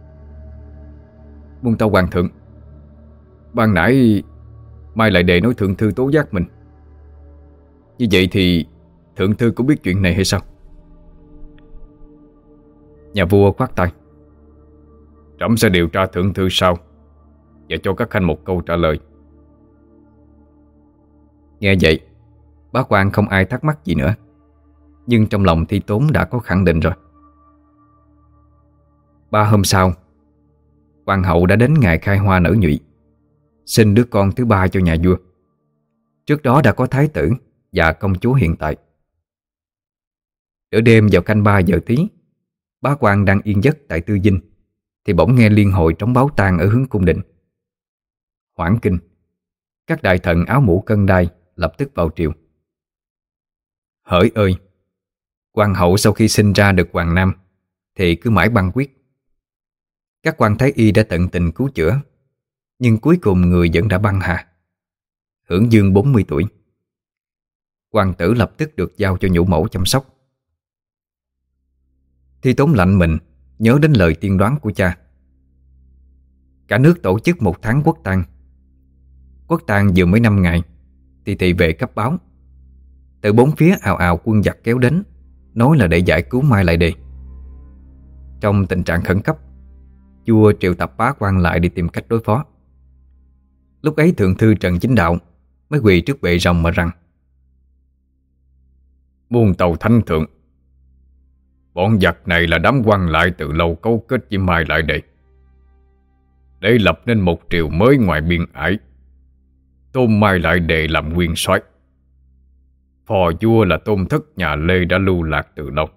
Muôn tâu hoàng thượng, ban nãy Mai Lại Đề nói thượng thư tố giác mình. Như vậy thì thượng thư có biết chuyện này hay sao? Nhà vua khoát tay: Trẫm sẽ điều tra thượng thư sau và cho các khanh một câu trả lời. Nghe vậy, bá quan không ai thắc mắc gì nữa, nhưng trong lòng Thi Tốn đã có khẳng định rồi. 3 hôm sau, hoàng hậu đã đến ngày khai hoa nở nhụy, sinh đứa con thứ 3 cho nhà vua. Trước đó đã có thái tử và công chúa hiện tại. Nửa đêm vào canh 3 giờ tí, bá quan đang yên giấc tại Tư Dinh thì bỗng nghe liên hồi trống báo tang ở hướng cung đình. Hoảng kinh, các đại thần áo mũ cân đai lập tức vào triều. Hỡi ơi! Hoàng hậu sau khi sinh ra được hoàng nam thì cứ mãi băng huyết. Các quan thái y đã tận tình cứu chữa, nhưng cuối cùng người vẫn đã băng hà, hưởng dương 40 tuổi. Hoàng tử lập tức được giao cho nhũ mẫu chăm sóc. Thi Tốn lạnh mình nhớ đến lời tiên đoán của cha. Cả nước tổ chức 1 tháng quốc tang. Quốc tang vừa mới 5 ngày thì thị vệ cấp báo, từ 4 phía ào ào quân giặc kéo đến, nói là để giải cứu Mai Lại Đề. Trong tình trạng khẩn cấp, vua triệu tập bá quan lại đi tìm cách đối phó. Lúc ấy thượng thư Trần Chính Đạo mới quỳ trước bệ rồng mà rằng: Muôn tàu thánh thượng, bọn giặc này là đám quan lại từ lâu cấu kết với Mai Lại Đề để lập nên một triều mới ngoài biên ải, tôn Mai Lại Đề làm nguyên soái. Phò vua là tôn thất nhà Lê đã lưu lạc từ lâu.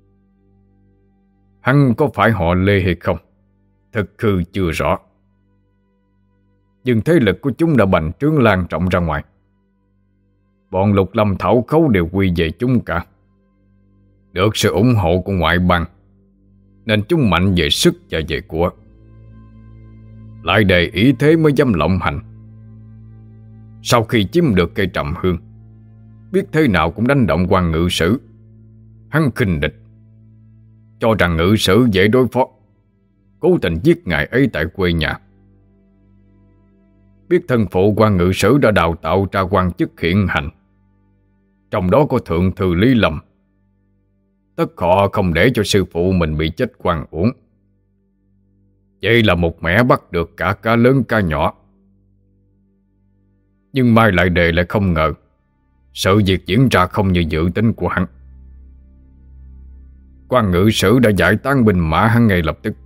Hắn có phải họ Lê hay không, thực hư chưa rõ, nhưng thế lực của chúng đã bành trướng lan rộng ra ngoài. Bọn Lục Lâm Thảo Khấu đều quy về chúng cả, được sự ủng hộ của ngoại bang, nên chúng mạnh về sức và về của. Lại Đề ý thế mới dám lộng hành. Sau khi chiếm được cây Trầm Hương, biết thế nào cũng đánh động quan ngự sử. Hắn khinh địch, cho rằng ngự sử dễ đối phó, cố tình giết ngài ấy tại quê nhà. Biết thân phụ quan ngự sử đã đào tạo ra quan chức hiện hành, trong đó có thượng thư Lý Lâm, tất họ không để cho sư phụ mình bị chết oan uổng. Vậy là một mẻ bắt được cả cá lớn cá nhỏ. Nhưng Mai Lại Đề lại không ngờ sự việc diễn ra không như dự tính của hắn. Quan ngự sử đã giải tán binh mã hắn ngay lập tức,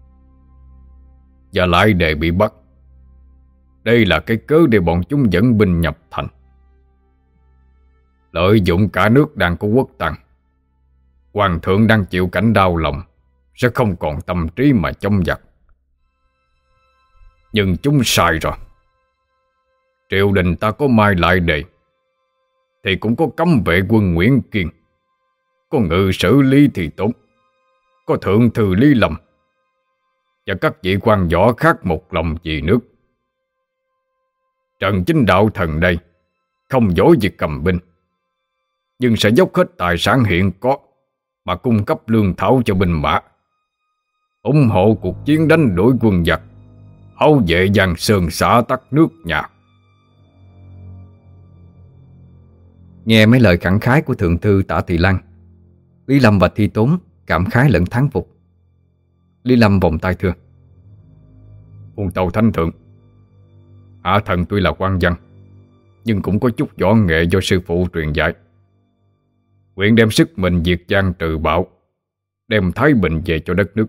và Lại Đề bị bắt. Đây là cái cớ để bọn chúng dẫn binh nhập thành, lợi dụng cả nước đang có quốc tang. Hoàng thượng đang chịu cảnh đau lòng, sẽ không còn tâm trí mà chống giặc. Nhưng chúng sai rồi. Triều đình ta có Mai Lại Đề thì cũng có cấm vệ quân Nguyễn Kiên, có ngự sử Lý Thì Tốn, có thượng thư Lý Lâm, và các vị quan võ khác một lòng vì nước. Trần Chính Đạo thần đây không giỏi việc cầm binh, nhưng sẽ dốc hết tài sản hiện có mà cung cấp lương thảo cho binh mã. ủng hộ cuộc chiến đánh đuổi quân giặc, bảo vệ Giang Sơn xã tắc nước nhà. Nghe mấy lời khẳng khái của thượng thư Tả Thị Lan, Lý Lâm và Thi Tốn cảm khái lẫn thán phục. Lý Lâm vòng tay thưa: Muôn tàu thánh thượng, hạ thần tuy là quan văn, nhưng cũng có chút võ nghệ do sư phụ truyền dạy. Nguyện đem sức mình diệt gian trừ bạo, đem thái bình về cho đất nước.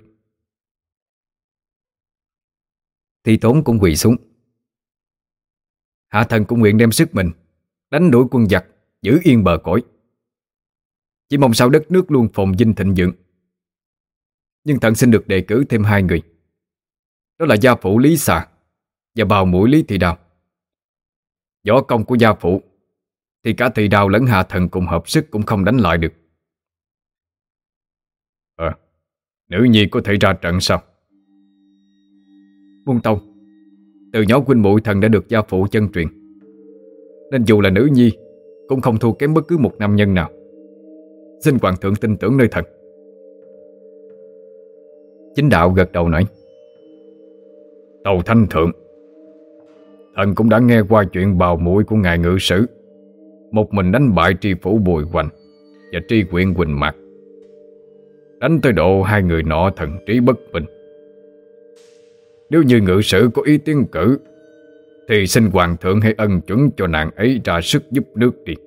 Thi Tốn cũng quỳ xuống: hạ thần cũng nguyện đem sức mình đánh đuổi quân giặc, giữ yên bờ cõi. Chỉ mong sao đất nước luôn phồn vinh thịnh vượng. Nhưng thần xin được đề cử thêm 2 người, đó là gia phụ Lý Xà và bào muội Lý Thị Đào. Võ công của gia phụ thì cả Thị Đào lẫn hạ thần cùng hợp sức cũng không đánh lại được. Nữ nhi có thể ra trận sao? Muôn tông, từ nhỏ huynh muội thần đã được gia phụ chân truyền, nên dù là nữ nhi cũng không thua kém bất cứ một nam nhân nào. Xin hoàng thượng tin tưởng nơi thần. Chính đạo gật đầu nói: Tàu Thanh thượng, thần cũng đã nghe qua chuyện bào muội của ngài ngự sử một mình đánh bại tri phủ Bùi Hoành và tri huyện Quỳnh Mạc, đánh tới độ 2 người nọ thần trí bất bình. Nếu như ngự sử có ý tiến cử, thì xin hoàng thượng hãy ân chuẩn cho nàng ấy ra sức giúp nước đi.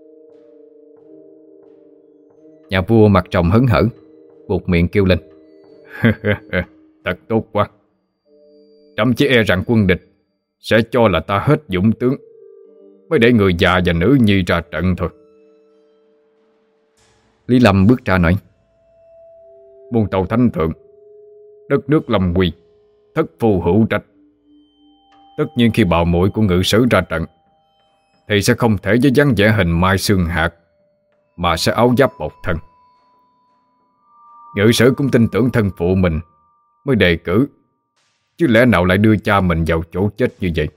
Nhà vua mặt tròng hớn hở, buột miệng kêu lên: Thật tốt quá. Trẫm chỉ e rằng quân địch sẽ cho là ta hết dũng tướng, mới để người già và nữ nhi ra trận thôi. Lý Lâm bước ra nói: Muôn tàu thánh thượng, đất nước lâm nguy, thất phu hữu trách. Tất nhiên khi bào muội của ngự sử ra trận thì sẽ không thể với dáng vẻ hình mai xương hạt, mà sẽ áo giáp bọc thân. Ngự sử cũng tin tưởng thân phụ mình mới đề cử, chứ lẽ nào lại đưa cha mình vào chỗ chết như vậy.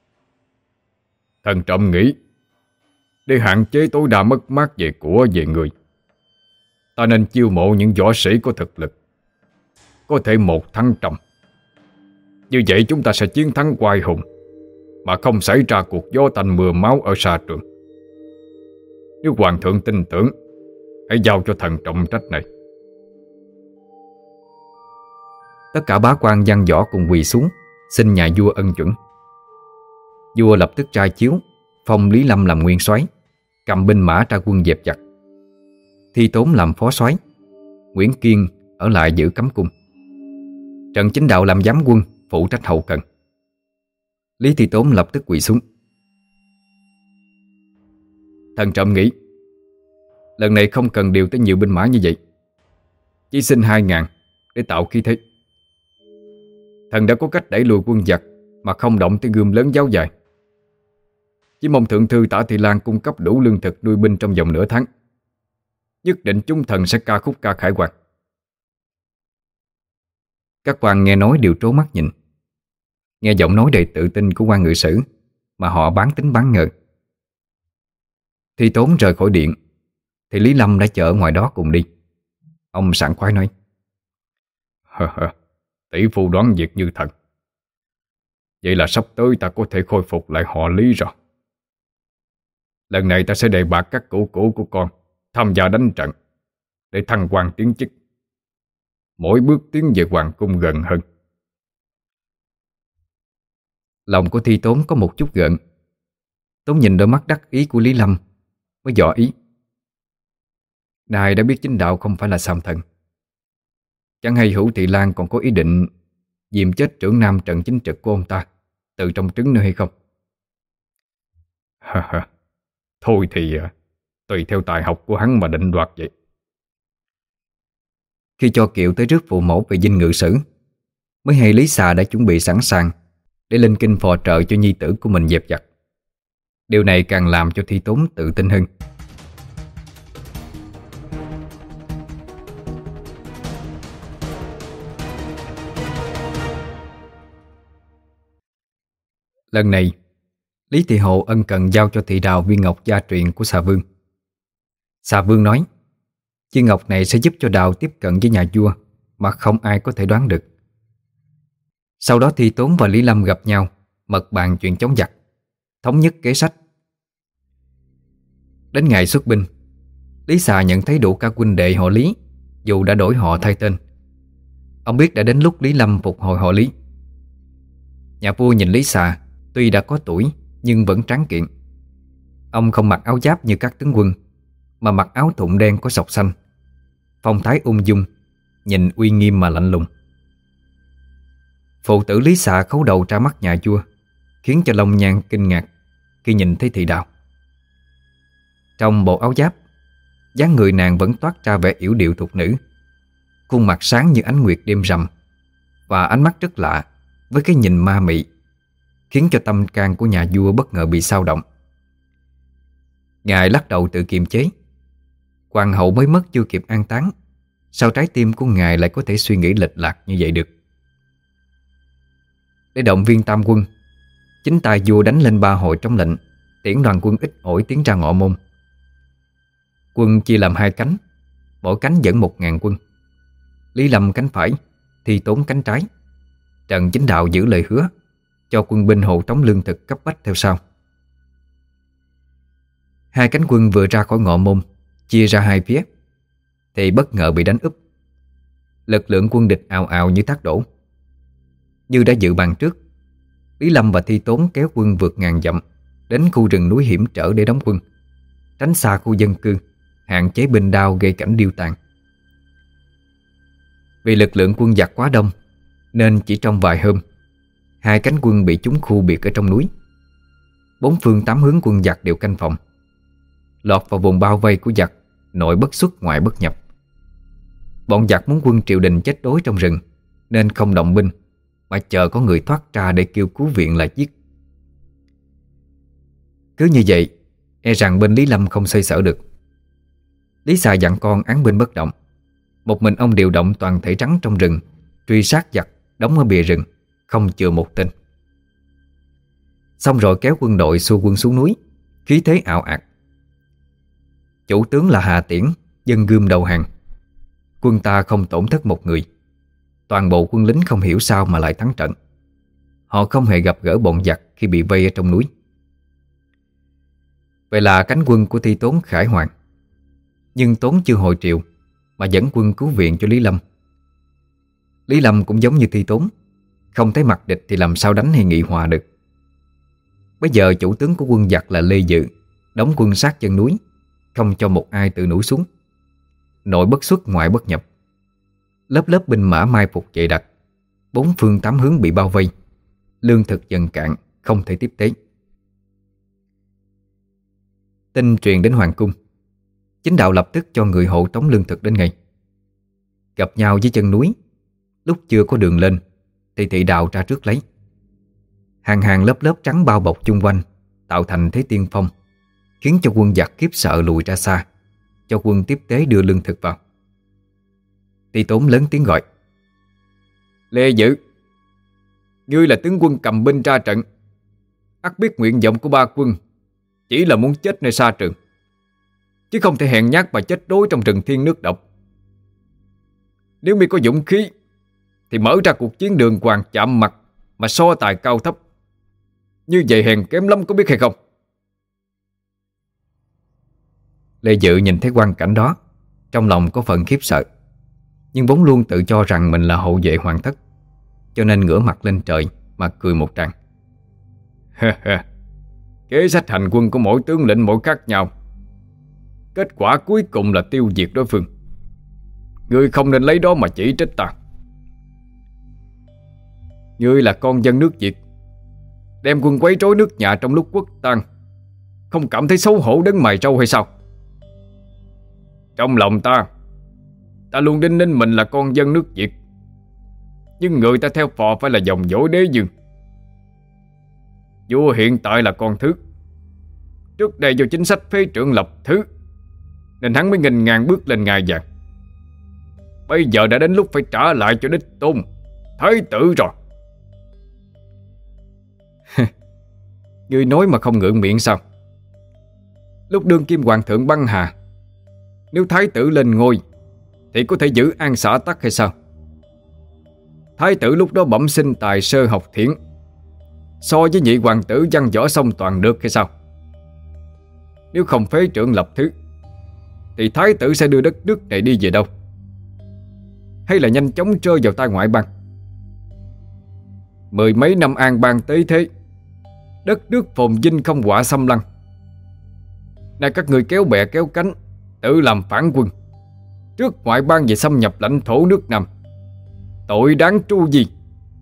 Thần trọng nghĩ, để hạn chế tối đa mất mát về của về người, ta nên chiêu mộ những võ sĩ có thực lực, có thể 1 thắng trăm. Như vậy chúng ta sẽ chiến thắng oai hùng, mà không xảy ra cuộc gió tanh mưa máu ở sa trường. Nếu hoàng thượng tin tưởng, hãy giao cho thần trọng trách này. Tất cả bá quan văn võ cùng quỳ xuống xin nhà vua ân chuẩn. Vua lập tức trai chiếu, phong Lý Lâm làm nguyên soái, cầm binh mã ra quân dẹp giặc. Thi Tốn làm phó soái, Nguyễn Kiên ở lại giữ cấm cung. Trần Chính Đạo làm giám quân, phụ trách hậu cần. Lý Thi Tốn lập tức quỳ xuống: thần trọng nghĩ lần này không cần điều tới nhiều binh mã như vậy, chỉ xin 2.000 để tạo khí thế. Thần đã có cách đẩy lùi quân giặc mà không động tới gươm lớn giáo dài. Chỉ mong thượng thư Tả Thị Lan cung cấp đủ lương thực nuôi binh trong vòng nửa tháng. Nhất định chúng thần sẽ ca khúc ca khải hoàn. Các quan nghe nói đều trố mắt nhìn. Nghe giọng nói đầy tự tin của quan ngự sử mà họ bán tính bán ngờ. Thi Tốn rời khỏi điện thì Lý Lâm đã chờ ở ngoài đó cùng đi. Ông sảng khoái nói: tỷ phu đoán việc như thần. Vậy là sắp tới ta có thể khôi phục lại họ Lý rồi. Lần này ta sẽ đề bạt các cữu cữu của con tham gia đánh trận để thăng quan tiến chức, mỗi bước tiến về hoàng cung gần hơn. Lòng của Thi Tốn có một chút gợn. Tốn nhìn đôi mắt đắc ý của Lý Lâm mới dò ý: Ngài đã biết chính đạo không phải là Sam Thần, chẳng hay Hữu Thị Lan còn có ý định diệm chết trưởng nam Trần Chính Trực của ông ta từ trong trứng nữa hay không? Thôi thì tùy theo tài học của hắn mà định đoạt vậy. Khi cho kiệu tới rước phụ mẫu về dinh ngự sử, mới hay Lý Xà đã chuẩn bị sẵn sàng để lên kinh phò trợ cho nhi tử của mình dẹp giặc. Điều này càng làm cho Thi Tốn tự tin hơn. Lần này Lý Thị Hồ ân cần giao cho Thị Đào viên ngọc gia truyền của Xà Vương. Xà Vương nói viên ngọc này sẽ giúp cho Đào tiếp cận với nhà vua mà không ai có thể đoán được. Sau đó Thi Tốn và Lý Lâm gặp nhau, mật bàn chuyện chống giặc, thống nhất kế sách. Đến ngày xuất binh, Lý Xà nhận thấy đủ cả huynh đệ họ Lý, dù đã đổi họ thay tên. Ông biết đã đến lúc Lý Lâm phục hồi họ Lý. Nhà vua nhìn Lý Xà tuy đã có tuổi nhưng vẫn tráng kiện. Ông không mặc áo giáp như các tướng quân, mà mặc áo thụng đen có sọc xanh, phong thái ung dung, nhìn uy nghiêm mà lạnh lùng. Phụ tử Lý Xà khấu đầu ra mắt nhà vua, khiến cho Long Nhan kinh ngạc khi nhìn thấy Thị Đào. Trong bộ áo giáp, dáng người nàng vẫn toát ra vẻ yểu điệu thục nữ, khuôn mặt sáng như ánh nguyệt đêm rằm, và ánh mắt rất lạ với cái nhìn ma mị, khiến cho tâm can của nhà vua bất ngờ bị xao động. Ngài lắc đầu tự kiềm chế. Hoàng hậu mới mất chưa kịp an táng, sao trái tim của ngài lại có thể suy nghĩ lệch lạc như vậy được? Để động viên tam quân, chính tay vua đánh lên 3 hồi trống lệnh, tiễn đoàn quân ít ỏi tiến ra Ngọ Môn. Quân chia làm 2 cánh, mỗi cánh dẫn 1000 quân. Lý Lâm cánh phải, Thi Tốn cánh trái. Trần Chính Đạo giữ lời hứa, cho quân binh hộ tống lương thực cấp bách theo sau. 2 cánh quân vừa ra khỏi Ngọ Môn, chia ra 2 phía, thì bất ngờ bị đánh úp. Lực lượng quân địch ào ào như thác đổ. Như đã dự bàn trước, Lý Lâm và Thi Tốn kéo quân vượt ngàn dặm đến khu rừng núi hiểm trở để đóng quân, tránh xa khu dân cư, hạn chế binh đao gây cảnh điêu tàn. Vì lực lượng quân giặc quá đông, nên chỉ trong vài hôm, 2 cánh quân bị chúng khu biệt ở trong núi. 4 phương 8 hướng quân giặc đều canh phòng, lọt vào vùng bao vây của giặc, nội bất xuất ngoại bất nhập. Bọn giặc muốn quân triều đình chết đói trong rừng, nên không động binh, mà chờ có người thoát ra để kêu cứu viện là giết. Cứ như vậy, e rằng bên Lý Lâm không xoay sở được. Lý Xà dặn con án binh bất động. Một mình ông điều động toàn thể trắng trong rừng, truy sát giặc đóng ở bìa rừng, không chừa một tên. Xong rồi kéo quân đội xua quân xuống núi, khí thế ảo ạt. Chủ tướng là Hà Tiễn dâng gươm đầu hàng. Quân ta không tổn thất một người. Toàn bộ quân lính không hiểu sao mà lại thắng trận. Họ không hề gặp gỡ bọn giặc khi bị vây ở trong núi. Vậy là cánh quân của Thi Tốn khải hoàn. Nhưng Tốn chưa hồi triều mà dẫn quân cứu viện cho Lý Lâm. Lý Lâm cũng giống như Thi Tốn, không thấy mặt địch thì làm sao đánh hay nghị hòa được. Bây giờ chủ tướng của quân giặc là Lê Dự đóng quân sát chân núi, không cho một ai tự nổi xuống. Nội bất xuất ngoại bất nhập. Lớp lớp binh mã mai phục dày đặc, 4 phương 8 hướng bị bao vây, lương thực dần cạn, không thể tiếp tế. Tin truyền đến hoàng cung, Chính Đạo lập tức cho người hộ tống lương thực đến ngay. Gặp nhau dưới chân núi, lúc chưa có đường lên thì Thị Đào ra trước lấy. Hàng hàng lớp lớp trắng bao bọc chung quanh, tạo thành thế tiên phong, khiến cho quân giặc khiếp sợ lùi ra xa, cho quân tiếp tế đưa lương thực vào. Thi Tốn lớn tiếng gọi: Lê Dự, ngươi là tướng quân cầm binh ra trận, ắt biết nguyện vọng của ba quân chỉ là muốn chết nơi xa trường, chứ không thể hèn nhát mà chết đói trong rừng thiên nước độc. Nếu mi có dũng khí thì mở ra cuộc chiến đường hoàng chạm mặt mà so tài cao thấp. Như vậy hèn kém lắm có biết hay không? Lê Dự nhìn thấy quang cảnh đó, trong lòng có phần khiếp sợ, nhưng vốn luôn tự cho rằng mình là hậu vệ hoàng thất, cho nên ngửa mặt lên trời mà cười một tràng. Kế sách hành quân của mỗi tướng lĩnh mỗi khác nhau, kết quả cuối cùng là tiêu diệt đối phương. Ngươi không nên lấy đó mà chỉ trích ta. Ngươi là con dân nước Việt, đem quân quấy rối nước nhà trong lúc quốc tang, không cảm thấy xấu hổ đến mày râu hay sao? Trong lòng ta luôn đinh ninh mình là con dân nước Việt, nhưng người ta theo phò phải là dòng dõi đế dương. Vua hiện tại là con thứ, trước đây do chính sách phế trượng lập thứ, nên hắn mới nghênh ngang bước lên ngai vàng. Bây giờ đã đến lúc phải trả lại cho đích tôn thái tử rồi. Ngươi nói mà không ngượng miệng sao? Lúc đương kim hoàng thượng băng hà, nếu thái tử lên ngôi thì có thể giữ an xã tắc hay sao? Thái tử lúc đó bẩm sinh tài sơ học thiển, so với nhị hoàng tử văn võ song toàn được hay sao? Nếu không phế trưởng lập thứ thì thái tử sẽ đưa đất nước này đi về đâu? Hay là nhanh chóng rơi vào tay ngoại bang? Mười mấy năm an bang tế thế, đất nước phồn vinh không họa xâm lăng. Nay các người kéo bè kéo cánh, tự làm phản quân trước ngoại bang về xâm nhập lãnh thổ nước Nam, tội đáng tru gì?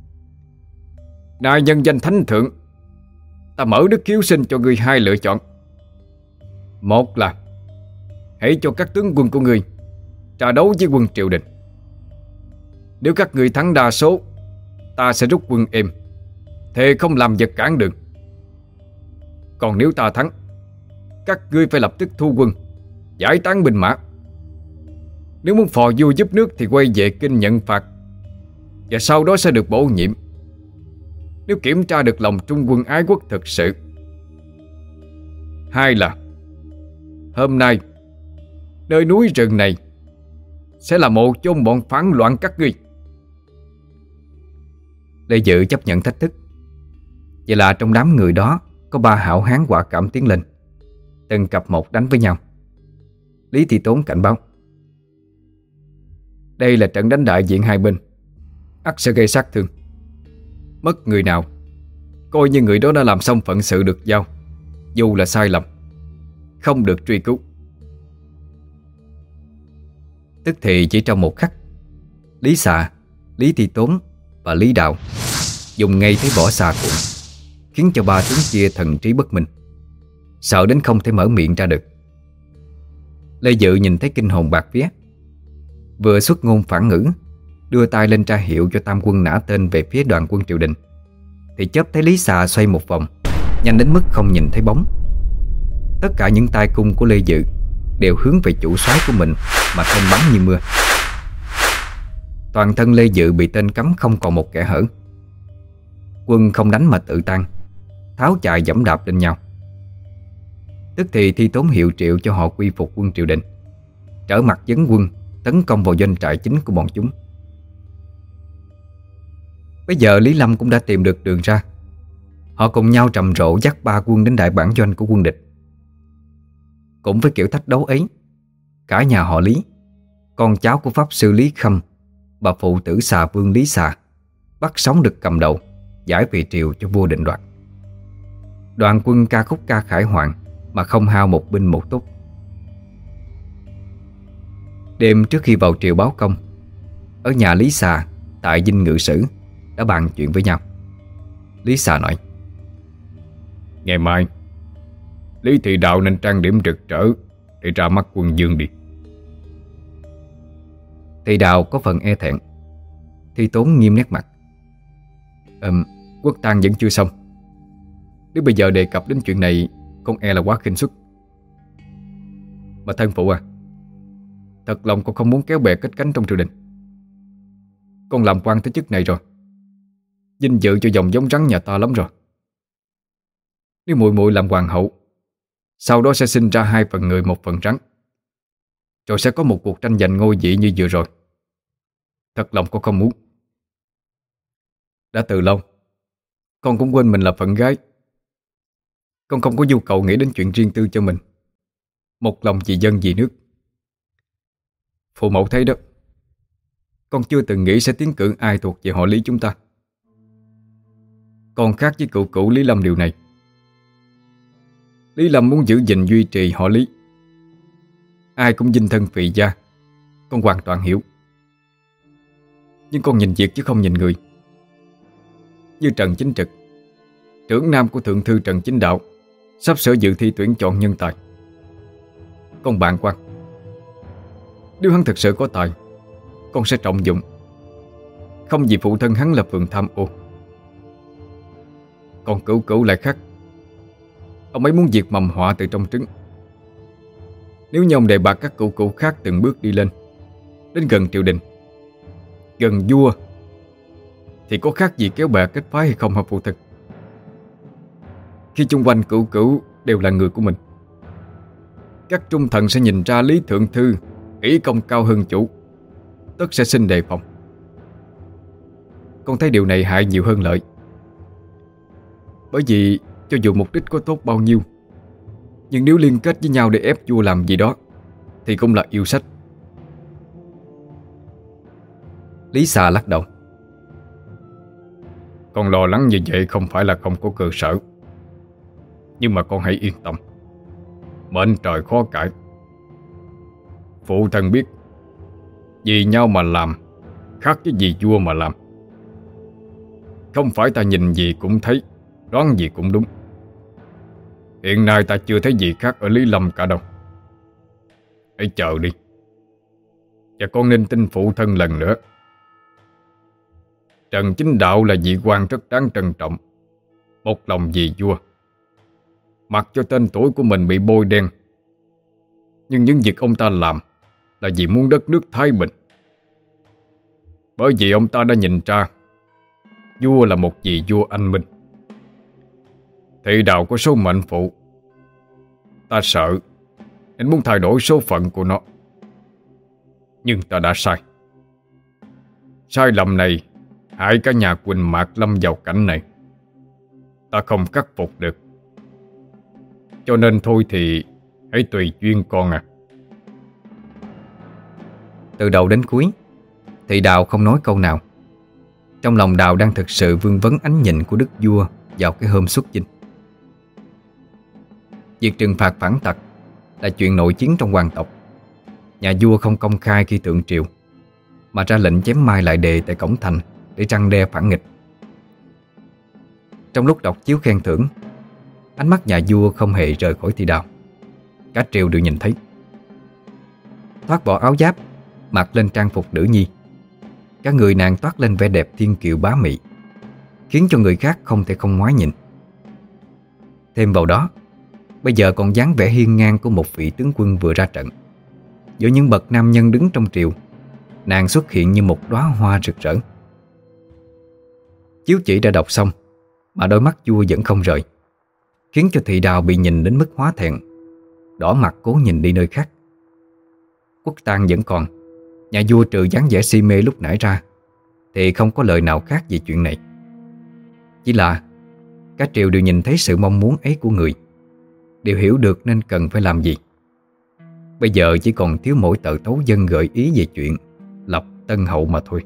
Nay nhân danh thánh thượng, ta mở đức hiếu sinh cho ngươi hai lựa chọn. Một là hãy cho các tướng quân của ngươi tra đấu với quân triều đình. Nếu các ngươi thắng đa số, ta sẽ rút quân êm, thề không làm vật cản đường. Còn nếu ta thắng, các ngươi phải lập tức thu quân, giải tán binh mã. Nếu muốn phò vua giúp nước thì quay về kinh nhận phạt, và sau đó sẽ được bổ nhiệm, nếu kiểm tra được lòng trung quân ái quốc thực sự. Hai là hôm nay nơi núi rừng này sẽ là mộ chôn bọn phản loạn các ngươi. Lê Dự chấp nhận thách thức. Vậy là trong đám người đó có ba hảo hán quả cảm tiến lên, từng cặp một đánh với nhau. Lý Thị Tốn cảnh báo: đây là trận đánh đại diện hai bên, ắt sẽ gây sát thương. Mất người nào, coi như người đó đã làm xong phận sự được giao, dù là sai lầm, không được truy cứu. Tức thì chỉ trong một khắc, Lý Xà, Lý Thị Tốn và Lý Đạo dùng ngay thế võ xà cuộn, khiến cho ba tướng kia thần trí bất minh, sợ đến không thể mở miệng ra được. Lê Dự nhìn thấy kinh hồn bạc vía, vừa xuất ngôn phản ngữ, đưa tay lên tra hiệu cho tam quân nã tên về phía đoàn quân triều đình, thì chớp thấy Lý Xà xoay một vòng, nhanh đến mức không nhìn thấy bóng. Tất cả những tay cung của Lê Dự đều hướng về chủ soái của mình mà tên bắn như mưa. Toàn thân Lê Dự bị tên cắm không còn một kẽ hở. Quân không đánh mà tự tan, tháo chạy giẫm đạp lên nhau. Tức thì Thi Tốn hiệu triệu cho họ quy phục quân triều đình, trở mặt dẫn quân tấn công vào doanh trại chính của bọn chúng. Bây giờ Lý Lâm cũng đã tìm được đường ra. Họ cùng nhau trầm rộ dắt ba quân đến đại bản doanh của quân địch. Cũng với kiểu thách đấu ấy, cả nhà họ Lý, con cháu của pháp sư Lý Khâm, bà phụ tử xà vương Lý Xà, bắt sống được cầm đầu, giải vị triều cho vua định đoạt. Đoàn quân ca khúc ca khải hoàn mà không hao một binh một tốt. Đêm trước khi vào triều báo công, ở nhà Lý Xà tại dinh ngự sử đã bàn chuyện với nhau. Lý Xà nói: ngày mai Lý Thị Đạo nên trang điểm rực rỡ để ra mắt quân dương đi. Thị Đạo có phần e thẹn. Thi Tốn nghiêm nét mặt: Quốc tang vẫn chưa xong. Nếu bây giờ đề cập đến chuyện này, con e là quá khinh suất. Mà thân phụ à, thật lòng con không muốn kéo bè kết cánh trong triều đình. Con làm quan tới chức này rồi, vinh dự cho dòng giống rắn nhà ta lắm rồi. Nếu muội muội làm hoàng hậu, sau đó sẽ sinh ra hai phần người một phần rắn, rồi sẽ có một cuộc tranh giành ngôi vị như vừa rồi. Thật lòng con không muốn. Đã từ lâu con cũng quên mình là phận gái. Con không có nhu cầu nghĩ đến chuyện riêng tư cho mình, một lòng vì dân vì nước. Phụ mẫu thấy đó, con chưa từng nghĩ sẽ tiến cử ai thuộc về họ Lý chúng ta. Con khác với cựu cữu Lý Lâm điều này. Lý Lâm muốn giữ gìn duy trì họ Lý, ai cũng dinh thân phì gia, con hoàn toàn hiểu. Nhưng con nhìn việc chứ không nhìn người. Như Trần Chính Trực, trưởng nam của thượng thư Trần Chính Đạo, sắp sửa dự thi tuyển chọn nhân tài. Con bàng quan, nếu hắn thực sự có tài, con sẽ trọng dụng, không vì phụ thân hắn là phường tham ô. Còn cửu cửu lại khác. Ông ấy muốn diệt mầm họa từ trong trứng. Nếu như ông đề bạt các cửu cửu khác từng bước đi lên, đến gần triều đình, gần vua, thì có khác gì kéo bè kết phái hay không hả phụ thân? Khi chung quanh cửu cửu đều là người của mình, các trung thần sẽ nhìn ra Lý Thượng Thư ý công cao hơn chủ, tất sẽ xin đề phòng. con thấy điều này hại nhiều hơn lợi. Bởi vì cho dù mục đích có tốt bao nhiêu, nhưng nếu liên kết với nhau để ép vua làm gì đó thì cũng là yêu sách. Lý Xà lắc đầu. Con lo lắng như vậy không phải là không có cơ sở. Nhưng mà con hãy yên tâm. Mệnh trời khó cãi. Phụ thân biết, vì nhau mà làm khác với vì vua mà làm. Không phải ta nhìn gì cũng thấy, đoán gì cũng đúng. Hiện nay ta chưa thấy gì khác ở Lý Lâm cả đâu. Hãy chờ đi. Và con nên tin phụ thân lần nữa. Trần Chính Đạo là vị quan rất đáng trân trọng, một lòng vì vua. Mặc cho tên tuổi của mình bị bôi đen, nhưng những việc ông ta làm là vì muốn đất nước thái bình. Bởi vì ông ta đã nhìn ra vua là một vị vua anh minh. Thị Đạo có số mệnh phụ. Ta sợ nên muốn thay đổi số phận của nó. Nhưng ta đã sai. Sai lầm này hại cả nhà Quỳnh Mạc lâm vào cảnh này. Ta không khắc phục được. Cho nên thôi thì hãy tùy duyên con à. Từ đầu đến cuối Thị Đào không nói câu nào. Trong lòng Đào đang thực sự vương vấn ánh nhìn của đức vua vào cái hôm xuất chinh. Việc trừng phạt phản tặc là chuyện nội chiến trong hoàng tộc. Nhà vua không công khai khi thượng triều, mà ra lệnh chém mai lại đề tại cổng thành để răn đe phản nghịch. Trong lúc đọc chiếu khen thưởng, ánh mắt nhà vua không hề rời khỏi Thị Đào. Cả triều đều nhìn thấy. Thoát bỏ áo giáp, mặc lên trang phục nữ nhi, cả người nàng toát lên vẻ đẹp thiên kiều bá mị, khiến cho người khác không thể không ngoái nhìn. Thêm vào đó, bây giờ còn dáng vẻ hiên ngang của một vị tướng quân vừa ra trận. Giữa những bậc nam nhân đứng trong triều, nàng xuất hiện như một đóa hoa rực rỡ. Chiếu chỉ đã đọc xong mà đôi mắt vua vẫn không rời, khiến cho Thị Đào bị nhìn đến mức hóa thẹn, đỏ mặt cố nhìn đi nơi khác. Quốc tang vẫn còn. Nhà vua trừ dáng vẻ si mê lúc nãy ra thì không có lời nào khác về chuyện này. Chỉ là cả triều đều nhìn thấy sự mong muốn ấy của người, đều hiểu được nên cần phải làm gì. Bây giờ chỉ còn thiếu mỗi tờ tấu dân gợi ý về chuyện lập tân hậu mà thôi.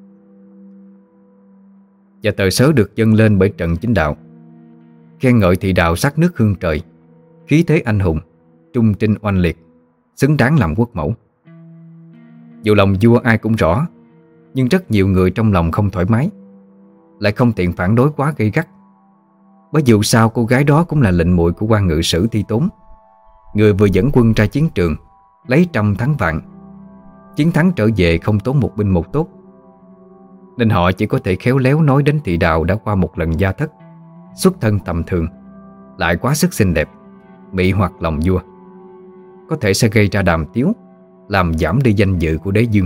Và tờ sớ được dâng lên bởi Trần Chính Đạo, khen ngợi Thị Đào sắc nước hương trời, khí thế anh hùng, trung trinh oanh liệt, xứng đáng làm quốc mẫu. Dù lòng vua ai cũng rõ, nhưng rất nhiều người trong lòng không thoải mái, lại không tiện phản đối quá gay gắt. Bởi dù sao cô gái đó cũng là lệnh muội của quan ngự sử Thi Tốn, người vừa dẫn quân ra chiến trường, lấy trăm thắng vạn, chiến thắng trở về không tốn một binh một tốt. Nên họ chỉ có thể khéo léo nói đến Thị Đào đã qua một lần gia thất, xuất thân tầm thường, lại quá sức xinh đẹp, mị hoặc lòng vua, có thể sẽ gây ra đàm tiếu, làm giảm đi danh dự của đế dương.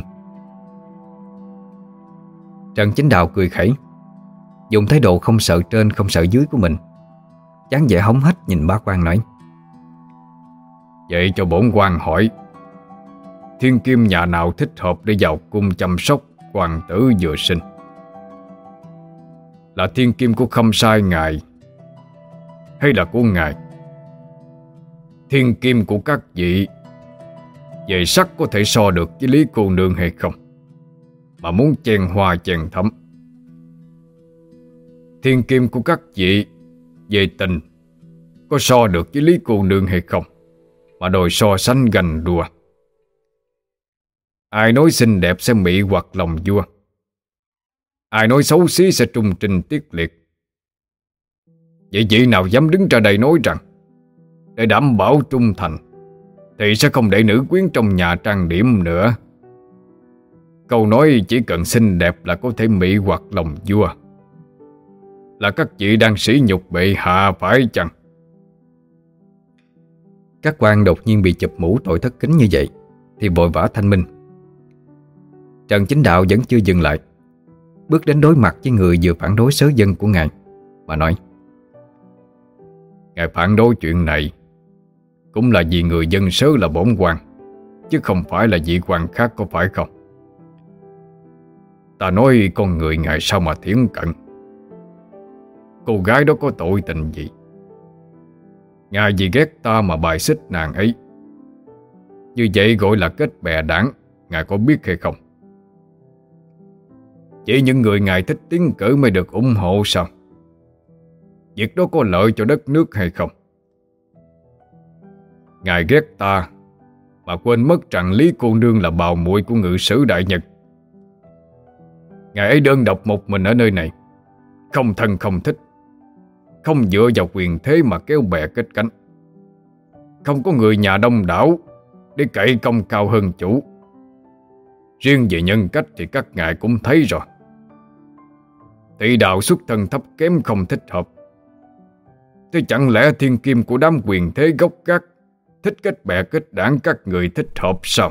Trần Chính Đạo cười khẩy, dùng thái độ không sợ trên không sợ dưới của mình, dáng vẻ hống hách nhìn bá quan nói: Vậy cho bổn quan hỏi, thiên kim nhà nào thích hợp để vào cung chăm sóc hoàng tử vừa sinh? Là thiên kim của Khâm Sai ngài, hay là của ngài? Thiên kim của các vị về sắc có thể so được với Lý cô nương hay không, mà muốn chèn hoa chèn thấm? Thiên kim của các vị về tình có so được với Lý cô nương hay không, mà đòi so sánh ganh đùa? Ai nói xinh đẹp sẽ mị hoặc lòng vua, ai nói xấu xí sẽ trung trinh tiết liệt. Vậy vị nào dám đứng ra đây nói rằng để đảm bảo trung thành thì sẽ không để nữ quyến trong nhà trang điểm nữa? Câu nói chỉ cần xinh đẹp là có thể mị hoặc lòng vua là các vị đang sỉ nhục bệ hạ phải chăng? Các quan đột nhiên bị chụp mũ tội thất kính như vậy thì vội vã thanh minh. Trần Chính Đạo vẫn chưa dừng lại, bước đến đối mặt với người vừa phản đối sớ dân của ngài mà nói: Ngài phản đối chuyện này cũng là vì người dân sớ là bổn quan, chứ không phải là vị quan khác, có phải không? Ta nói con người ngài sao mà thiển cận. Cô gái đó có tội tình gì? Ngài vì ghét ta mà bài xích nàng ấy. Như vậy gọi là kết bè đảng, ngài có biết hay không? Chỉ những người ngài thích tiến cử mới được ủng hộ sao? Việc đó có lợi cho đất nước hay không? Ngài ghét ta mà quên mất rằng Lý cô nương là bào muội của ngự sử đại nhân. Ngài ấy đơn độc một mình ở nơi này, không thân không thích, không dựa vào quyền thế mà kéo bè kết cánh, không có người nhà đông đảo để cậy công cao hơn chủ. Riêng về nhân cách thì các ngài cũng thấy rồi. Thị đạo xuất thân thấp kém không thích hợp. Thế chẳng lẽ thiên kim của đám quyền thế gốc gác thích kết bè kết đảng các người thích hợp sao?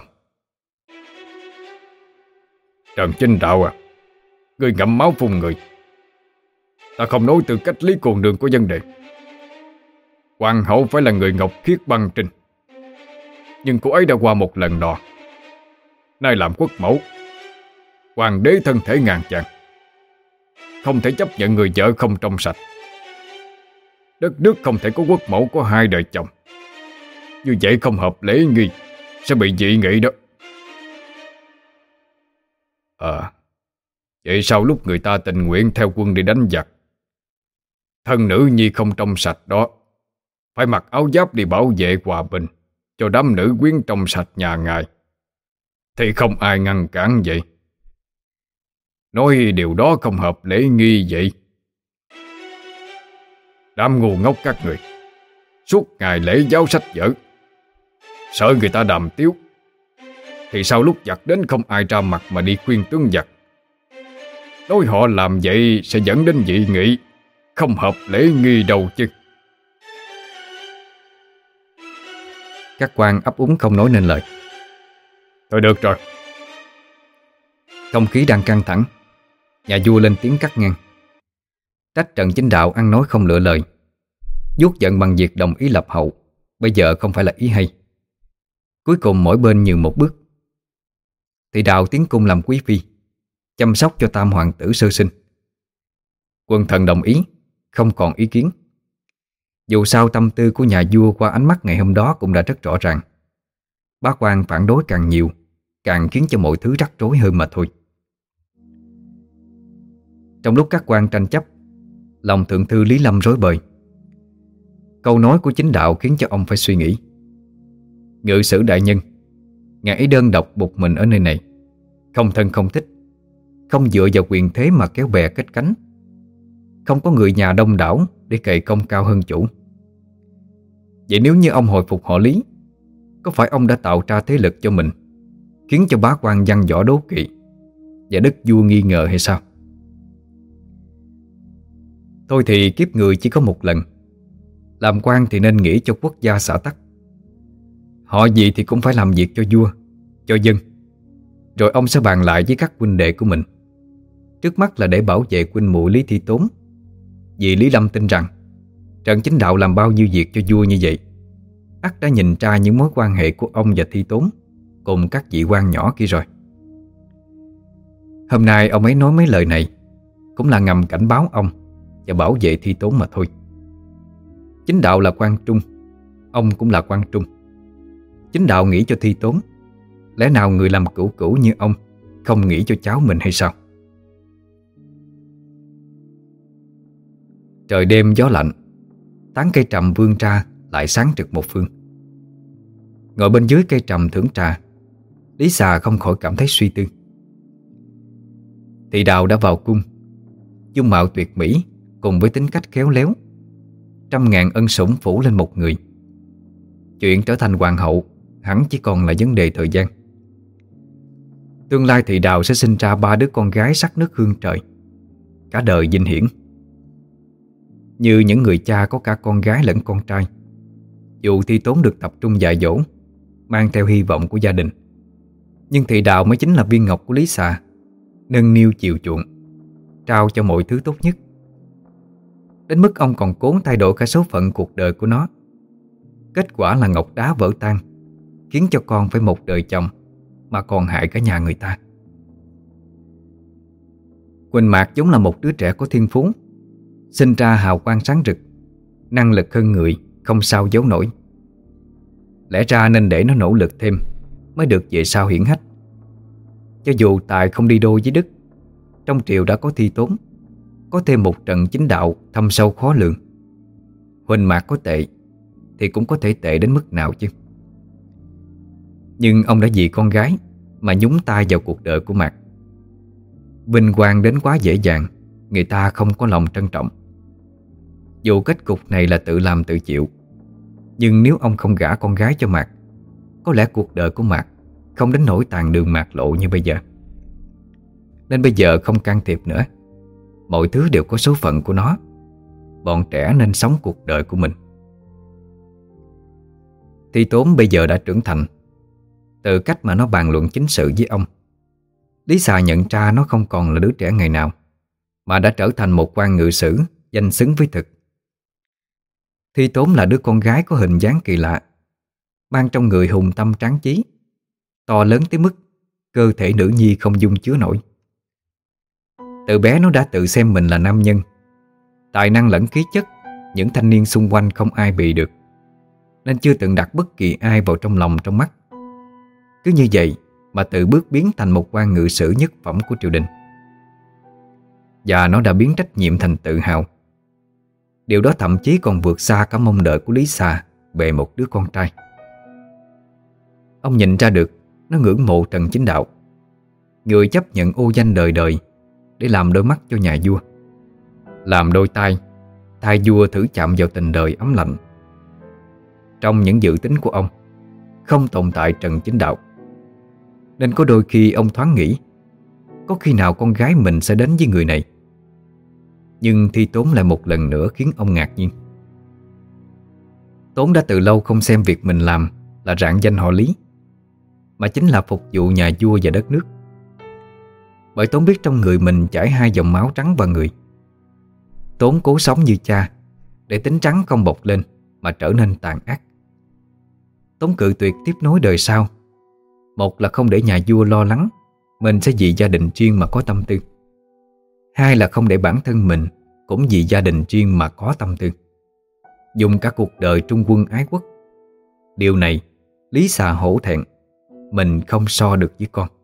Trần Chinh Đạo à, người ngậm máu phun người. Ta không nói tư cách Lý cô nương có vấn đề. Hoàng hậu phải là người ngọc khiết băng trinh, nhưng cô ấy đã qua một lần nọ. Nay làm quốc mẫu, hoàng đế thân thể ngàn chàng, không thể chấp nhận người vợ không trong sạch. Đất nước không thể có quốc mẫu có hai đời chồng. Như vậy không hợp lễ nghi, sẽ bị dị nghị đó. Vậy sau lúc người ta tình nguyện theo quân đi đánh giặc, thân nữ nhi không trong sạch đó phải mặc áo giáp đi bảo vệ hòa bình cho đám nữ quyến trong sạch nhà ngài, thì không ai ngăn cản vậy. Nói điều đó không hợp lễ nghi vậy. Đám ngu ngốc các người, suốt ngày lễ giáo sách vở, sợ người ta đàm tiếu, thì sau lúc giặc đến không ai ra mặt mà đi khuyên tướng giặc. Nói họ làm vậy sẽ dẫn đến dị nghị, không hợp lễ nghi đâu chứ. Các quan ấp úng không nói nên lời. Thôi được rồi. Không khí đang căng thẳng, nhà vua lên tiếng cắt ngang, trách Trần Chính Đạo ăn nói không lựa lời, vuốt giận bằng việc đồng ý lập hậu bây giờ không phải là ý hay. Cuối cùng mỗi bên nhường một bước. Thị Đạo tiến cung làm quý phi, chăm sóc cho tam hoàng tử sơ sinh. Quần thần đồng ý, không còn ý kiến. Dù sao tâm tư của nhà vua qua ánh mắt ngày hôm đó cũng đã rất rõ ràng. Bá quan phản đối càng nhiều, càng khiến cho mọi thứ rắc rối hơn mà thôi. Trong lúc các quan tranh chấp, lòng thượng thư Lý Lâm rối bời. Câu nói của Chính Đạo khiến cho ông phải suy nghĩ. Ngự sử đại nhân, ngài ấy đơn độc một mình ở nơi này, không thân không thích, không dựa vào quyền thế mà kéo bè kết cánh, không có người nhà đông đảo để cậy công cao hơn chủ. Vậy nếu như ông hồi phục họ Lý, có phải ông đã tạo ra thế lực cho mình, khiến cho bá quan văn võ đố kỵ và đức vua nghi ngờ hay sao? Thôi thì kiếp người chỉ có một lần, làm quan thì nên nghĩ cho quốc gia xã tắc. Họ gì thì cũng phải làm việc cho vua, cho dân. Rồi ông sẽ bàn lại với các huynh đệ của mình. Trước mắt là để bảo vệ huynh muội Lý Thi Tốn. Vì Lý Lâm tin rằng Trần Chính Đạo làm bao nhiêu việc cho vua như vậy, ắt đã nhìn ra những mối quan hệ của ông và Thi Tốn cùng các vị quan nhỏ kia rồi. Hôm nay ông ấy nói mấy lời này cũng là ngầm cảnh báo ông và bảo vệ Thi Tốn mà thôi. Chính Đạo là quan trung, ông cũng là quan trung. Chính Đạo nghĩ cho Thi Tốn, lẽ nào người làm cửu cửu như ông không nghĩ cho cháu mình hay sao? Trời đêm gió lạnh, tán cây trầm vươn ra lại sáng rực một phương. Ngồi bên dưới cây trầm thưởng trà, Lý Xà không khỏi cảm thấy suy tư. Thị Đạo đã vào cung, dung mạo tuyệt mỹ cùng với tính cách khéo léo, 100.000 ân sủng phủ lên một người. Chuyện trở thành hoàng hậu hẳn chỉ còn là vấn đề thời gian. Tương lai Thị Đạo sẽ sinh ra 3 đứa con gái sắc nước hương trời, cả đời vinh hiển. Như những người cha có cả con gái lẫn con trai, dù Thi Tốn được tập trung dạy dỗ, mang theo hy vọng của gia đình, nhưng Thị Đạo mới chính là viên ngọc của Lý Xà, nâng niu chiều chuộng, trao cho mọi thứ tốt nhất. Đến mức ông còn cố thay đổi cả số phận cuộc đời của nó. Kết quả là ngọc đá vỡ tan, khiến cho con phải một đời chồng mà còn hại cả nhà người ta. Quỳnh Mạc giống là một đứa trẻ có thiên phú, sinh ra hào quang sáng rực, năng lực hơn người, không sao giấu nổi. Lẽ ra nên để nó nỗ lực thêm mới được về sau hiển hách. Cho dù tài không đi đôi với đức, trong triều đã có Thi Tốn, có thêm một Trần Chính Đạo thâm sâu khó lường. Huỳnh Mạc có tệ thì cũng có thể tệ đến mức nào chứ. Nhưng ông đã vì con gái mà nhúng tay vào cuộc đời của Mạc. Vinh quang đến quá dễ dàng, người ta không có lòng trân trọng. Dù kết cục này là tự làm tự chịu, nhưng nếu ông không gả con gái cho Mạc, có lẽ cuộc đời của Mạc không đến nỗi tàn đường mạt lộ như bây giờ. Nên bây giờ không can thiệp nữa. Mọi thứ đều có số phận của nó. Bọn trẻ nên sống cuộc đời của mình. Thi Tốn bây giờ đã trưởng thành. Từ cách mà nó bàn luận chính sự với ông, Lý Xà nhận ra nó không còn là đứa trẻ ngày nào, mà đã trở thành một quan ngự sử danh xứng với thực. Thi Tốn là đứa con gái có hình dáng kỳ lạ, mang trong người hùng tâm tráng chí, to lớn tới mức cơ thể nữ nhi không dung chứa nổi. Từ bé nó đã tự xem mình là nam nhân. Tài năng lẫn khí chất những thanh niên xung quanh không ai bì được, nên chưa từng đặt bất kỳ ai vào trong lòng trong mắt. Cứ như vậy mà tự bước biến thành một quan ngự sử nhất phẩm của triều đình. Và nó đã biến trách nhiệm thành tự hào. Điều đó thậm chí còn vượt xa cả mong đợi của Lý Xà về một đứa con trai. Ông nhìn ra được nó ngưỡng mộ Trần Chính Đạo, người chấp nhận ô danh đời đời để làm đôi mắt cho nhà vua, làm đôi tay thay vua thử chạm vào tình đời ấm lạnh. Trong những dự tính của ông không tồn tại Trần Chính Đạo, nên có đôi khi ông thoáng nghĩ có khi nào con gái mình sẽ đến với người này. Nhưng Thi Tốn lại một lần nữa khiến ông ngạc nhiên. Tốn đã từ lâu không xem việc mình làm là rạng danh họ Lý, mà chính là phục vụ nhà vua và đất nước. Bởi Tốn biết trong người mình chảy hai dòng máu trắng và người. Tốn cố sống như cha, để tính trắng không bộc lên mà trở nên tàn ác. Tốn cự tuyệt tiếp nối đời sau. Một là không để nhà vua lo lắng mình sẽ vì gia đình riêng mà có tâm tư. Hai là không để bản thân mình cũng vì gia đình riêng mà có tâm tư. Dùng cả cuộc đời trung quân ái quốc. Điều này Lý Xà hổ thẹn, mình không so được với con.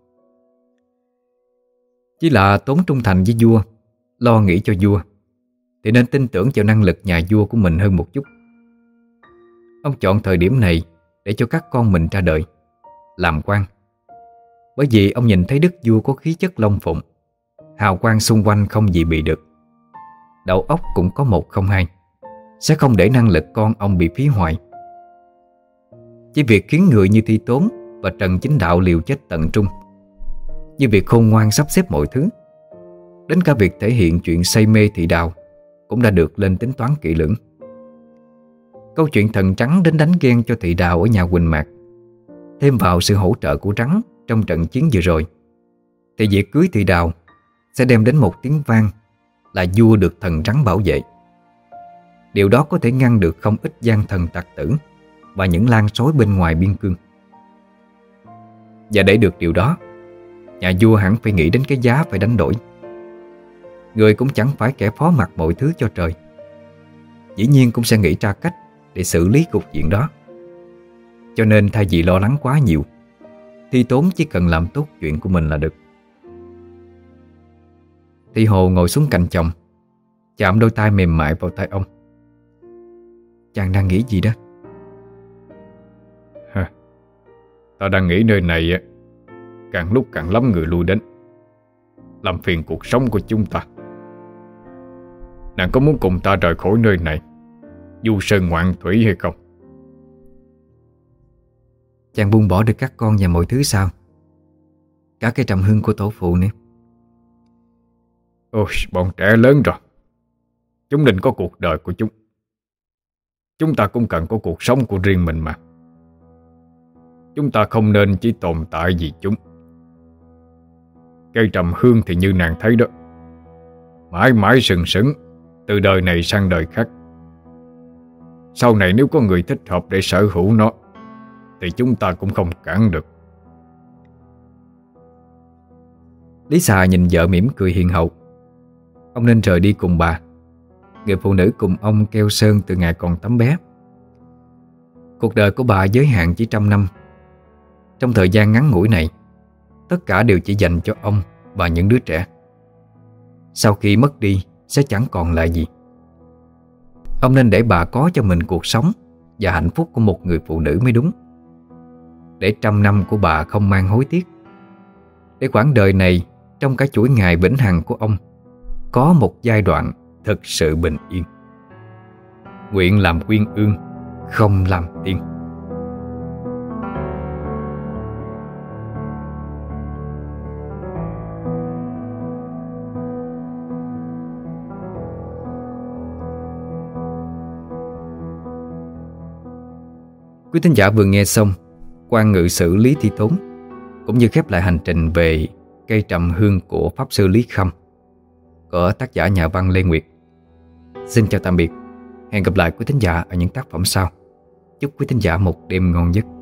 Chỉ là Tốn trung thành với vua, lo nghĩ cho vua, thì nên tin tưởng vào năng lực nhà vua của mình hơn một chút. Ông chọn thời điểm này để cho các con mình ra đời, làm quan. Bởi vì ông nhìn thấy đức vua có khí chất long phụng, hào quang xung quanh không gì bị được. Đầu óc cũng có một không hai, sẽ không để năng lực con ông bị phí hoại. Chỉ việc khiến người như Thi Tốn và Trần Chính Đạo liều chết tận trung, như việc khôn ngoan sắp xếp mọi thứ, đến cả việc thể hiện chuyện say mê thị đào cũng đã được lên tính toán kỹ lưỡng. Câu chuyện thần trắng đến đánh ghen cho thị đào ở nhà Quỳnh Mạc, thêm vào sự hỗ trợ của trắng trong trận chiến vừa rồi, thì việc cưới thị đào sẽ đem đến một tiếng vang là vua được thần trắng bảo vệ. Điều đó có thể ngăn được không ít gian thần tặc tử và những lan sói bên ngoài biên cương. Và để được điều đó, nhà vua hẳn phải nghĩ đến cái giá phải đánh đổi. Người cũng chẳng phải kẻ phó mặc mọi thứ cho trời, dĩ nhiên cũng sẽ nghĩ ra cách để xử lý cục diện đó. Cho nên thay vì lo lắng quá nhiều, Thi Tốn chỉ cần làm tốt chuyện của mình là được. Thi Hồ ngồi xuống cạnh chồng, chạm đôi tay mềm mại vào tay ông. Chàng đang nghĩ gì đó? Ta đang nghĩ nơi này càng lúc càng lắm người lui đến, làm phiền cuộc sống của chúng ta. Nàng có muốn cùng ta rời khỏi nơi này, du sơn ngoạn thủy hay không? Chàng buông bỏ được các con và mọi thứ sao? Cả cái trầm hương của tổ phụ nữa. Ôi, bọn trẻ lớn rồi, chúng định có cuộc đời của chúng. Chúng ta cũng cần có cuộc sống của riêng mình mà. Chúng ta không nên chỉ tồn tại vì chúng. Cây trầm hương thì như nàng thấy đó, mãi mãi sừng sững từ đời này sang đời khác. Sau này nếu có người thích hợp để sở hữu nó thì chúng ta cũng không cản được. Lý Xà nhìn vợ mỉm cười hiền hậu, ông nên rời đi cùng bà, người phụ nữ cùng ông keo sơn từ ngày còn tấm bé. Cuộc đời của bà giới hạn chỉ 100 năm. Trong thời gian ngắn ngủi này, tất cả đều chỉ dành cho ông và những đứa trẻ. Sau khi mất đi sẽ chẳng còn lại gì. Ông nên để bà có cho mình cuộc sống và hạnh phúc của một người phụ nữ mới đúng. Để 100 năm của bà không mang hối tiếc. Để quãng đời này, trong cả chuỗi ngày vĩnh hằng của ông, có một giai đoạn thực sự bình yên. Nguyện làm uyên ương, không làm tiên. Quý thính giả vừa nghe xong Quan Ngự Sử Lý Thi Tốn, cũng như khép lại hành trình về cây trầm hương của Pháp Sư Lý Khâm của tác giả nhà văn Lê Nguyệt. Xin chào tạm biệt. Hẹn gặp lại quý thính giả ở những tác phẩm sau. Chúc quý thính giả một đêm ngon giấc.